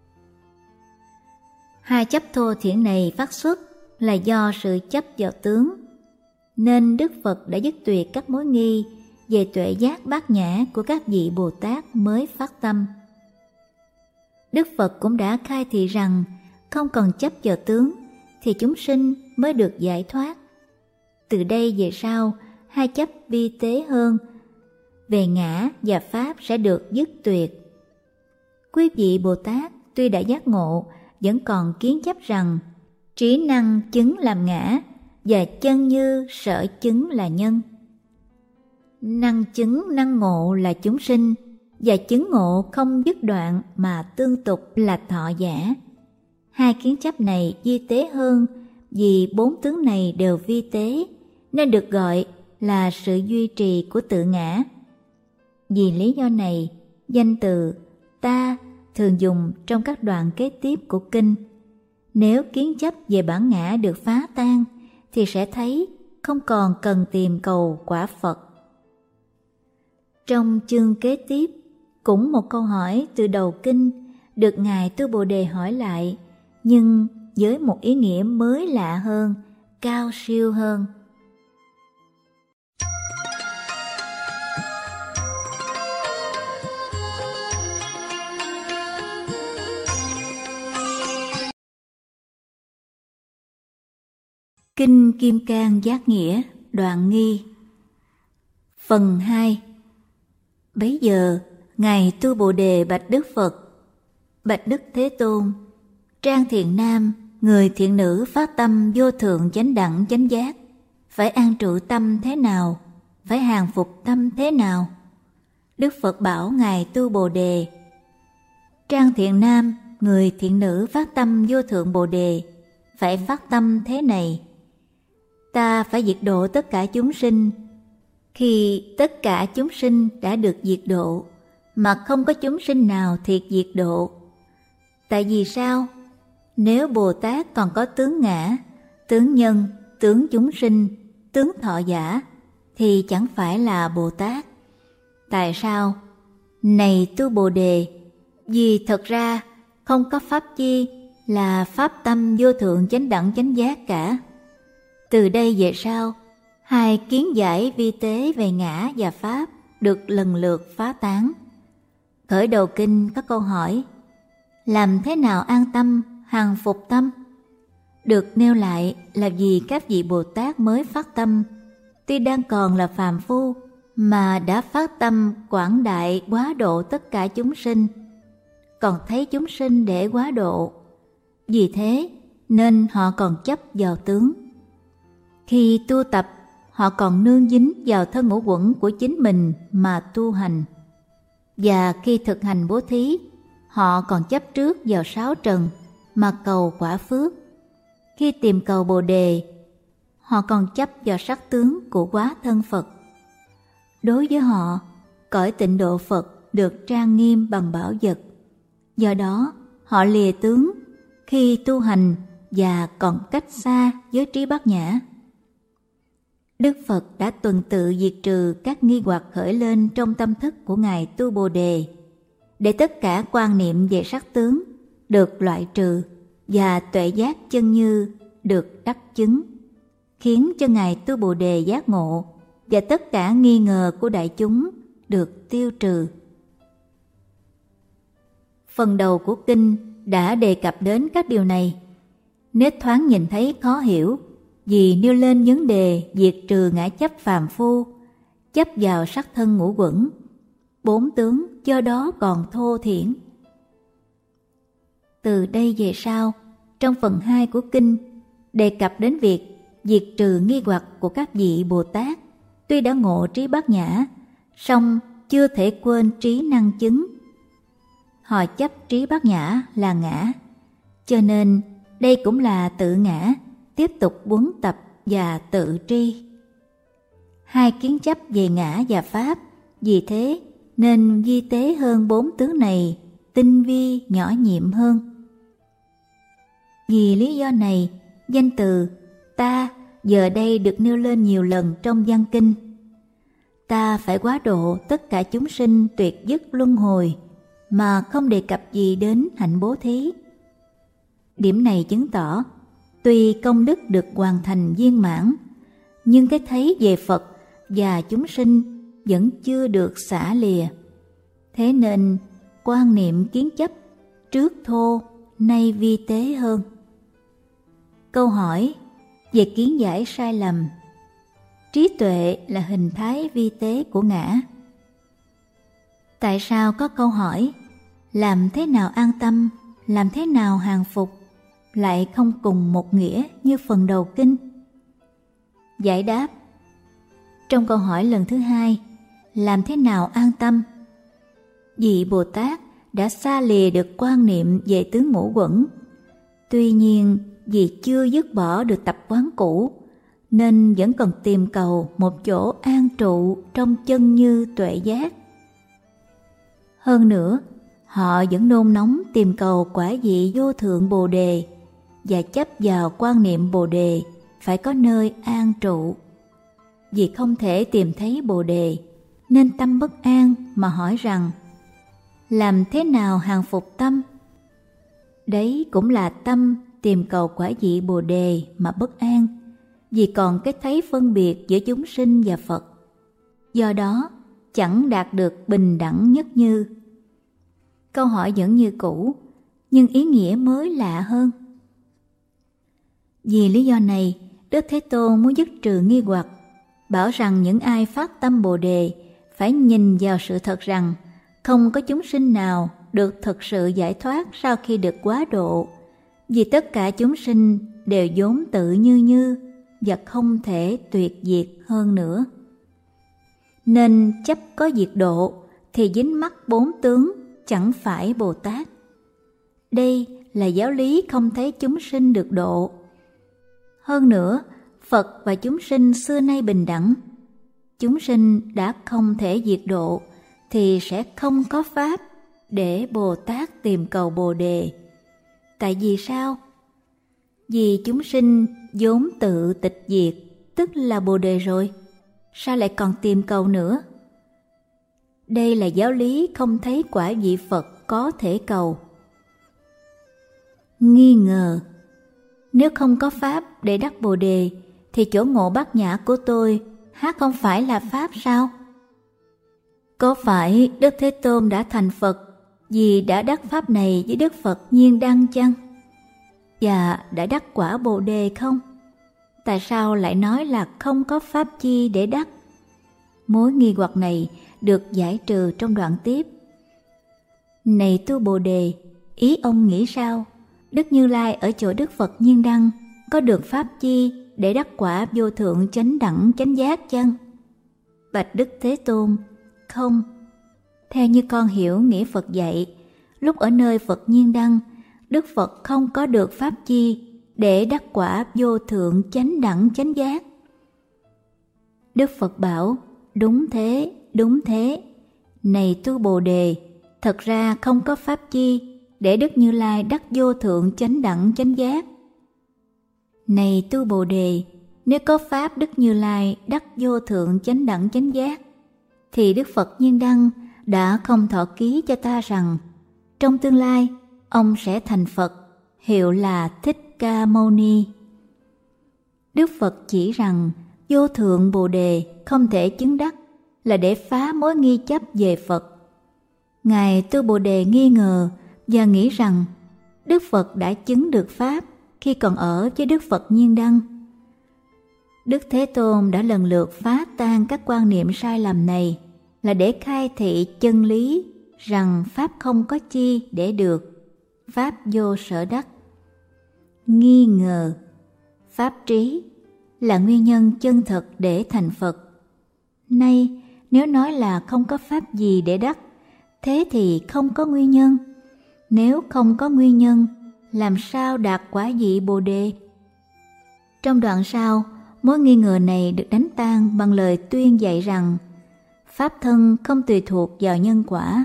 Hai chấp thô thiện này phát xuất là do sự chấp vào tướng, nên Đức Phật đã dứt tuyệt các mối nghi về tuệ giác bát nhã của các vị Bồ Tát mới phát tâm. Đức Phật cũng đã khai thị rằng không còn chấp vào tướng thì chúng sinh mới được giải thoát. Từ đây về sau, hai chấp vi tế hơn về ngã và pháp sẽ được dứt tuyệt. Quý vị Bồ Tát tuy đã giác ngộ vẫn còn kiến chấp rằng trí năng chứng làm ngã và chân như sở chứng là nhân. Năng chứng năng ngộ là chúng sinh và chứng ngộ không dứt đoạn mà tương tục là thọ giả. Hai kiến chấp này vi tế hơn vì bốn tướng này đều vi tế nên được gọi là sự duy trì của tự ngã. Vì lý do này, danh từ ta thường dùng trong các đoạn kế tiếp của kinh. Nếu kiến chấp về bản ngã được phá tan thì sẽ thấy không còn cần tìm cầu quả Phật. Trong chương kế tiếp, cũng một câu hỏi từ đầu kinh được Ngài Tu Bồ Đề hỏi lại, nhưng với một ý nghĩa mới lạ hơn, cao siêu hơn. Kinh Kim Cang Giác Nghĩa, đoạn nghi. Phần hai. Bấy giờ, Ngài Tu Bồ Đề bạch Đức Phật: Bạch Đức Thế Tôn, Trang Thiện Nam, người thiện nữ phát tâm vô thượng chánh đẳng chánh giác, phải an trụ tâm thế nào? Phải hàng phục tâm thế nào? Đức Phật bảo Ngài Tu Bồ Đề: Trang Thiện Nam, người thiện nữ phát tâm vô thượng Bồ Đề, phải phát tâm thế này: ta phải diệt độ tất cả chúng sinh. Khi tất cả chúng sinh đã được diệt độ, mà không có chúng sinh nào thiệt diệt độ. Tại vì sao? Nếu Bồ Tát còn có tướng ngã, tướng nhân, tướng chúng sinh, tướng thọ giả, thì chẳng phải là Bồ Tát. Tại sao? Này Tu Bồ Đề, vì thật ra không có pháp chi là pháp tâm vô thượng chánh đẳng chánh giác cả. Từ đây về sau, hai kiến giải vi tế về ngã và pháp được lần lượt phá tán. Khởi đầu kinh có câu hỏi: làm thế nào an tâm, hàng phục tâm? Được nêu lại là vì các vị Bồ Tát mới phát tâm, tuy đang còn là phàm phu mà đã phát tâm quảng đại quá độ tất cả chúng sinh, còn thấy chúng sinh để quá độ. Vì thế nên họ còn chấp vào tướng. Khi tu tập, họ còn nương dính vào thân ngũ uẩn của chính mình mà tu hành. Và khi thực hành bố thí, họ còn chấp trước vào sáu trần mà cầu quả phước. Khi tìm cầu Bồ Đề, họ còn chấp vào sắc tướng của quá thân Phật. Đối với họ, cõi tịnh độ Phật được trang nghiêm bằng bảo vật. Do đó, họ lìa tướng khi tu hành và còn cách xa với trí bát nhã. Đức Phật đã tuần tự diệt trừ các nghi hoặc khởi lên trong tâm thức của Ngài Tu Bồ Đề, để tất cả quan niệm về sắc tướng được loại trừ và tuệ giác chân như được đắc chứng, khiến cho Ngài Tu Bồ Đề giác ngộ và tất cả nghi ngờ của đại chúng được tiêu trừ. Phần đầu của kinh đã đề cập đến các điều này. Nếu thoáng nhìn thấy khó hiểu, vì nêu lên vấn đề diệt trừ ngã chấp phàm phu, chấp vào sắc thân ngũ uẩn, bốn tướng do đó còn thô thiển. Từ đây về sau, trong phần hai của kinh đề cập đến việc diệt trừ nghi hoặc của các vị Bồ Tát, tuy đã ngộ trí bát nhã, song chưa thể quên trí năng chứng. Họ chấp trí bát nhã là ngã, cho nên đây cũng là tự ngã, tiếp tục huấn tập và tự tri. Hai kiến chấp về ngã và pháp, vì thế nên vi tế hơn bốn tướng này, tinh vi nhỏ nhiệm hơn. Vì lý do này, danh từ ta giờ đây được nêu lên nhiều lần trong văn kinh. Ta phải quá độ tất cả chúng sinh tuyệt dứt luân hồi, mà không đề cập gì đến hạnh bố thí. Điểm này chứng tỏ, tuy công đức được hoàn thành viên mãn, nhưng cái thấy về Phật và chúng sinh vẫn chưa được xả lìa. Thế nên quan niệm kiến chấp trước thô, nay vi tế hơn. Câu hỏi về kiến giải sai lầm. Trí tuệ là hình thái vi tế của ngã. Tại sao có câu hỏi làm thế nào an tâm, làm thế nào hàng phục lại không cùng một nghĩa như phần đầu kinh? Giải đáp: trong câu hỏi lần thứ hai, làm thế nào an tâm, vị Bồ Tát đã xa lìa được quan niệm về tướng ngũ uẩn. Tuy nhiên vì chưa dứt bỏ được tập quán cũ, nên vẫn còn tìm cầu một chỗ an trụ trong chân như tuệ giác. Hơn nữa, họ vẫn nôn nóng tìm cầu quả vị vô thượng Bồ Đề và chấp vào quan niệm Bồ Đề phải có nơi an trụ. Vì không thể tìm thấy Bồ Đề nên tâm bất an mà hỏi rằng làm thế nào hàng phục tâm? Đấy cũng là tâm tìm cầu quả vị Bồ Đề mà bất an, vì còn cái thấy phân biệt giữa chúng sinh và Phật. Do đó chẳng đạt được bình đẳng nhất như. Câu hỏi vẫn như cũ, nhưng ý nghĩa mới lạ hơn. Vì lý do này, Đức Thế Tôn muốn dứt trừ nghi hoặc, bảo rằng những ai phát tâm Bồ Đề phải nhìn vào sự thật rằng không có chúng sinh nào được thực sự giải thoát sau khi được quá độ, vì tất cả chúng sinh đều vốn tự như như và không thể tuyệt diệt hơn nữa. Nên chấp có diệt độ thì dính mắc bốn tướng, chẳng phải Bồ Tát. Đây là giáo lý không thấy chúng sinh được độ. Hơn nữa, Phật và chúng sinh xưa nay bình đẳng. Chúng sinh đã không thể diệt độ thì sẽ không có pháp để Bồ Tát tìm cầu Bồ Đề. Tại vì sao? Vì chúng sinh vốn tự tịch diệt, tức là Bồ Đề rồi, sao lại còn tìm cầu nữa? Đây là giáo lý không thấy quả vị Phật có thể cầu. Nghi ngờ: nếu không có pháp để đắc Bồ Đề thì chỗ ngộ bát nhã của tôi há không phải là pháp sao? Có phải Đức Thế Tôn đã thành Phật vì đã đắc pháp này với Đức Phật Nhiên Đăng chăng? Và đã đắc quả Bồ Đề không? Tại sao lại nói là không có pháp chi để đắc? Mối nghi hoặc này được giải trừ trong đoạn tiếp. Này tu Bồ Đề, ý ông nghĩ sao? Đức Như Lai ở chỗ Đức Phật Nhiên Đăng có được pháp chi để đắc quả vô thượng chánh đẳng chánh giác chăng? Bạch Đức Thế Tôn: không. Theo như con hiểu nghĩa Phật dạy, lúc ở nơi Phật Nhiên Đăng, Đức Phật không có được pháp chi để đắc quả vô thượng chánh đẳng chánh giác. Đức Phật bảo: đúng thế, đúng thế. Này tu Bồ Đề, thật ra không có pháp chi để Đức Như Lai đắc vô thượng chánh đẳng chánh giác. Này tu Bồ Đề, nếu có pháp Đức Như Lai đắc vô thượng chánh đẳng chánh giác, thì Đức Phật Nhiên Đăng đã không thọ ký cho ta rằng trong tương lai ông sẽ thành Phật, hiệu là Thích Ca Mâu Ni. Đức Phật chỉ rằng vô thượng Bồ Đề không thể chứng đắc là để phá mối nghi chấp về Phật. Ngài tu Bồ Đề nghi ngờ và nghĩ rằng Đức Phật đã chứng được pháp khi còn ở với Đức Phật Nhiên Đăng. Đức Thế Tôn đã lần lượt phá tan các quan niệm sai lầm này là để khai thị chân lý rằng pháp không có chi để được, pháp vô sở đắc. Nghi ngờ, pháp trí là nguyên nhân chân thật để thành Phật. Nay, nếu nói là không có pháp gì để đắc, thế thì không có nguyên nhân. Nếu không có nguyên nhân, làm sao đạt quả vị Bồ Đề? Trong đoạn sau, mối nghi ngờ này được đánh tan bằng lời tuyên dạy rằng pháp thân không tùy thuộc vào nhân quả.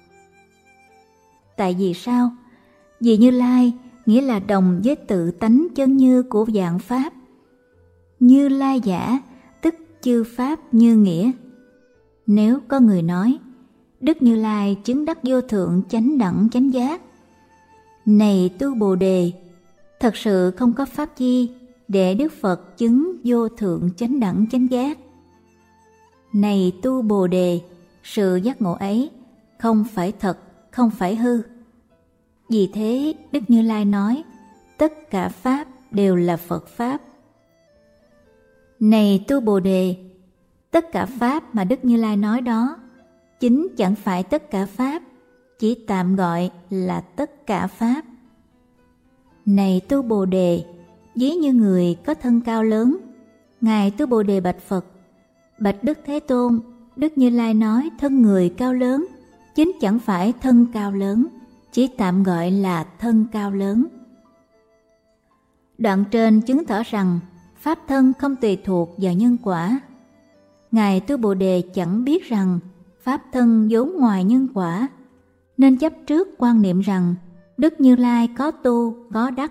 Tại vì sao? Vì Như Lai nghĩa là đồng với tự tánh chân như của vạn pháp. Như Lai giả tức chư pháp như nghĩa. Nếu có người nói Đức Như Lai chứng đắc vô thượng chánh đẳng chánh giác, này tu Bồ Đề, thật sự không có pháp chi để Đức Phật chứng vô thượng chánh đẳng chánh giác. Này tu Bồ Đề, sự giác ngộ ấy không phải thật, không phải hư. Vì thế Đức Như Lai nói tất cả pháp đều là Phật pháp. Này tu Bồ Đề, tất cả pháp mà Đức Như Lai nói đó chính chẳng phải tất cả pháp, chỉ tạm gọi là tất cả pháp. Này tu Bồ Đề, ví như người có thân cao lớn, Ngài tu Bồ Đề bạch Phật: bạch Đức Thế Tôn, Đức Như Lai nói thân người cao lớn chính chẳng phải thân cao lớn, chỉ tạm gọi là thân cao lớn. Đoạn trên chứng tỏ rằng pháp thân không tùy thuộc vào nhân quả. Ngài tu Bồ Đề chẳng biết rằng pháp thân vốn ngoài nhân quả, nên chấp trước quan niệm rằng Đức Như Lai có tu, có đắc.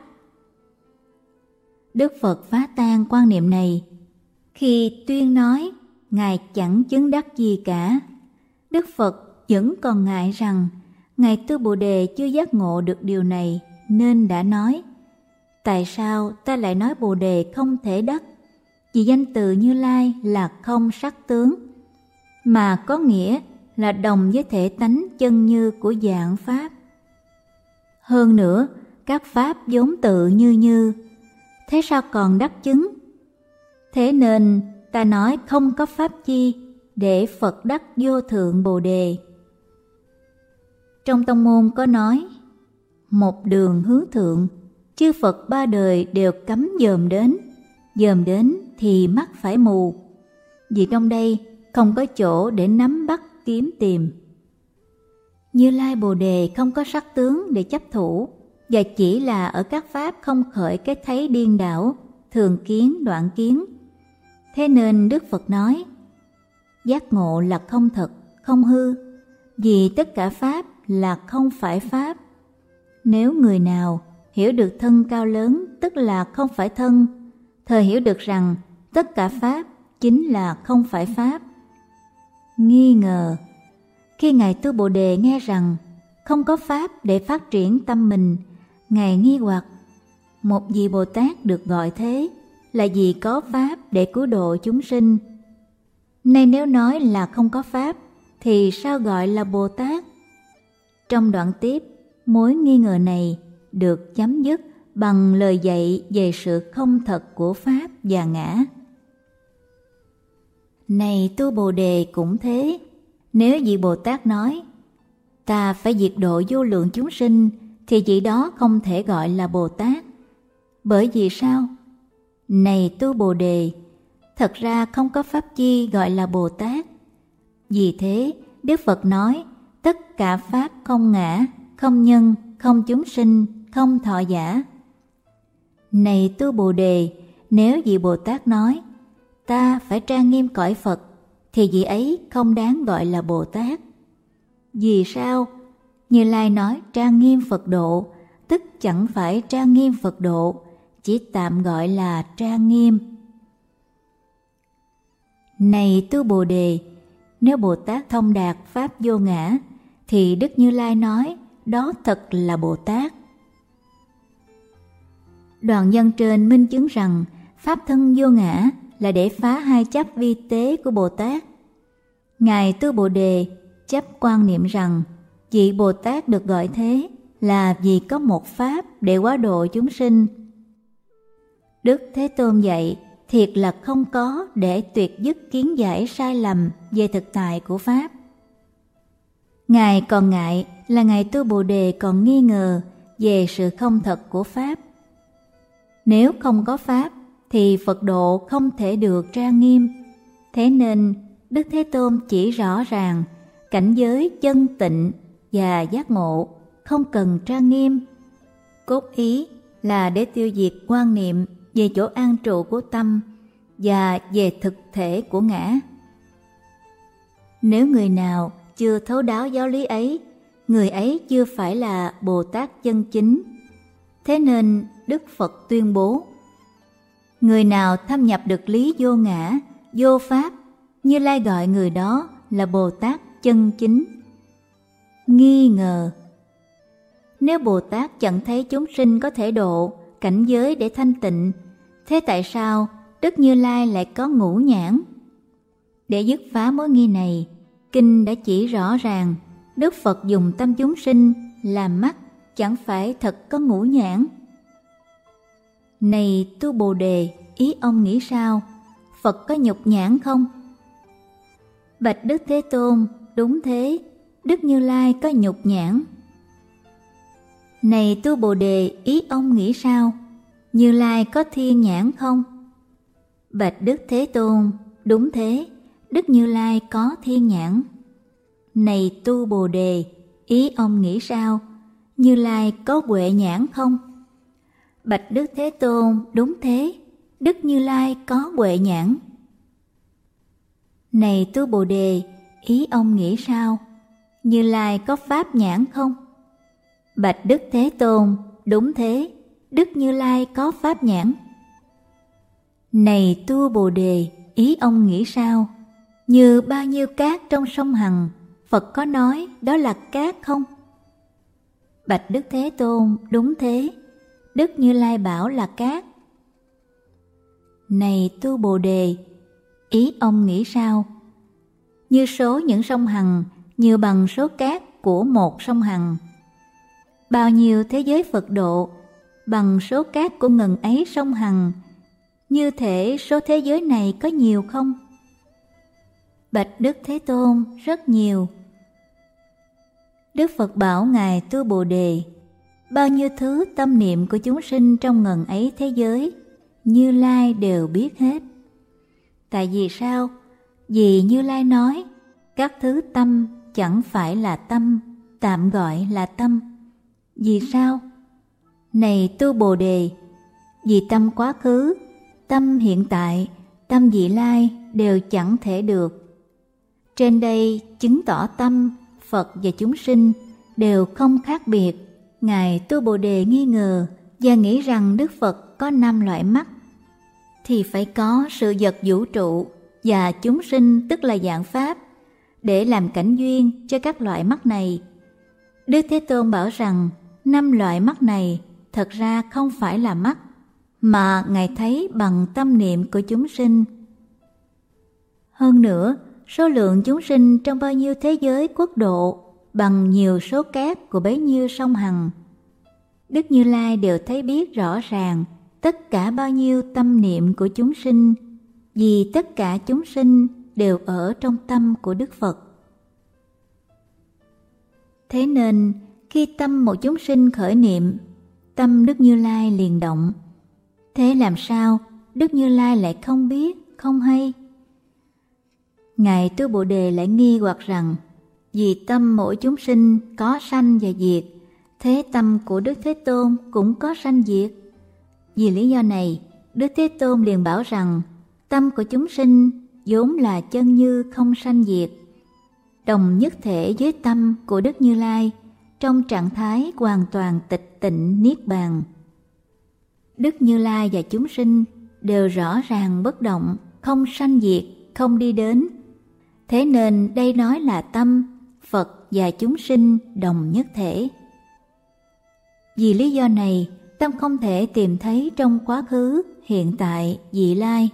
Đức Phật phá tan quan niệm này khi tuyên nói Ngài chẳng chứng đắc gì cả. Đức Phật vẫn còn ngại rằng Ngài tu Bồ Đề chưa giác ngộ được điều này, nên đã nói: tại sao ta lại nói Bồ Đề không thể đắc? Vì danh từ Như Lai là không sắc tướng, mà có nghĩa là đồng với thể tánh chân như của vạn pháp. Hơn nữa, các pháp vốn tự như như, thế sao còn đắc chứng? Thế nên ta nói không có pháp chi để Phật đắc vô thượng Bồ Đề. Trong tông môn có nói: một đường hướng thượng, chư Phật ba đời đều cấm dòm đến, dòm đến thì mắt phải mù, vì trong đây không có chỗ để nắm bắt kiếm tìm. Như Lai Bồ Đề không có sắc tướng để chấp thủ, và chỉ là ở các pháp không khởi cái thấy điên đảo, thường kiến đoạn kiến. Thế nên Đức Phật nói giác ngộ là không thật, không hư, vì tất cả pháp là không phải pháp. Nếu người nào hiểu được thân cao lớn tức là không phải thân, thời hiểu được rằng tất cả pháp chính là không phải pháp. Nghi ngờ, khi Ngài tu Bồ Đề nghe rằng không có pháp để phát triển tâm mình, Ngài nghi hoặc: một vị Bồ Tát được gọi thế là vì có pháp để cứu độ chúng sinh. Nay nếu nói là không có pháp thì sao gọi là Bồ Tát? Trong đoạn tiếp, mối nghi ngờ này được chấm dứt bằng lời dạy về sự không thật của pháp và ngã. Này tu Bồ Đề cũng thế, nếu vị Bồ Tát nói ta phải diệt độ vô lượng chúng sinh, thì vị đó không thể gọi là Bồ Tát. Bởi vì sao? Này tu Bồ Đề, thật ra không có pháp chi gọi là Bồ Tát. Vì thế, Đức Phật nói tất cả pháp không ngã, không nhân, không chúng sinh, không thọ giả. Này tu Bồ Đề, nếu vị Bồ Tát nói ta phải trang nghiêm cõi Phật, thì vị ấy không đáng gọi là Bồ Tát. Vì sao? Như Lai nói trang nghiêm Phật độ, tức chẳng phải trang nghiêm Phật độ, chỉ tạm gọi là trang nghiêm. Này tu Bồ Đề, nếu Bồ Tát thông đạt Pháp vô ngã, thì Đức Như Lai nói đó thật là Bồ Tát. Đoạn văn trên minh chứng rằng Pháp thân vô ngã là để phá hai chấp vi tế của Bồ Tát. Ngài tu Bồ Đề chấp quan niệm rằng vị Bồ Tát được gọi thế là vì có một Pháp để hóa độ chúng sinh. Đức Thế Tôn dạy thiệt là không có để tuyệt dứt kiến giải sai lầm về thực tại của Pháp. Ngài còn ngại là Ngài tu Bồ Đề còn nghi ngờ về sự không thật của Pháp. Nếu không có Pháp thì Phật độ không thể được trang nghiêm. Thế nên Đức Thế Tôn chỉ rõ ràng cảnh giới chân tịnh và giác ngộ không cần trang nghiêm. Cốt ý là để tiêu diệt quan niệm về chỗ an trụ của tâm và về thực thể của ngã. Nếu người nào chưa thấu đáo giáo lý ấy, người ấy chưa phải là Bồ Tát chân chính. Thế nên Đức Phật tuyên bố, người nào thâm nhập được lý vô ngã, vô Pháp, Như Lai gọi người đó là Bồ Tát chân chính. Nghi ngờ. Nếu Bồ Tát chẳng thấy chúng sinh có thể độ cảnh giới để thanh tịnh, thế tại sao Đức Như Lai lại có ngũ nhãn? Để dứt phá mối nghi này, Kinh đã chỉ rõ ràng Đức Phật dùng tâm chúng sinh làm mắt, chẳng phải thật có ngũ nhãn. Này tu Bồ Đề, ý ông nghĩ sao? Phật có nhục nhãn không? Bạch Đức Thế Tôn, đúng thế, Đức Như Lai có nhục nhãn. Này tu Bồ Đề, ý ông nghĩ sao? Như Lai có thiên nhãn không? Bạch Đức Thế Tôn, đúng thế, Đức Như Lai có thiên nhãn. Này tu Bồ Đề, ý ông nghĩ sao? Như Lai có huệ nhãn không? Bạch Đức Thế Tôn, đúng thế, Đức Như Lai có huệ nhãn. Này tu Bồ Đề, ý ông nghĩ sao? Như Lai có pháp nhãn không? Bạch Đức Thế Tôn, đúng thế, Đức Như Lai có pháp nhãn. Này tu Bồ Đề, ý ông nghĩ sao? Như bao nhiêu cát trong sông Hằng, Phật có nói đó là cát không? Bạch Đức Thế Tôn, đúng thế, Đức Như Lai bảo là cát. Này tu Bồ Đề, ý ông nghĩ sao? Như số những sông Hằng nhiều bằng số cát của một sông Hằng. Bao nhiêu thế giới Phật độ bằng số cát của ngần ấy sông Hằng, như thể số thế giới này có nhiều không? Bạch Đức Thế Tôn, rất nhiều. Đức Phật bảo Ngài tu Bồ Đề, bao nhiêu thứ tâm niệm của chúng sinh trong ngần ấy thế giới, Như Lai đều biết hết. Tại vì sao? Vì Như Lai nói, các thứ tâm chẳng phải là tâm, tạm gọi là tâm. Vì sao? Này tu Bồ Đề, vì tâm quá khứ, tâm hiện tại, tâm vị lai đều chẳng thể được. Trên đây chứng tỏ tâm, Phật và chúng sinh đều không khác biệt. Ngài tu Bồ Đề nghi ngờ và nghĩ rằng Đức Phật có năm loại mắt, thì phải có sự vật vũ trụ và chúng sinh, tức là dạng Pháp, để làm cảnh duyên cho các loại mắt này. Đức Thế Tôn bảo rằng năm loại mắt này thật ra không phải là mắt, mà Ngài thấy bằng tâm niệm của chúng sinh. Hơn nữa, số lượng chúng sinh trong bao nhiêu thế giới quốc độ bằng nhiều số cát của bấy nhiêu sông Hằng. Đức Như Lai đều thấy biết rõ ràng tất cả bao nhiêu tâm niệm của chúng sinh, vì tất cả chúng sinh đều ở trong tâm của Đức Phật. Thế nên, khi tâm một chúng sinh khởi niệm, tâm Đức Như Lai liền động. Thế làm sao Đức Như Lai lại không biết, không hay? Ngài tu Bồ Đề lại nghi hoặc rằng, vì tâm mỗi chúng sinh có sanh và diệt, thế tâm của Đức Thế Tôn cũng có sanh diệt. Vì lý do này, Đức Thế Tôn liền bảo rằng tâm của chúng sinh vốn là chân như không sanh diệt. đồng nhất thể với tâm của Đức Như Lai trong trạng thái hoàn toàn tịch tịnh niết bàn. Đức Như Lai và chúng sinh đều rõ ràng bất động, không sanh diệt, không đi đến. Thế nên đây nói là tâm, Phật và chúng sinh đồng nhất thể. Vì lý do này, tâm không thể tìm thấy trong quá khứ, hiện tại, vị lai.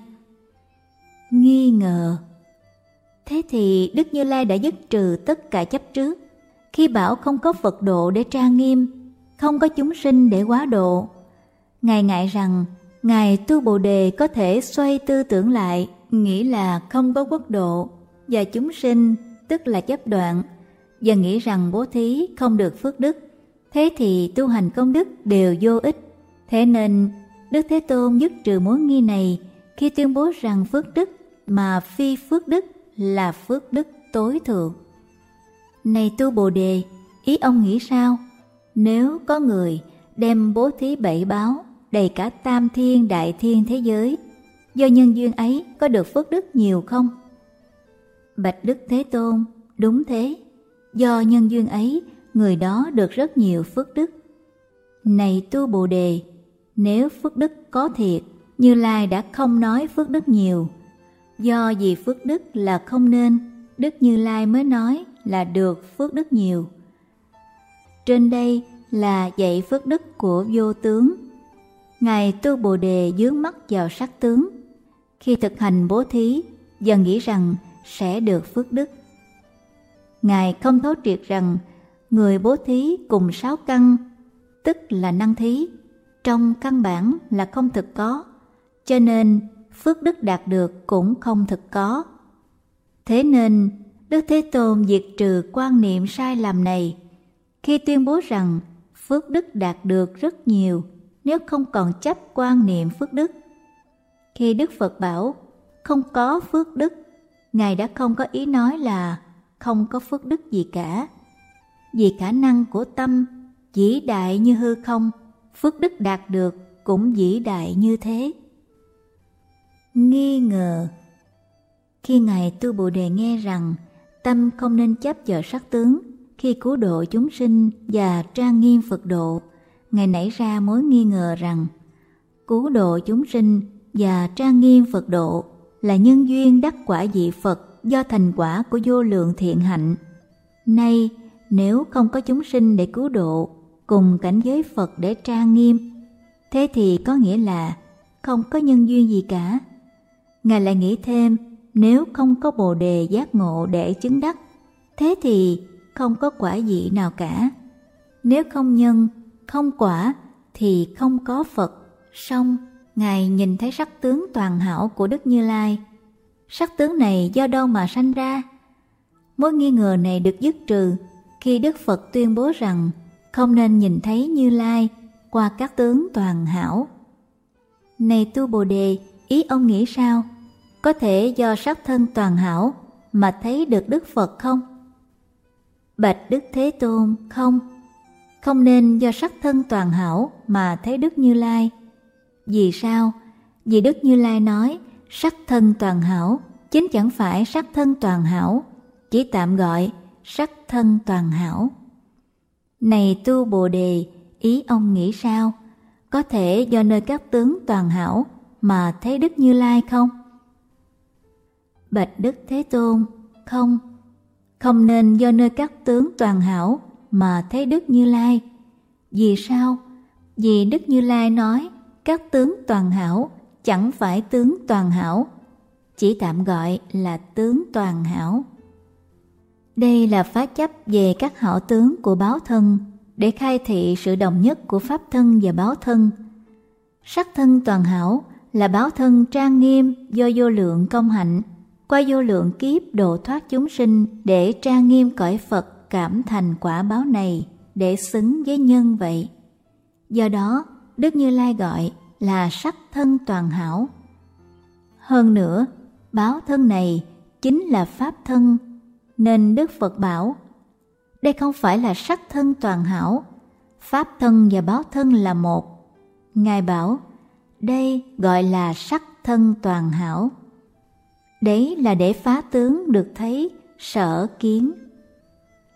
Nghi ngờ. Thế thì Đức Như Lai đã dứt trừ tất cả chấp trước. Khi bảo không có Phật độ để trang nghiêm, không có chúng sinh để quá độ, Ngài ngại rằng Ngài tu Bồ Đề có thể xoay tư tưởng lại, nghĩ là không có quốc độ và chúng sinh, tức là chấp đoạn, và nghĩ rằng bố thí không được phước đức. Thế thì tu hành công đức đều vô ích. Thế nên Đức Thế Tôn dứt trừ mối nghi này khi tuyên bố rằng phước đức mà phi phước đức là phước đức tối thượng. Này tu Bồ Đề, ý ông nghĩ sao? Nếu có người đem bố thí bảy báo đầy cả tam thiên đại thiên thế giới, do nhân duyên ấy có được phước đức nhiều không? Bạch Đức Thế Tôn, đúng thế. Do nhân duyên ấy, người đó được rất nhiều phước đức. Này tu Bồ Đề, nếu phước đức có thiệt, Như Lai đã không nói phước đức nhiều. Do vì phước đức là không nên, Đức Như Lai mới nói là được phước đức nhiều. Trên đây là dạy phước đức của vô tướng. Ngài tu Bồ Đề dướng mắt vào sắc tướng. Khi thực hành bố thí, và nghĩ rằng sẽ được phước đức. Ngài không thấu triệt rằng người bố thí cùng sáu căn, tức là năng thí, trong căn bản là không thực có, cho nên phước đức đạt được cũng không thực có. Thế nên Đức Thế Tôn diệt trừ quan niệm sai lầm này khi tuyên bố rằng phước đức đạt được rất nhiều nếu không còn chấp quan niệm phước đức. Khi Đức Phật bảo không có phước đức, Ngài đã không có ý nói là không có phước đức gì cả. Vì khả năng của tâm vĩ đại như hư không, phước đức đạt được cũng vĩ đại như thế. Nghi ngờ. Khi Ngài tu Bồ Đề nghe rằng tâm không nên chấp vào sắc tướng khi cứu độ chúng sinh và trang nghiêm Phật độ, Ngài nảy ra mối nghi ngờ rằng cứu độ chúng sinh và trang nghiêm Phật độ là nhân duyên đắc quả vị Phật do thành quả của vô lượng thiện hạnh. Nay, nếu không có chúng sinh để cứu độ cùng cảnh giới Phật để trang nghiêm, thế thì có nghĩa là không có nhân duyên gì cả. Ngài lại nghĩ thêm, nếu không có Bồ Đề giác ngộ để chứng đắc, thế thì không có quả vị nào cả. Nếu không nhân, không quả thì không có Phật. Song Ngài nhìn thấy sắc tướng toàn hảo của Đức Như Lai. Sắc tướng này do đâu mà sanh ra? Mối nghi ngờ này được dứt trừ khi Đức Phật tuyên bố rằng không nên nhìn thấy Như Lai qua các tướng toàn hảo. Này tu Bồ Đề, ý ông nghĩ sao? Có thể do sắc thân toàn hảo mà thấy được Đức Phật không? Bạch Đức Thế Tôn, không. Không nên do sắc thân toàn hảo mà thấy Đức Như Lai. Vì sao? Vì Đức Như Lai nói sắc thân toàn hảo chính chẳng phải sắc thân toàn hảo, chỉ tạm gọi sắc thân toàn hảo. Này tu Bồ Đề, ý ông nghĩ sao? Có thể do nơi các tướng toàn hảo mà thấy Đức Như Lai không? Bạch Đức Thế Tôn, không. Không nên do nơi các tướng toàn hảo mà thấy Đức Như Lai. Vì sao? Vì Đức Như Lai nói các tướng toàn hảo chẳng phải tướng toàn hảo, chỉ tạm gọi là tướng toàn hảo. Đây là phá chấp về các hảo tướng của báo thân để khai thị sự đồng nhất của pháp thân và báo thân. Sắc thân toàn hảo là báo thân trang nghiêm do vô lượng công hạnh qua vô lượng kiếp độ thoát chúng sinh để trang nghiêm cõi Phật cảm thành quả báo này để xứng với nhân vậy. Do đó, Đức Như Lai gọi là sắc thân toàn hảo. Hơn nữa, báo thân này chính là pháp thân, nên Đức Phật bảo đây không phải là sắc thân toàn hảo, pháp thân và báo thân là một. Ngài bảo đây gọi là sắc thân toàn hảo. Đấy là để phá tướng được thấy sở kiến.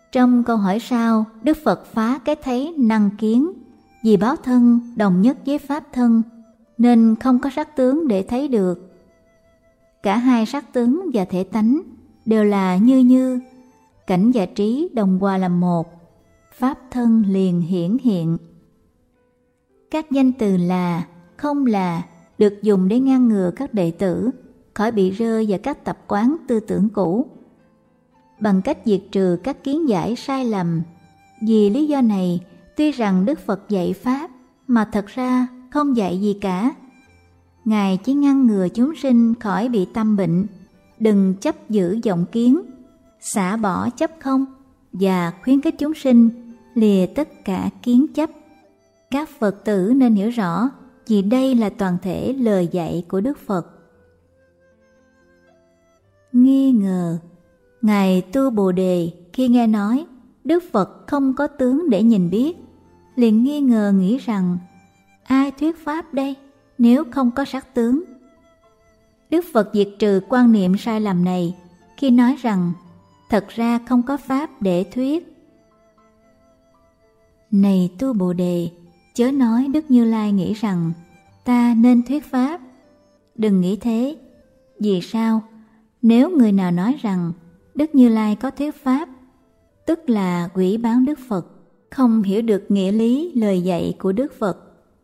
Trong câu hỏi sau, Đức Phật phá cái thấy năng kiến, vì báo thân đồng nhất với pháp thân, nên không có sắc tướng để thấy được. Cả hai sắc tướng và thể tánh đều là như như, cảnh và trí đồng hòa làm một, pháp thân liền hiển hiện. Các danh từ là, không là được dùng để ngăn ngừa các đệ tử khỏi bị rơi vào các tập quán tư tưởng cũ, bằng cách diệt trừ các kiến giải sai lầm. Vì lý do này, tuy rằng Đức Phật dạy pháp mà thật ra không dạy gì cả. Ngài chỉ ngăn ngừa chúng sinh khỏi bị tâm bệnh, đừng chấp giữ vọng kiến, xả bỏ chấp không, và khuyến khích chúng sinh lìa tất cả kiến chấp. Các Phật tử nên hiểu rõ, vì đây là toàn thể lời dạy của Đức Phật. Nghi ngờ. Ngài Tu Bồ Đề khi nghe nói Đức Phật không có tướng để nhìn biết, liền nghi ngờ nghĩ rằng ai thuyết pháp đây nếu không có sắc tướng. Đức Phật diệt trừ quan niệm sai lầm này khi nói rằng thật ra không có pháp để thuyết. Này Tu Bồ Đề, chớ nói Đức Như Lai nghĩ rằng ta nên thuyết pháp. Đừng nghĩ thế. Vì sao? Nếu người nào nói rằng Đức Như Lai có thuyết pháp, tức là quỷ bán Đức Phật, không hiểu được nghĩa lý lời dạy của Đức Phật.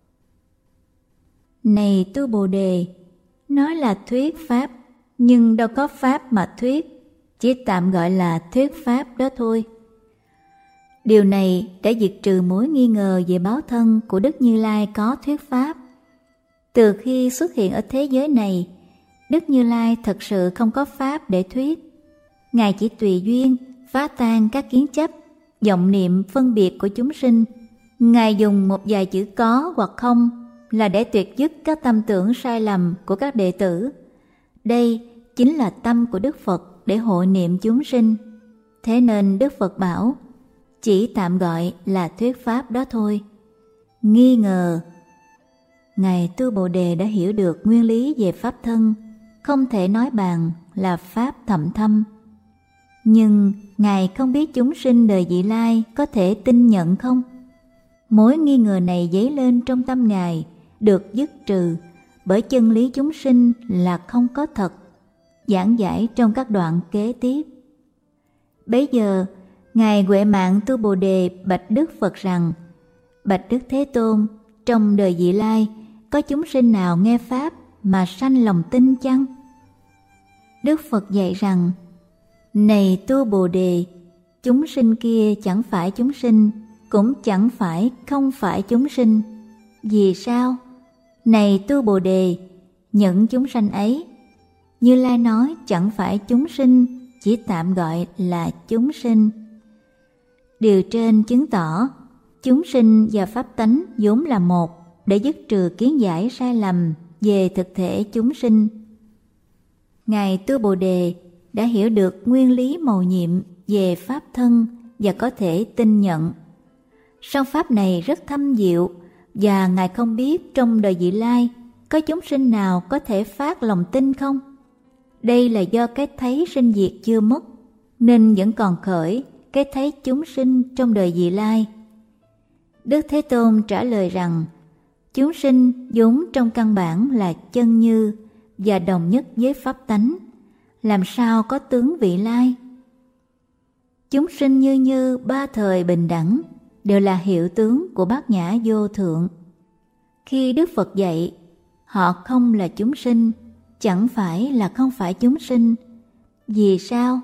Này Tu Bồ Đề, nói là thuyết pháp, nhưng đâu có pháp mà thuyết, chỉ tạm gọi là thuyết pháp đó thôi. Điều này đã diệt trừ mối nghi ngờ về báo thân của Đức Như Lai có thuyết pháp. Từ khi xuất hiện ở thế giới này, Đức Như Lai thật sự không có pháp để thuyết. Ngài chỉ tùy duyên phá tan các kiến chấp, vọng niệm phân biệt của chúng sinh. Ngài dùng một vài chữ có hoặc không là để tuyệt dứt các tâm tưởng sai lầm của các đệ tử. Đây chính là tâm của Đức Phật để hội niệm chúng sinh. Thế nên Đức Phật bảo, chỉ tạm gọi là thuyết pháp đó thôi. Nghi ngờ. Ngài Tu Bồ Đề đã hiểu được nguyên lý về pháp thân, không thể nói bàn là pháp thậm thâm. Nhưng Ngài không biết chúng sinh đời vị lai có thể tin nhận không? Mối nghi ngờ này dấy lên trong tâm Ngài được dứt trừ bởi chân lý chúng sinh là không có thật, giảng giải trong các đoạn kế tiếp. Bấy giờ, Ngài Huệ Mạng Tu Bồ Đề bạch Đức Phật rằng: Bạch Đức Thế Tôn, trong đời vị lai có chúng sinh nào nghe pháp mà sanh lòng tin chăng? Đức Phật dạy rằng: Này Tu Bồ Đề, chúng sinh kia chẳng phải chúng sinh, cũng chẳng phải không phải chúng sinh. Vì sao? Này Tu Bồ Đề, những chúng sanh ấy, Như Lai nói chẳng phải chúng sinh, chỉ tạm gọi là chúng sinh. Điều trên chứng tỏ chúng sinh và pháp tánh vốn là một, để dứt trừ kiến giải sai lầm về thực thể chúng sinh. Ngài Tu Bồ Đề đã hiểu được nguyên lý mầu nhiệm về pháp thân và có thể tin nhận. Song pháp này rất thâm diệu, và Ngài không biết trong đời vị lai có chúng sinh nào có thể phát lòng tin không? Đây là do cái thấy sinh diệt chưa mất, nên vẫn còn khởi cái thấy chúng sinh trong đời vị lai. Đức Thế Tôn trả lời rằng: chúng sinh vốn trong căn bản là chân như và đồng nhất với pháp tánh, làm sao có tướng vị lai? Chúng sinh như như ba thời bình đẳng, đều là hiệu tướng của bát nhã vô thượng. Khi Đức Phật dạy họ không là chúng sinh, chẳng phải là không phải chúng sinh. Vì sao?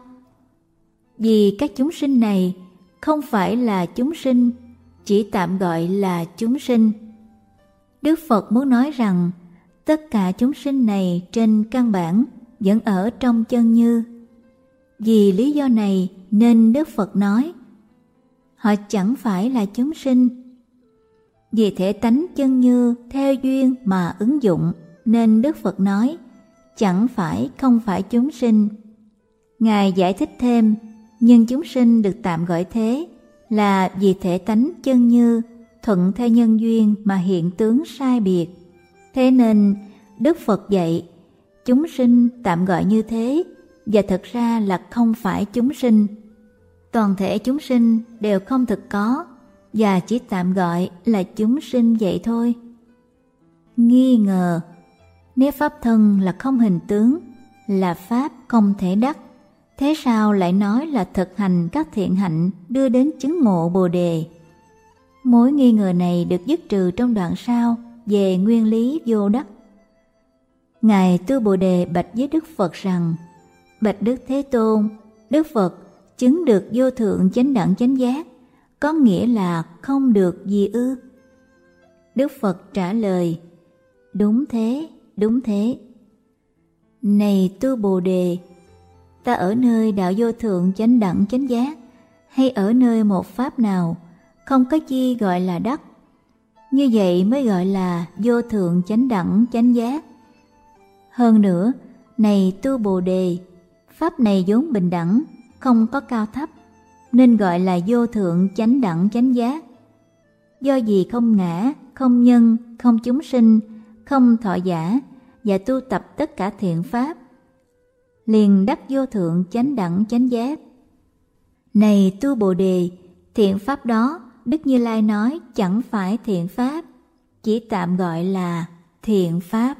Vì các chúng sinh này không phải là chúng sinh, chỉ tạm gọi là chúng sinh. Đức Phật muốn nói rằng tất cả chúng sinh này trên căn bản vẫn ở trong chân như. Vì lý do này nên Đức Phật nói họ chẳng phải là chúng sinh. Vì thể tánh chân như theo duyên mà ứng dụng, nên Đức Phật nói chẳng phải không phải chúng sinh. Ngài giải thích thêm, nhưng chúng sinh được tạm gọi thế là vì thể tánh chân như thuận theo nhân duyên mà hiện tướng sai biệt. Thế nên Đức Phật dạy chúng sinh tạm gọi như thế, và thật ra là không phải chúng sinh. Toàn thể chúng sinh đều không thực có, và chỉ tạm gọi là chúng sinh vậy thôi. Nghi ngờ, nếu pháp thân là không hình tướng, là pháp không thể đắc, thế sao lại nói là thực hành các thiện hạnh đưa đến chứng ngộ Bồ Đề? Mối nghi ngờ này được dứt trừ trong đoạn sau về nguyên lý vô đắc. Ngài Tu Bồ Đề bạch với Đức Phật rằng: Bạch Đức Thế Tôn, Đức Phật chứng được vô thượng chánh đẳng chánh giác, có nghĩa là không được gì ư? Đức Phật trả lời: Đúng thế, đúng thế. Này Tu Bồ Đề, ta ở nơi đạo vô thượng chánh đẳng chánh giác, hay ở nơi một pháp nào, không có chi gọi là đắc. Như vậy mới gọi là vô thượng chánh đẳng chánh giác. Hơn nữa, này Tu Bồ Đề, pháp này vốn bình đẳng, không có cao thấp, nên gọi là vô thượng chánh đẳng chánh giác. Do gì không ngã, không nhân, không chúng sinh, không thọ giả, và tu tập tất cả thiện pháp, liền đắc vô thượng chánh đẳng chánh giác. Này Tu Bồ Đề, thiện pháp đó Đức Như Lai nói chẳng phải thiện pháp, chỉ tạm gọi là thiện pháp.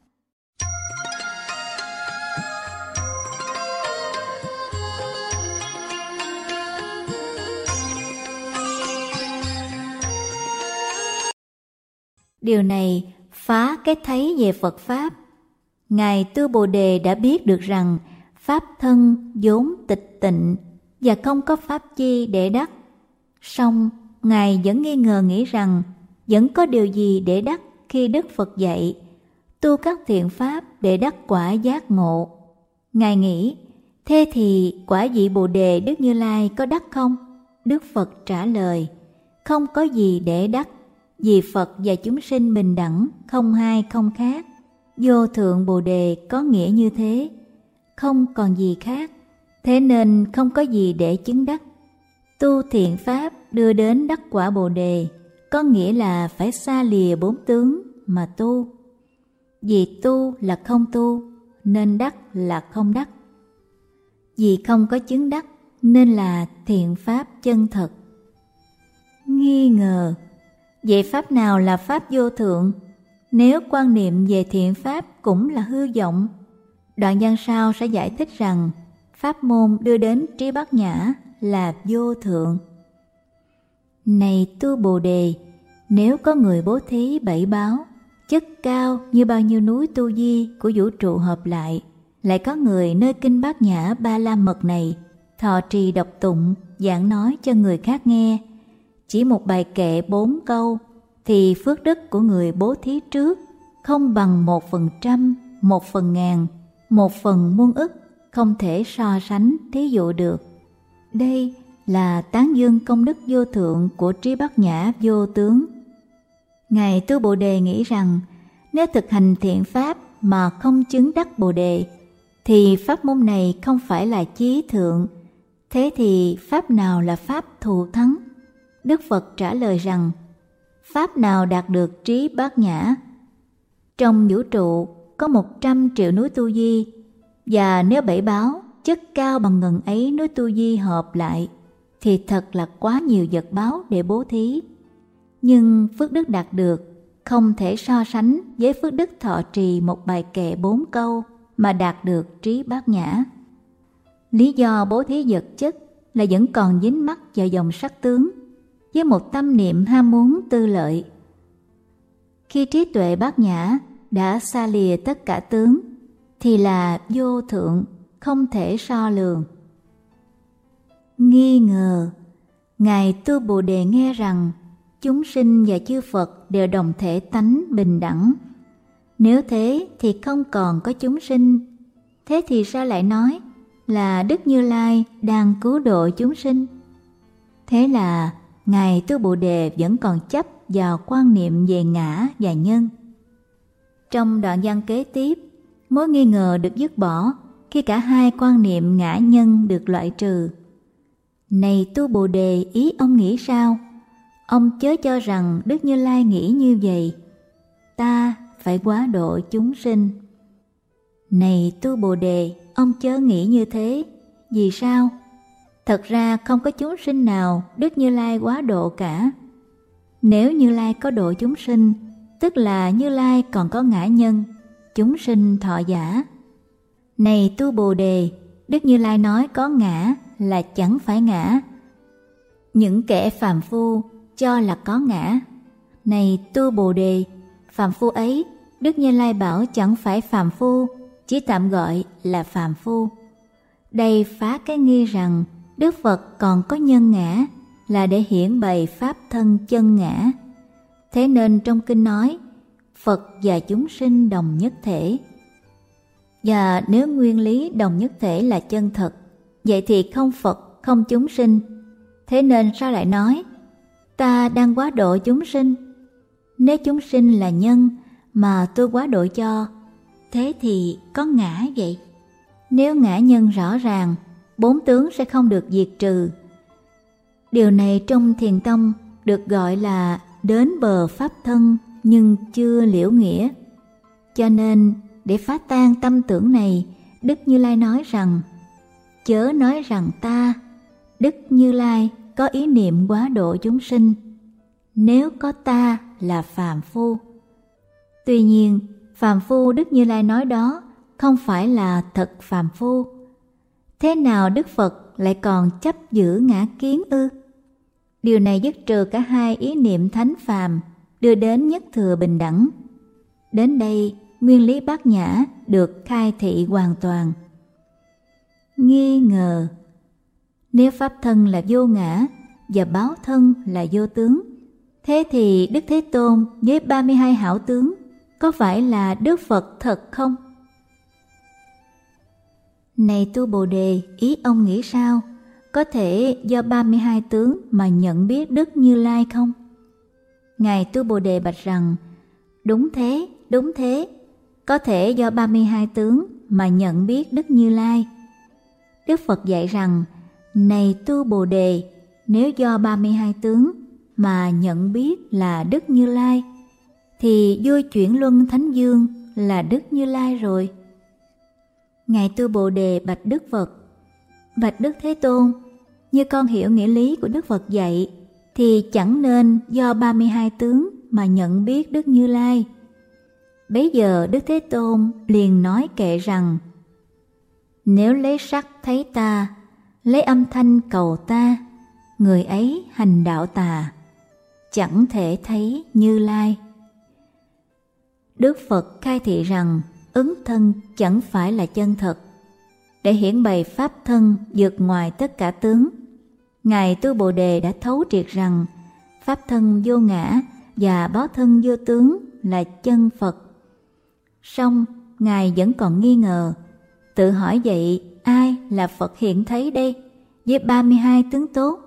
Điều này phá cái thấy về Phật Pháp. Ngài Tu Bồ Đề đã biết được rằng Pháp thân vốn tịch tịnh và không có Pháp chi để đắc. Song Ngài vẫn nghi ngờ nghĩ rằng vẫn có điều gì để đắc khi Đức Phật dạy tu các thiện Pháp để đắc quả giác ngộ. Ngài nghĩ, thế thì quả vị Bồ Đề Đức Như Lai có đắc không? Đức Phật trả lời, không có gì để đắc, vì Phật và chúng sinh bình đẳng, không hai không khác. Vô thượng Bồ Đề có nghĩa như thế, không còn gì khác, thế nên không có gì để chứng đắc. Tu thiện pháp đưa đến đắc quả Bồ Đề, có nghĩa là phải xa lìa bốn tướng mà tu. Vì tu là không tu, nên đắc là không đắc. Vì không có chứng đắc, nên là thiện pháp chân thật. Nghi ngờ, vậy pháp nào là pháp vô thượng? Nếu quan niệm về thiện pháp cũng là hư vọng. Đoạn văn sau sẽ giải thích rằng pháp môn đưa đến trí bát nhã là vô thượng. Này Tu Bồ Đề, nếu có người bố thí bảy báo, chất cao như bao nhiêu núi tu di của vũ trụ hợp lại, lại có người nơi kinh bát nhã ba la mật này thọ trì đọc tụng, giảng nói cho người khác nghe, chỉ một bài kệ bốn câu, thì phước đức của người bố thí trước không bằng một phần trăm, một phần ngàn, một phần muôn ức, không thể so sánh thí dụ được. Đây là tán dương công đức vô thượng của trí bát nhã vô tướng. Ngài Tu Bồ Đề nghĩ rằng nếu thực hành thiện pháp mà không chứng đắc Bồ Đề, thì pháp môn này không phải là chí thượng. Thế thì pháp nào là pháp thù thắng? Đức Phật trả lời rằng, pháp nào đạt được trí bát nhã? Trong vũ trụ có một trăm triệu núi tu di, và nếu bảy báo chất cao bằng ngần ấy núi tu di hợp lại, thì thật là quá nhiều vật báo để bố thí. Nhưng phước đức đạt được không thể so sánh với phước đức thọ trì một bài kệ bốn câu mà đạt được trí bát nhã. Lý do bố thí vật chất là vẫn còn dính mắc vào dòng sắc tướng, với một tâm niệm ham muốn tư lợi. Khi trí tuệ bát nhã đã xa lìa tất cả tướng, thì là vô thượng, không thể so lường. Nghi ngờ, Ngài Tu Bồ Đề nghe rằng chúng sinh và chư Phật đều đồng thể tánh bình đẳng. Nếu thế thì không còn có chúng sinh. Thế thì sao lại nói là Đức Như Lai đang cứu độ chúng sinh? Thế là Ngài Tu Bồ Đề vẫn còn chấp vào quan niệm về ngã và nhân. Trong đoạn văn kế tiếp, mối nghi ngờ được dứt bỏ khi cả hai quan niệm ngã nhân được loại trừ. Này Tu Bồ Đề, ý ông nghĩ sao? Ông chớ cho rằng Đức Như Lai nghĩ như vậy. Ta phải quá độ chúng sinh. Này Tu Bồ Đề, ông chớ nghĩ như thế. Vì sao? Thật ra không có chúng sinh nào Đức Như Lai quá độ cả. Nếu Như Lai có độ chúng sinh, tức là Như Lai còn có ngã nhân, chúng sinh thọ giả. Này tu Bồ Đề, Đức Như Lai nói có ngã là chẳng phải ngã. Những kẻ phàm phu cho là có ngã. Này tu Bồ Đề, phàm phu ấy, Đức Như Lai bảo chẳng phải phàm phu, chỉ tạm gọi là phàm phu. Đây phá cái nghi rằng Đức Phật còn có nhân ngã, là để hiển bày pháp thân chân ngã. Thế nên trong kinh nói, Phật và chúng sinh đồng nhất thể. Và nếu nguyên lý đồng nhất thể là chân thật, vậy thì không Phật, không chúng sinh. Thế nên sao lại nói, ta đang quá độ chúng sinh? Nếu chúng sinh là nhân mà tôi quá độ cho, thế thì có ngã vậy. Nếu ngã nhân rõ ràng, bốn tướng sẽ không được diệt trừ. Điều này trong Thiền tông được gọi là đến bờ pháp thân nhưng chưa liễu nghĩa. Cho nên để phá tan tâm tưởng này, Đức Như Lai nói rằng, chớ nói rằng ta, Đức Như Lai có ý niệm quá độ chúng sinh. Nếu có ta là phàm phu. Tuy nhiên, phàm phu Đức Như Lai nói đó không phải là thật phàm phu. Thế nào Đức Phật lại còn chấp giữ ngã kiến ư? Điều này dứt trừ cả hai ý niệm thánh phàm, đưa đến nhất thừa bình đẳng. Đến đây, nguyên lý bát nhã được khai thị hoàn toàn. Nghi ngờ, nếu pháp thân là vô ngã và báo thân là vô tướng, thế thì Đức Thế Tôn với ba mươi hai hảo tướng có phải là Đức Phật thật không? Này tu Bồ Đề, ý ông nghĩ sao? Có thể do ba mươi hai tướng mà nhận biết Đức Như Lai không? Ngài tu Bồ Đề bạch rằng, đúng thế, đúng thế, có thể do ba mươi hai tướng mà nhận biết Đức Như Lai. Đức Phật dạy rằng, này tu Bồ Đề, nếu do ba mươi hai tướng mà nhận biết là Đức Như Lai, thì vui chuyển luân thánh dương là Đức Như Lai rồi. Ngài tu Bồ Đề bạch Đức Phật, bạch Đức Thế Tôn, như con hiểu nghĩa lý của Đức Phật dạy, thì chẳng nên do ba mươi hai tướng mà nhận biết Đức Như Lai. Bấy giờ Đức Thế Tôn liền nói kệ rằng, nếu lấy sắc thấy ta, lấy âm thanh cầu ta, người ấy hành đạo tà, chẳng thể thấy Như Lai. Đức Phật khai thị rằng ứng thân chẳng phải là chân thật, để hiển bày pháp thân vượt ngoài tất cả tướng. Ngài tu Bồ Đề đã thấu triệt rằng pháp thân vô ngã và báo thân vô tướng là chân Phật. Song Ngài vẫn còn nghi ngờ, tự hỏi vậy ai là Phật hiện thấy đây với ba mươi hai tướng tốt?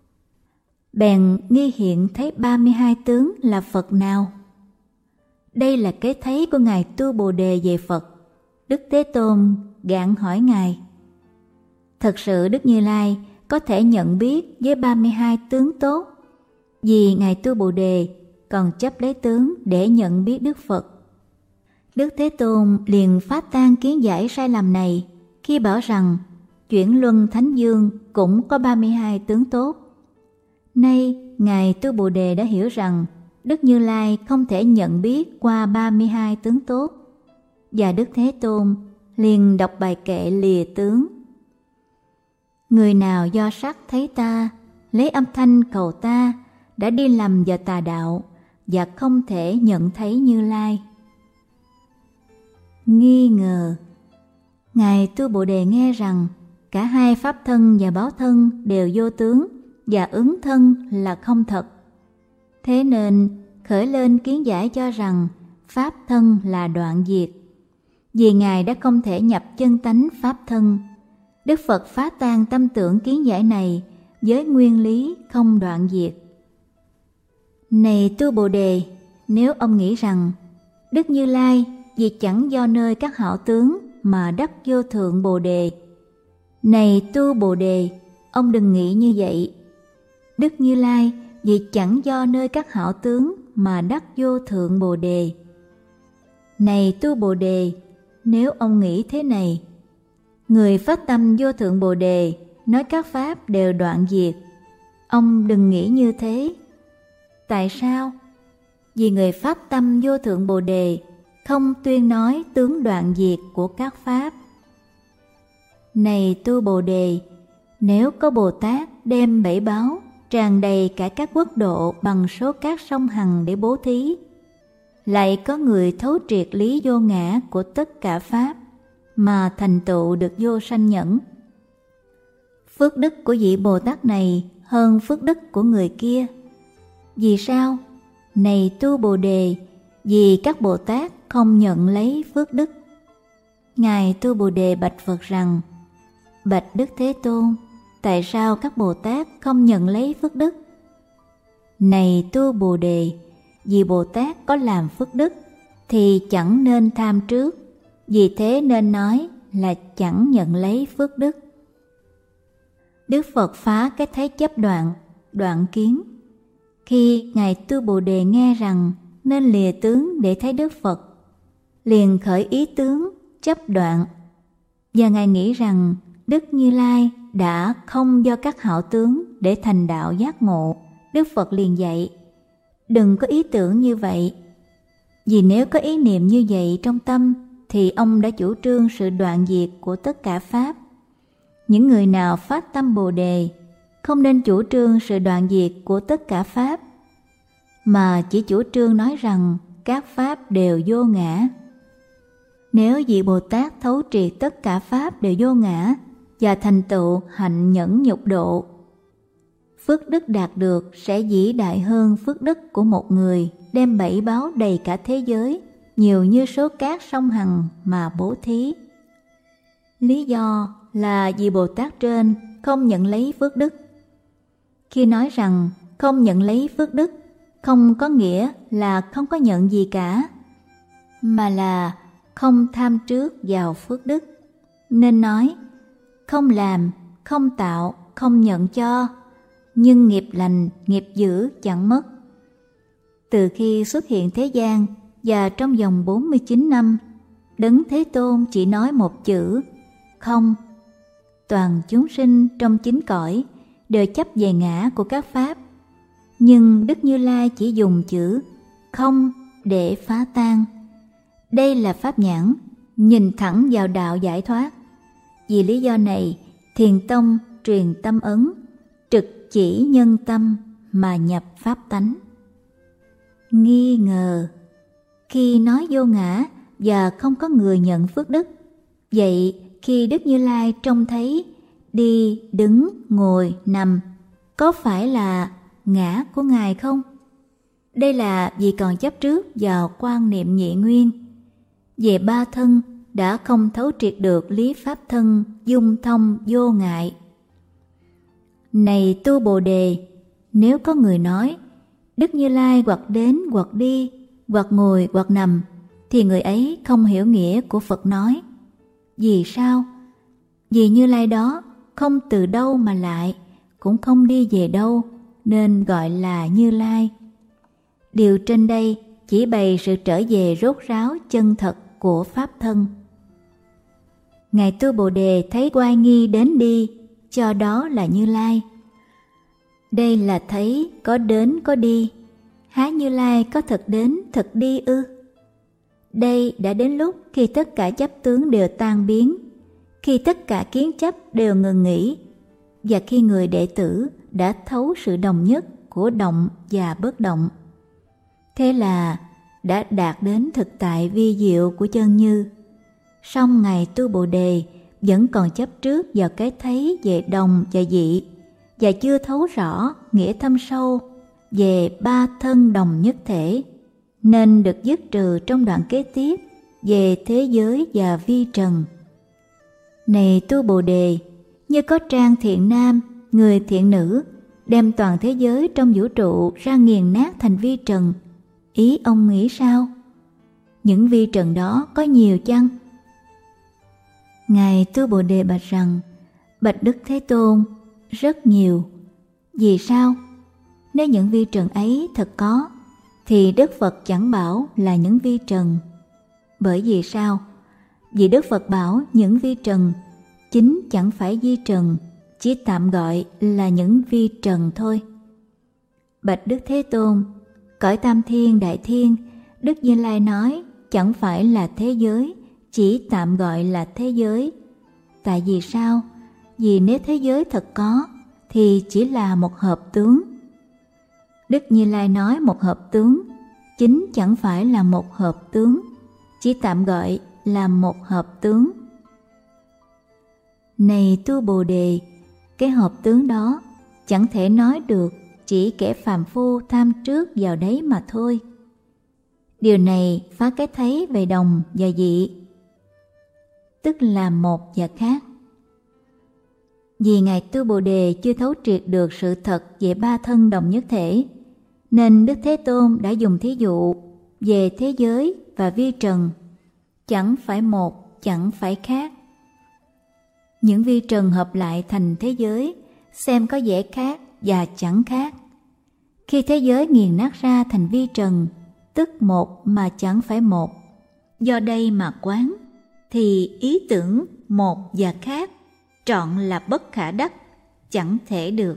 Bèn nghi hiện thấy ba mươi hai tướng là Phật nào? Đây là cái thấy của Ngài tu Bồ Đề về Phật. Đức Thế Tôn gạn hỏi Ngài, thật sự Đức Như Lai có thể nhận biết với ba mươi hai tướng tốt, vì Ngài tu Bồ Đề còn chấp lấy tướng để nhận biết Đức Phật. Đức Thế Tôn liền phá tan kiến giải sai lầm này khi bảo rằng chuyển luân thánh dương cũng có ba mươi hai tướng tốt. Nay Ngài tu Bồ Đề đã hiểu rằng Đức Như Lai không thể nhận biết qua ba mươi hai tướng tốt, và Đức Thế Tôn liền đọc bài kệ lìa tướng. Người nào do sắc thấy ta, lấy âm thanh cầu ta, đã đi lầm vào tà đạo và không thể nhận thấy Như Lai. Nghi ngờ, Ngài tu Bồ Đề nghe rằng cả hai pháp thân và báo thân đều vô tướng và ứng thân là không thật. Thế nên khởi lên kiến giải cho rằng pháp thân là đoạn diệt. Vì Ngài đã không thể nhập chân tánh pháp thân, Đức Phật phá tan tâm tưởng kiến giải này với nguyên lý không đoạn diệt. Này tu Bồ Đề, nếu ông nghĩ rằng Đức Như Lai vì chẳng do nơi các hảo tướng mà đắc vô thượng Bồ Đề. Này tu Bồ Đề, ông đừng nghĩ như vậy. Đức Như Lai vì chẳng do nơi các hảo tướng mà đắc vô thượng Bồ Đề. Này tu Bồ Đề, nếu ông nghĩ thế này, người phát tâm vô thượng Bồ Đề nói các pháp đều đoạn diệt. Ông đừng nghĩ như thế. Tại sao? Vì người pháp tâm vô thượng Bồ Đề không tuyên nói tướng đoạn diệt của các pháp. Này tu Bồ Đề, nếu có Bồ Tát đem bảy báu tràn đầy cả các quốc độ bằng số các sông Hằng để bố thí, lại có người thấu triệt lý vô ngã của tất cả pháp mà thành tựu được vô sanh nhẫn, phước đức của vị Bồ Tát này hơn phước đức của người kia. Vì sao? Này tu Bồ Đề, vì các Bồ Tát không nhận lấy phước đức. Ngài tu Bồ Đề bạch Phật rằng: Bạch Đức Thế Tôn, tại sao các Bồ Tát không nhận lấy phước đức? Này tu Bồ Đề, vì Bồ Tát có làm phước đức thì chẳng nên tham trước, vì thế nên nói là chẳng nhận lấy phước đức. Đức Phật phá cái thấy chấp đoạn, đoạn kiến. Khi Ngài tu Bồ Đề nghe rằng nên lìa tướng để thấy Đức Phật, liền khởi ý tướng chấp đoạn, và Ngài nghĩ rằng Đức Như Lai đã không do các hảo tướng để thành đạo giác ngộ. Đức Phật liền dạy: đừng có ý tưởng như vậy, vì nếu có ý niệm như vậy trong tâm thì ông đã chủ trương sự đoạn diệt của tất cả pháp. Những người nào phát tâm Bồ Đề không nên chủ trương sự đoạn diệt của tất cả pháp, mà chỉ chủ trương nói rằng các pháp đều vô ngã. Nếu vị Bồ Tát thấu triệt tất cả pháp đều vô ngã và thành tựu hạnh nhẫn nhục độ, phước đức đạt được sẽ vĩ đại hơn phước đức của một người đem bảy báu đầy cả thế giới, nhiều như số cát sông Hằng mà bố thí. Lý do là vì Bồ Tát trên không nhận lấy phước đức. Khi nói rằng không nhận lấy phước đức, không có nghĩa là không có nhận gì cả, mà là không tham trước vào phước đức. Nên nói không làm, không tạo, không nhận cho, nhưng nghiệp lành, nghiệp dữ chẳng mất. Từ khi xuất hiện thế gian và trong vòng bốn mươi chín năm, Đấng Thế Tôn chỉ nói một chữ không. Toàn chúng sinh trong chín cõi đều chấp về ngã của các pháp, nhưng Đức Như Lai chỉ dùng chữ không để phá tan. Đây là pháp nhãn, nhìn thẳng vào đạo giải thoát. Vì lý do này, Thiền Tông truyền tâm ấn, trực chỉ nhân tâm mà nhập pháp tánh. Nghi ngờ: khi nói vô ngã và không có người nhận phước đức, vậy khi Đức Như Lai trông thấy đi, đứng, ngồi, nằm, có phải là ngã của Ngài không? Đây là vì còn chấp trước vào quan niệm nhị nguyên. Về ba thân đã không thấu triệt được lý pháp thân dung thông vô ngại. Này tu Bồ Đề, nếu có người nói Đức Như Lai hoặc đến hoặc đi, hoặc ngồi hoặc nằm, thì người ấy không hiểu nghĩa của Phật nói. Vì sao? Vì Như Lai đó không từ đâu mà lại, cũng không đi về đâu, nên gọi là Như Lai. Điều trên đây chỉ bày sự trở về rốt ráo chân thật của pháp thân. Ngài tu Bồ Đề thấy oai nghi đến đi, cho đó là Như Lai. Đây là thấy có đến có đi. Há Như Lai có thật đến thật đi ư? Đây đã đến lúc khi tất cả chấp tướng đều tan biến, khi tất cả kiến chấp đều ngừng nghỉ, và khi người đệ tử đã thấu sự đồng nhất của động và bất động. Thế là đã đạt đến thực tại vi diệu của chân như. Song Ngài tu Bồ Đề vẫn còn chấp trước vào cái thấy về đồng và dị, và chưa thấu rõ nghĩa thâm sâu về ba thân đồng nhất thể, nên được dứt trừ trong đoạn kế tiếp về thế giới và vi trần. Này tu Bồ Đề, như có trang thiện nam, người thiện nữ, đem toàn thế giới trong vũ trụ ra nghiền nát thành vi trần, ý ông nghĩ sao? Những vi trần đó có nhiều chăng? Ngài tu Bồ Đề bạch rằng: bạch Đức Thế Tôn, rất nhiều. Vì sao? Nếu những vi trần ấy thật có, thì Đức Phật chẳng bảo là những vi trần. Bởi vì sao? Vì Đức Phật bảo những vi trần chính chẳng phải vi trần, chỉ tạm gọi là những vi trần thôi. Bạch Đức Thế Tôn, cõi tam thiên đại thiên, Đức Như Lai nói chẳng phải là thế giới, chỉ tạm gọi là thế giới. Tại vì sao? Vì nếu thế giới thật có thì chỉ là một hợp tướng. Đức Như Lai nói một hợp tướng, chính chẳng phải là một hợp tướng, chỉ tạm gọi là một hợp tướng. Này tu Bồ Đề, cái hợp tướng đó chẳng thể nói được, chỉ kẻ phàm phu tham trước vào đấy mà thôi. Điều này phá cái thấy về đồng và dị, tức là một và khác. Vì Ngài Tu Bồ Đề chưa thấu triệt được sự thật về ba thân đồng nhất thể, nên Đức Thế Tôn đã dùng thí dụ về thế giới và vi trần, chẳng phải một, chẳng phải khác. Những vi trần hợp lại thành thế giới, xem có vẻ khác và chẳng khác. Khi thế giới nghiền nát ra thành vi trần, tức một mà chẳng phải một, do đây mà quán, thì ý tưởng một và khác trọn là bất khả đắc, chẳng thể được.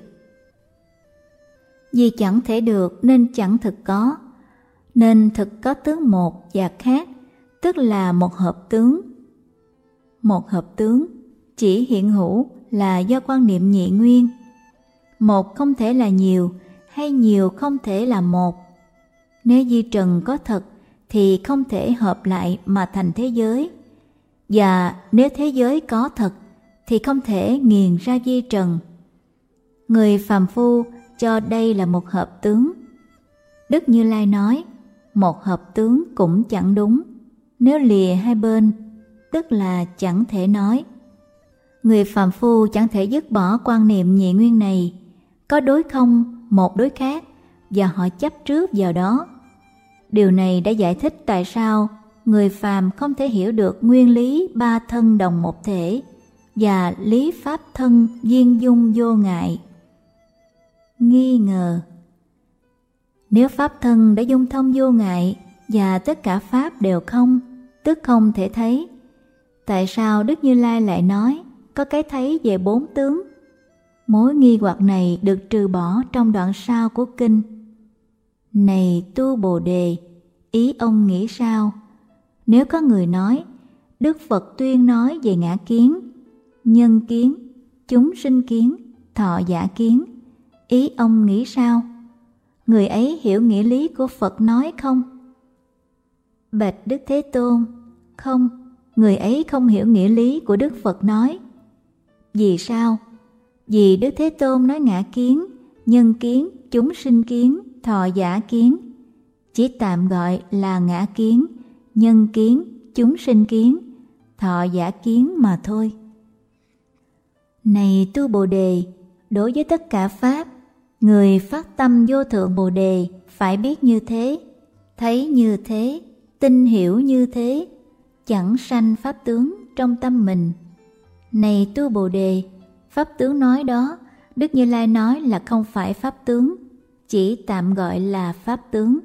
Vì chẳng thể được nên chẳng thực có, nên thực có tướng một và khác, tức là một hợp tướng. Một hợp tướng chỉ hiện hữu là do quan niệm nhị nguyên. Một không thể là nhiều, hay nhiều không thể là một. Nếu vi trần có thật thì không thể hợp lại mà thành thế giới. Và nếu thế giới có thật thì không thể nghiền ra vi trần. Người phàm phu cho đây là một hợp tướng. Đức Như Lai nói, một hợp tướng cũng chẳng đúng. Nếu lìa hai bên, tức là chẳng thể nói. Người phàm phu chẳng thể dứt bỏ quan niệm nhị nguyên này, có đối không, một đối khác, và họ chấp trước vào đó. Điều này đã giải thích tại sao người phàm không thể hiểu được nguyên lý ba thân đồng một thể và lý pháp thân viên dung vô ngại. Nghi ngờ: nếu pháp thân đã dung thông vô ngại và tất cả pháp đều không, tức không thể thấy, tại sao Đức Như Lai lại nói có cái thấy về bốn tướng? Mối nghi hoặc này được trừ bỏ trong đoạn sau của kinh. Này tu Bồ Đề, ý ông nghĩ sao? Nếu có người nói Đức Phật tuyên nói về ngã kiến, nhân kiến, chúng sinh kiến, thọ giả kiến, ý ông nghĩ sao? Người ấy hiểu nghĩa lý của Phật nói không? Bạch Đức Thế Tôn, không, người ấy không hiểu nghĩa lý của Đức Phật nói. Vì sao? Vì Đức Thế Tôn nói ngã kiến, nhân kiến, chúng sinh kiến, thọ giả kiến, chỉ tạm gọi là ngã kiến, nhân kiến, chúng sinh kiến, thọ giả kiến mà thôi. Này tu Bồ Đề, đối với tất cả pháp, người phát tâm vô thượng Bồ Đề phải biết như thế, thấy như thế, tin hiểu như thế, chẳng sanh pháp tướng trong tâm mình. Này tu Bồ Đề, pháp tướng nói đó, Đức Như Lai nói là không phải pháp tướng, chỉ tạm gọi là pháp tướng.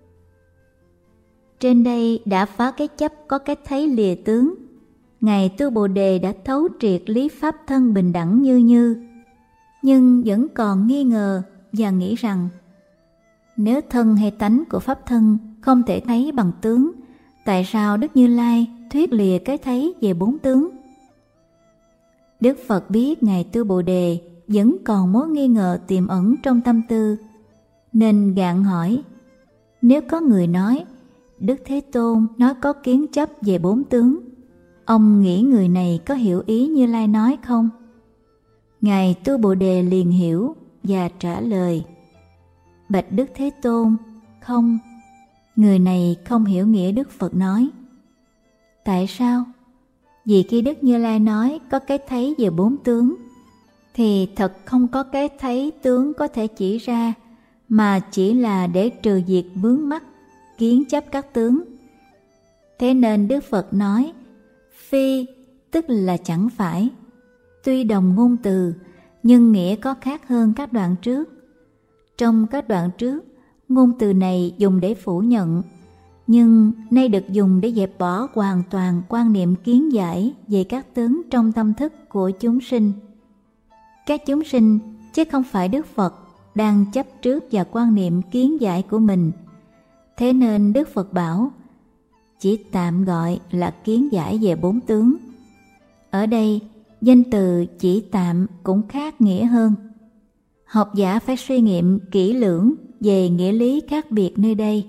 Trên đây đã phá cái chấp có cái thấy lìa tướng. Ngài tu Bồ Đề đã thấu triệt lý pháp thân bình đẳng như như, nhưng vẫn còn nghi ngờ và nghĩ rằng nếu thân hay tánh của pháp thân không thể thấy bằng tướng, tại sao Đức Như Lai thuyết lìa cái thấy về bốn tướng? Đức Phật biết Ngài tu Bồ Đề vẫn còn mối nghi ngờ tiềm ẩn trong tâm tư, nên gạn hỏi: nếu có người nói Đức Thế Tôn nói có kiến chấp về bốn tướng, ông nghĩ người này có hiểu ý Như Lai nói không? Ngài tu Bồ Đề liền hiểu và trả lời: bạch Đức Thế Tôn, không, người này không hiểu nghĩa Đức Phật nói. Tại sao? Vì khi Đức Như Lai nói có cái thấy về bốn tướng, thì thật không có cái thấy tướng có thể chỉ ra, mà chỉ là để trừ diệt vướng mắc kiến chấp các tướng. Thế nên Đức Phật nói phi, tức là chẳng phải. Tuy đồng ngôn từ, nhưng nghĩa có khác hơn các đoạn trước. Trong các đoạn trước, ngôn từ này dùng để phủ nhận, nhưng nay được dùng để dẹp bỏ hoàn toàn quan niệm kiến giải về các tướng trong tâm thức của chúng sinh. Các chúng sinh, chứ không phải Đức Phật, đang chấp trước vào quan niệm kiến giải của mình. Thế nên Đức Phật bảo, chỉ tạm gọi là kiến giải về bốn tướng. Ở đây, danh từ chỉ tạm cũng khác nghĩa hơn. Học giả phải suy nghiệm kỹ lưỡng về nghĩa lý khác biệt nơi đây.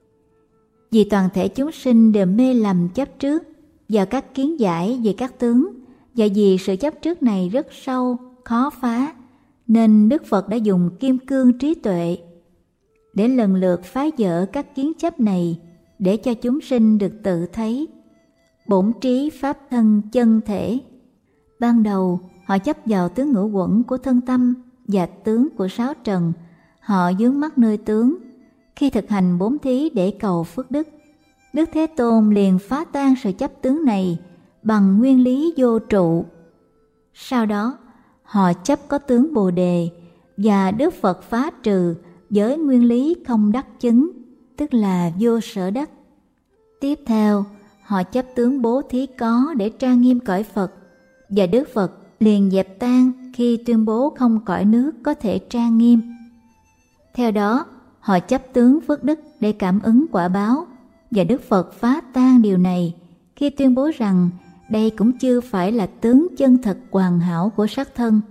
Vì toàn thể chúng sinh đều mê lầm chấp trước vào các kiến giải về các tướng, và vì sự chấp trước này rất sâu, khó phá, nên Đức Phật đã dùng kim cương trí tuệ để lần lượt phá vỡ các kiến chấp này, để cho chúng sinh được tự thấy bổn trí pháp thân chân thể. Ban đầu họ chấp vào tướng ngũ uẩn của thân tâm và tướng của sáu trần, họ vướng mắc nơi tướng. Khi thực hành bốn thí để cầu phước đức, Đức Thế Tôn liền phá tan sự chấp tướng này bằng nguyên lý vô trụ. Sau đó họ chấp có tướng Bồ Đề, và Đức Phật phá trừ với nguyên lý không đắc chứng, tức là vô sở đắc. Tiếp theo họ chấp tướng bố thí có để trang nghiêm cõi Phật, và Đức Phật liền dẹp tan khi tuyên bố không cõi nước có thể trang nghiêm. Theo đó họ chấp tướng phước đức để cảm ứng quả báo, và Đức Phật phá tan điều này khi tuyên bố rằng đây cũng chưa phải là tướng chân thật hoàn hảo của sắc thân.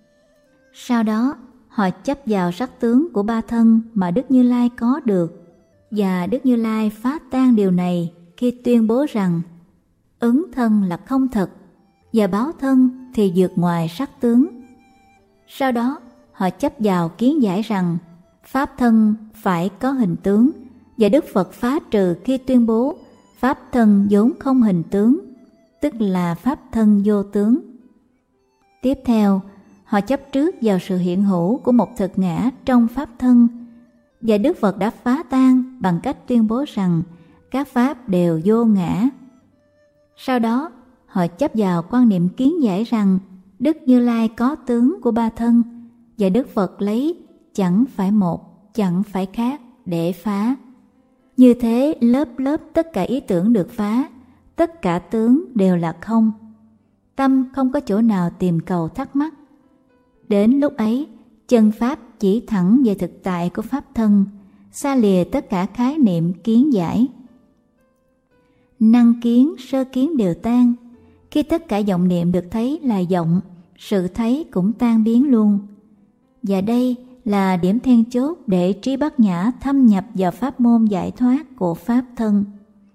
Sau đó họ chấp vào sắc tướng của ba thân mà Đức Như Lai có được, và Đức Như Lai phá tan điều này khi tuyên bố rằng ứng thân là không thật, và báo thân thì vượt ngoài sắc tướng. Sau đó họ chấp vào kiến giải rằng pháp thân phải có hình tướng, và Đức Phật phá trừ khi tuyên bố pháp thân vốn không hình tướng, tức là pháp thân vô tướng. Tiếp theo họ chấp trước vào sự hiện hữu của một thực ngã trong pháp thân, và Đức Phật đã phá tan bằng cách tuyên bố rằng các pháp đều vô ngã. Sau đó họ chấp vào quan niệm kiến giải rằng Đức Như Lai có tướng của ba thân, và Đức Phật lấy chẳng phải một, chẳng phải khác để phá. Như thế lớp lớp tất cả ý tưởng được phá, tất cả tướng đều là không. Tâm không có chỗ nào tìm cầu thắc mắc. Đến lúc ấy, chân pháp chỉ thẳng về thực tại của pháp thân, xa lìa tất cả khái niệm kiến giải. Năng kiến, sơ kiến đều tan. Khi tất cả vọng niệm được thấy là vọng, sự thấy cũng tan biến luôn. Và đây là điểm then chốt để trí bát nhã thâm nhập vào pháp môn giải thoát của pháp thân.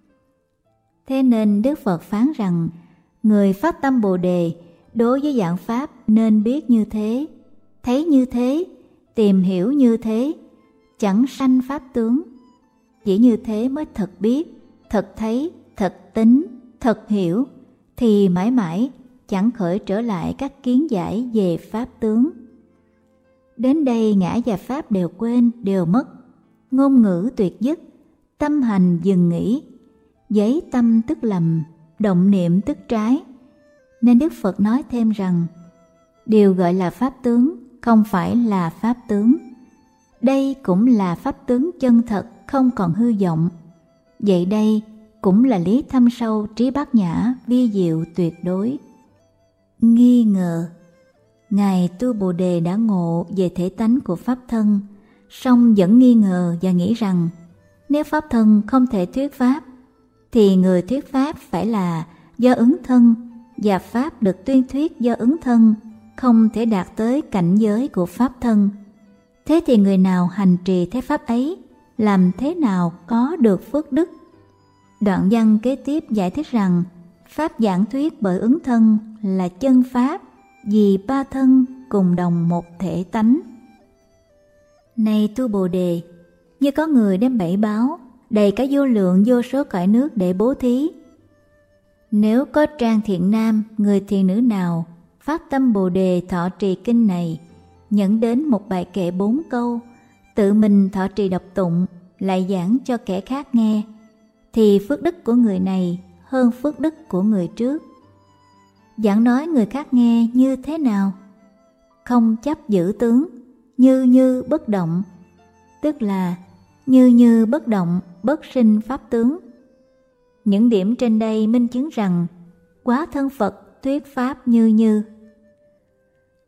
Thế nên Đức Phật phán rằng, người phát tâm Bồ Đề đối với dạng pháp nên biết như thế, thấy như thế, tìm hiểu như thế, chẳng sanh pháp tướng. Chỉ như thế mới thật biết, thật thấy, thật tính, thật hiểu, thì mãi mãi chẳng khởi trở lại các kiến giải về pháp tướng. Đến đây ngã và pháp đều quên, đều mất, ngôn ngữ tuyệt dứt, tâm hành dừng nghỉ, giấy tâm tức lầm, động niệm tức trái. Nên Đức Phật nói thêm rằng, điều gọi là pháp tướng không phải là pháp tướng. Đây cũng là pháp tướng chân thật, không còn hư vọng. Vậy đây cũng là lý thâm sâu trí bát nhã vi diệu tuyệt đối. Nghi ngờ. Ngài tu Bồ Đề đã ngộ về thể tánh của pháp thân, song vẫn nghi ngờ và nghĩ rằng nếu pháp thân không thể thuyết pháp, thì người thuyết pháp phải là do ứng thân, và pháp được tuyên thuyết do ứng thân không thể đạt tới cảnh giới của pháp thân. Thế thì người nào hành trì thế pháp ấy, làm thế nào có được phước đức? Đoạn văn kế tiếp giải thích rằng pháp giảng thuyết bởi ứng thân là chân pháp, vì ba thân cùng đồng một thể tánh. Này tu Bồ Đề, như có người đem bảy báo đầy cả vô lượng vô số cõi nước để bố thí. Nếu có trang thiện nam, người thiện nữ nào phát tâm Bồ Đề thọ trì kinh này, nhận đến một bài kệ bốn câu, tự mình thọ trì đọc tụng, lại giảng cho kẻ khác nghe, thì phước đức của người này hơn phước đức của người trước. Giảng nói người khác nghe như thế nào? Không chấp giữ tướng, như như bất động, tức là như như bất động, bất sinh pháp tướng. Những điểm trên đây minh chứng rằng quá thân Phật thuyết pháp như như.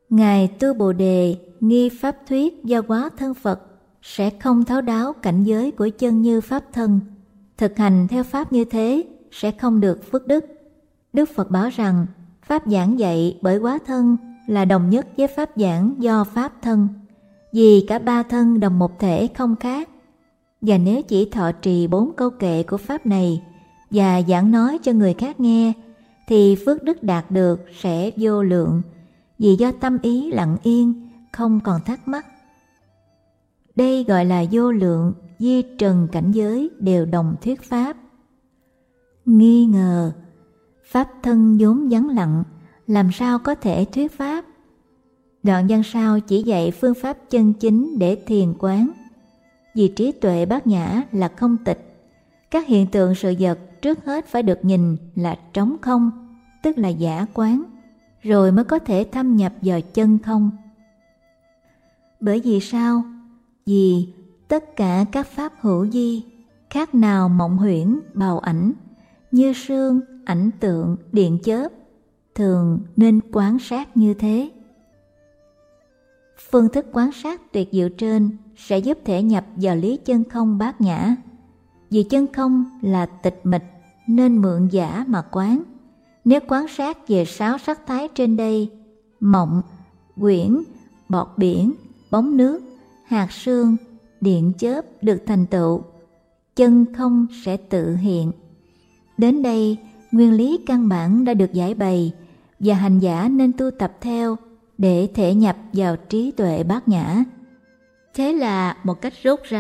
Ngài tu Bồ Đề nghi pháp thuyết do quá thân Phật sẽ không thấu đáo cảnh giới của chân như pháp thân. Thực hành theo pháp như thế sẽ không được phước đức. Đức Phật bảo rằng pháp giảng dạy bởi quá thân là đồng nhất với pháp giảng do pháp thân, vì cả ba thân đồng một thể không khác. Và nếu chỉ thọ trì bốn câu kệ của pháp này và giảng nói cho người khác nghe, thì phước đức đạt được sẽ vô lượng, vì do tâm ý lặng yên, không còn thắc mắc. Đây gọi là vô lượng di trần cảnh giới đều đồng thuyết pháp. Nghi ngờ, pháp thân vốn vắng lặng, làm sao có thể thuyết pháp? Đoạn văn sau chỉ dạy phương pháp chân chính để thiền quán. Vì trí tuệ bát nhã là không tịch, các hiện tượng sự vật trước hết phải được nhìn là trống không, tức là giả quán, rồi mới có thể thâm nhập vào chân không. Bởi vì sao? Vì tất cả các pháp hữu vi, khác nào mộng huyễn, bào ảnh, như sương, ảnh tượng, điện chớp, thường nên quán sát như thế. Phương thức quán sát tuyệt diệu trên sẽ giúp thể nhập vào lý chân không bát nhã. Vì chân không là tịch mịch nên mượn giả mà quán. Nếu quán sát về sáu sắc thái trên đây, mộng, quyển, bọt biển, bóng nước, hạt sương, điện chớp được thành tựu, chân không sẽ tự hiện. Đến đây, nguyên lý căn bản đã được giải bày và hành giả nên tu tập theo để thể nhập vào trí tuệ bát nhã. Thế là một cách rút ra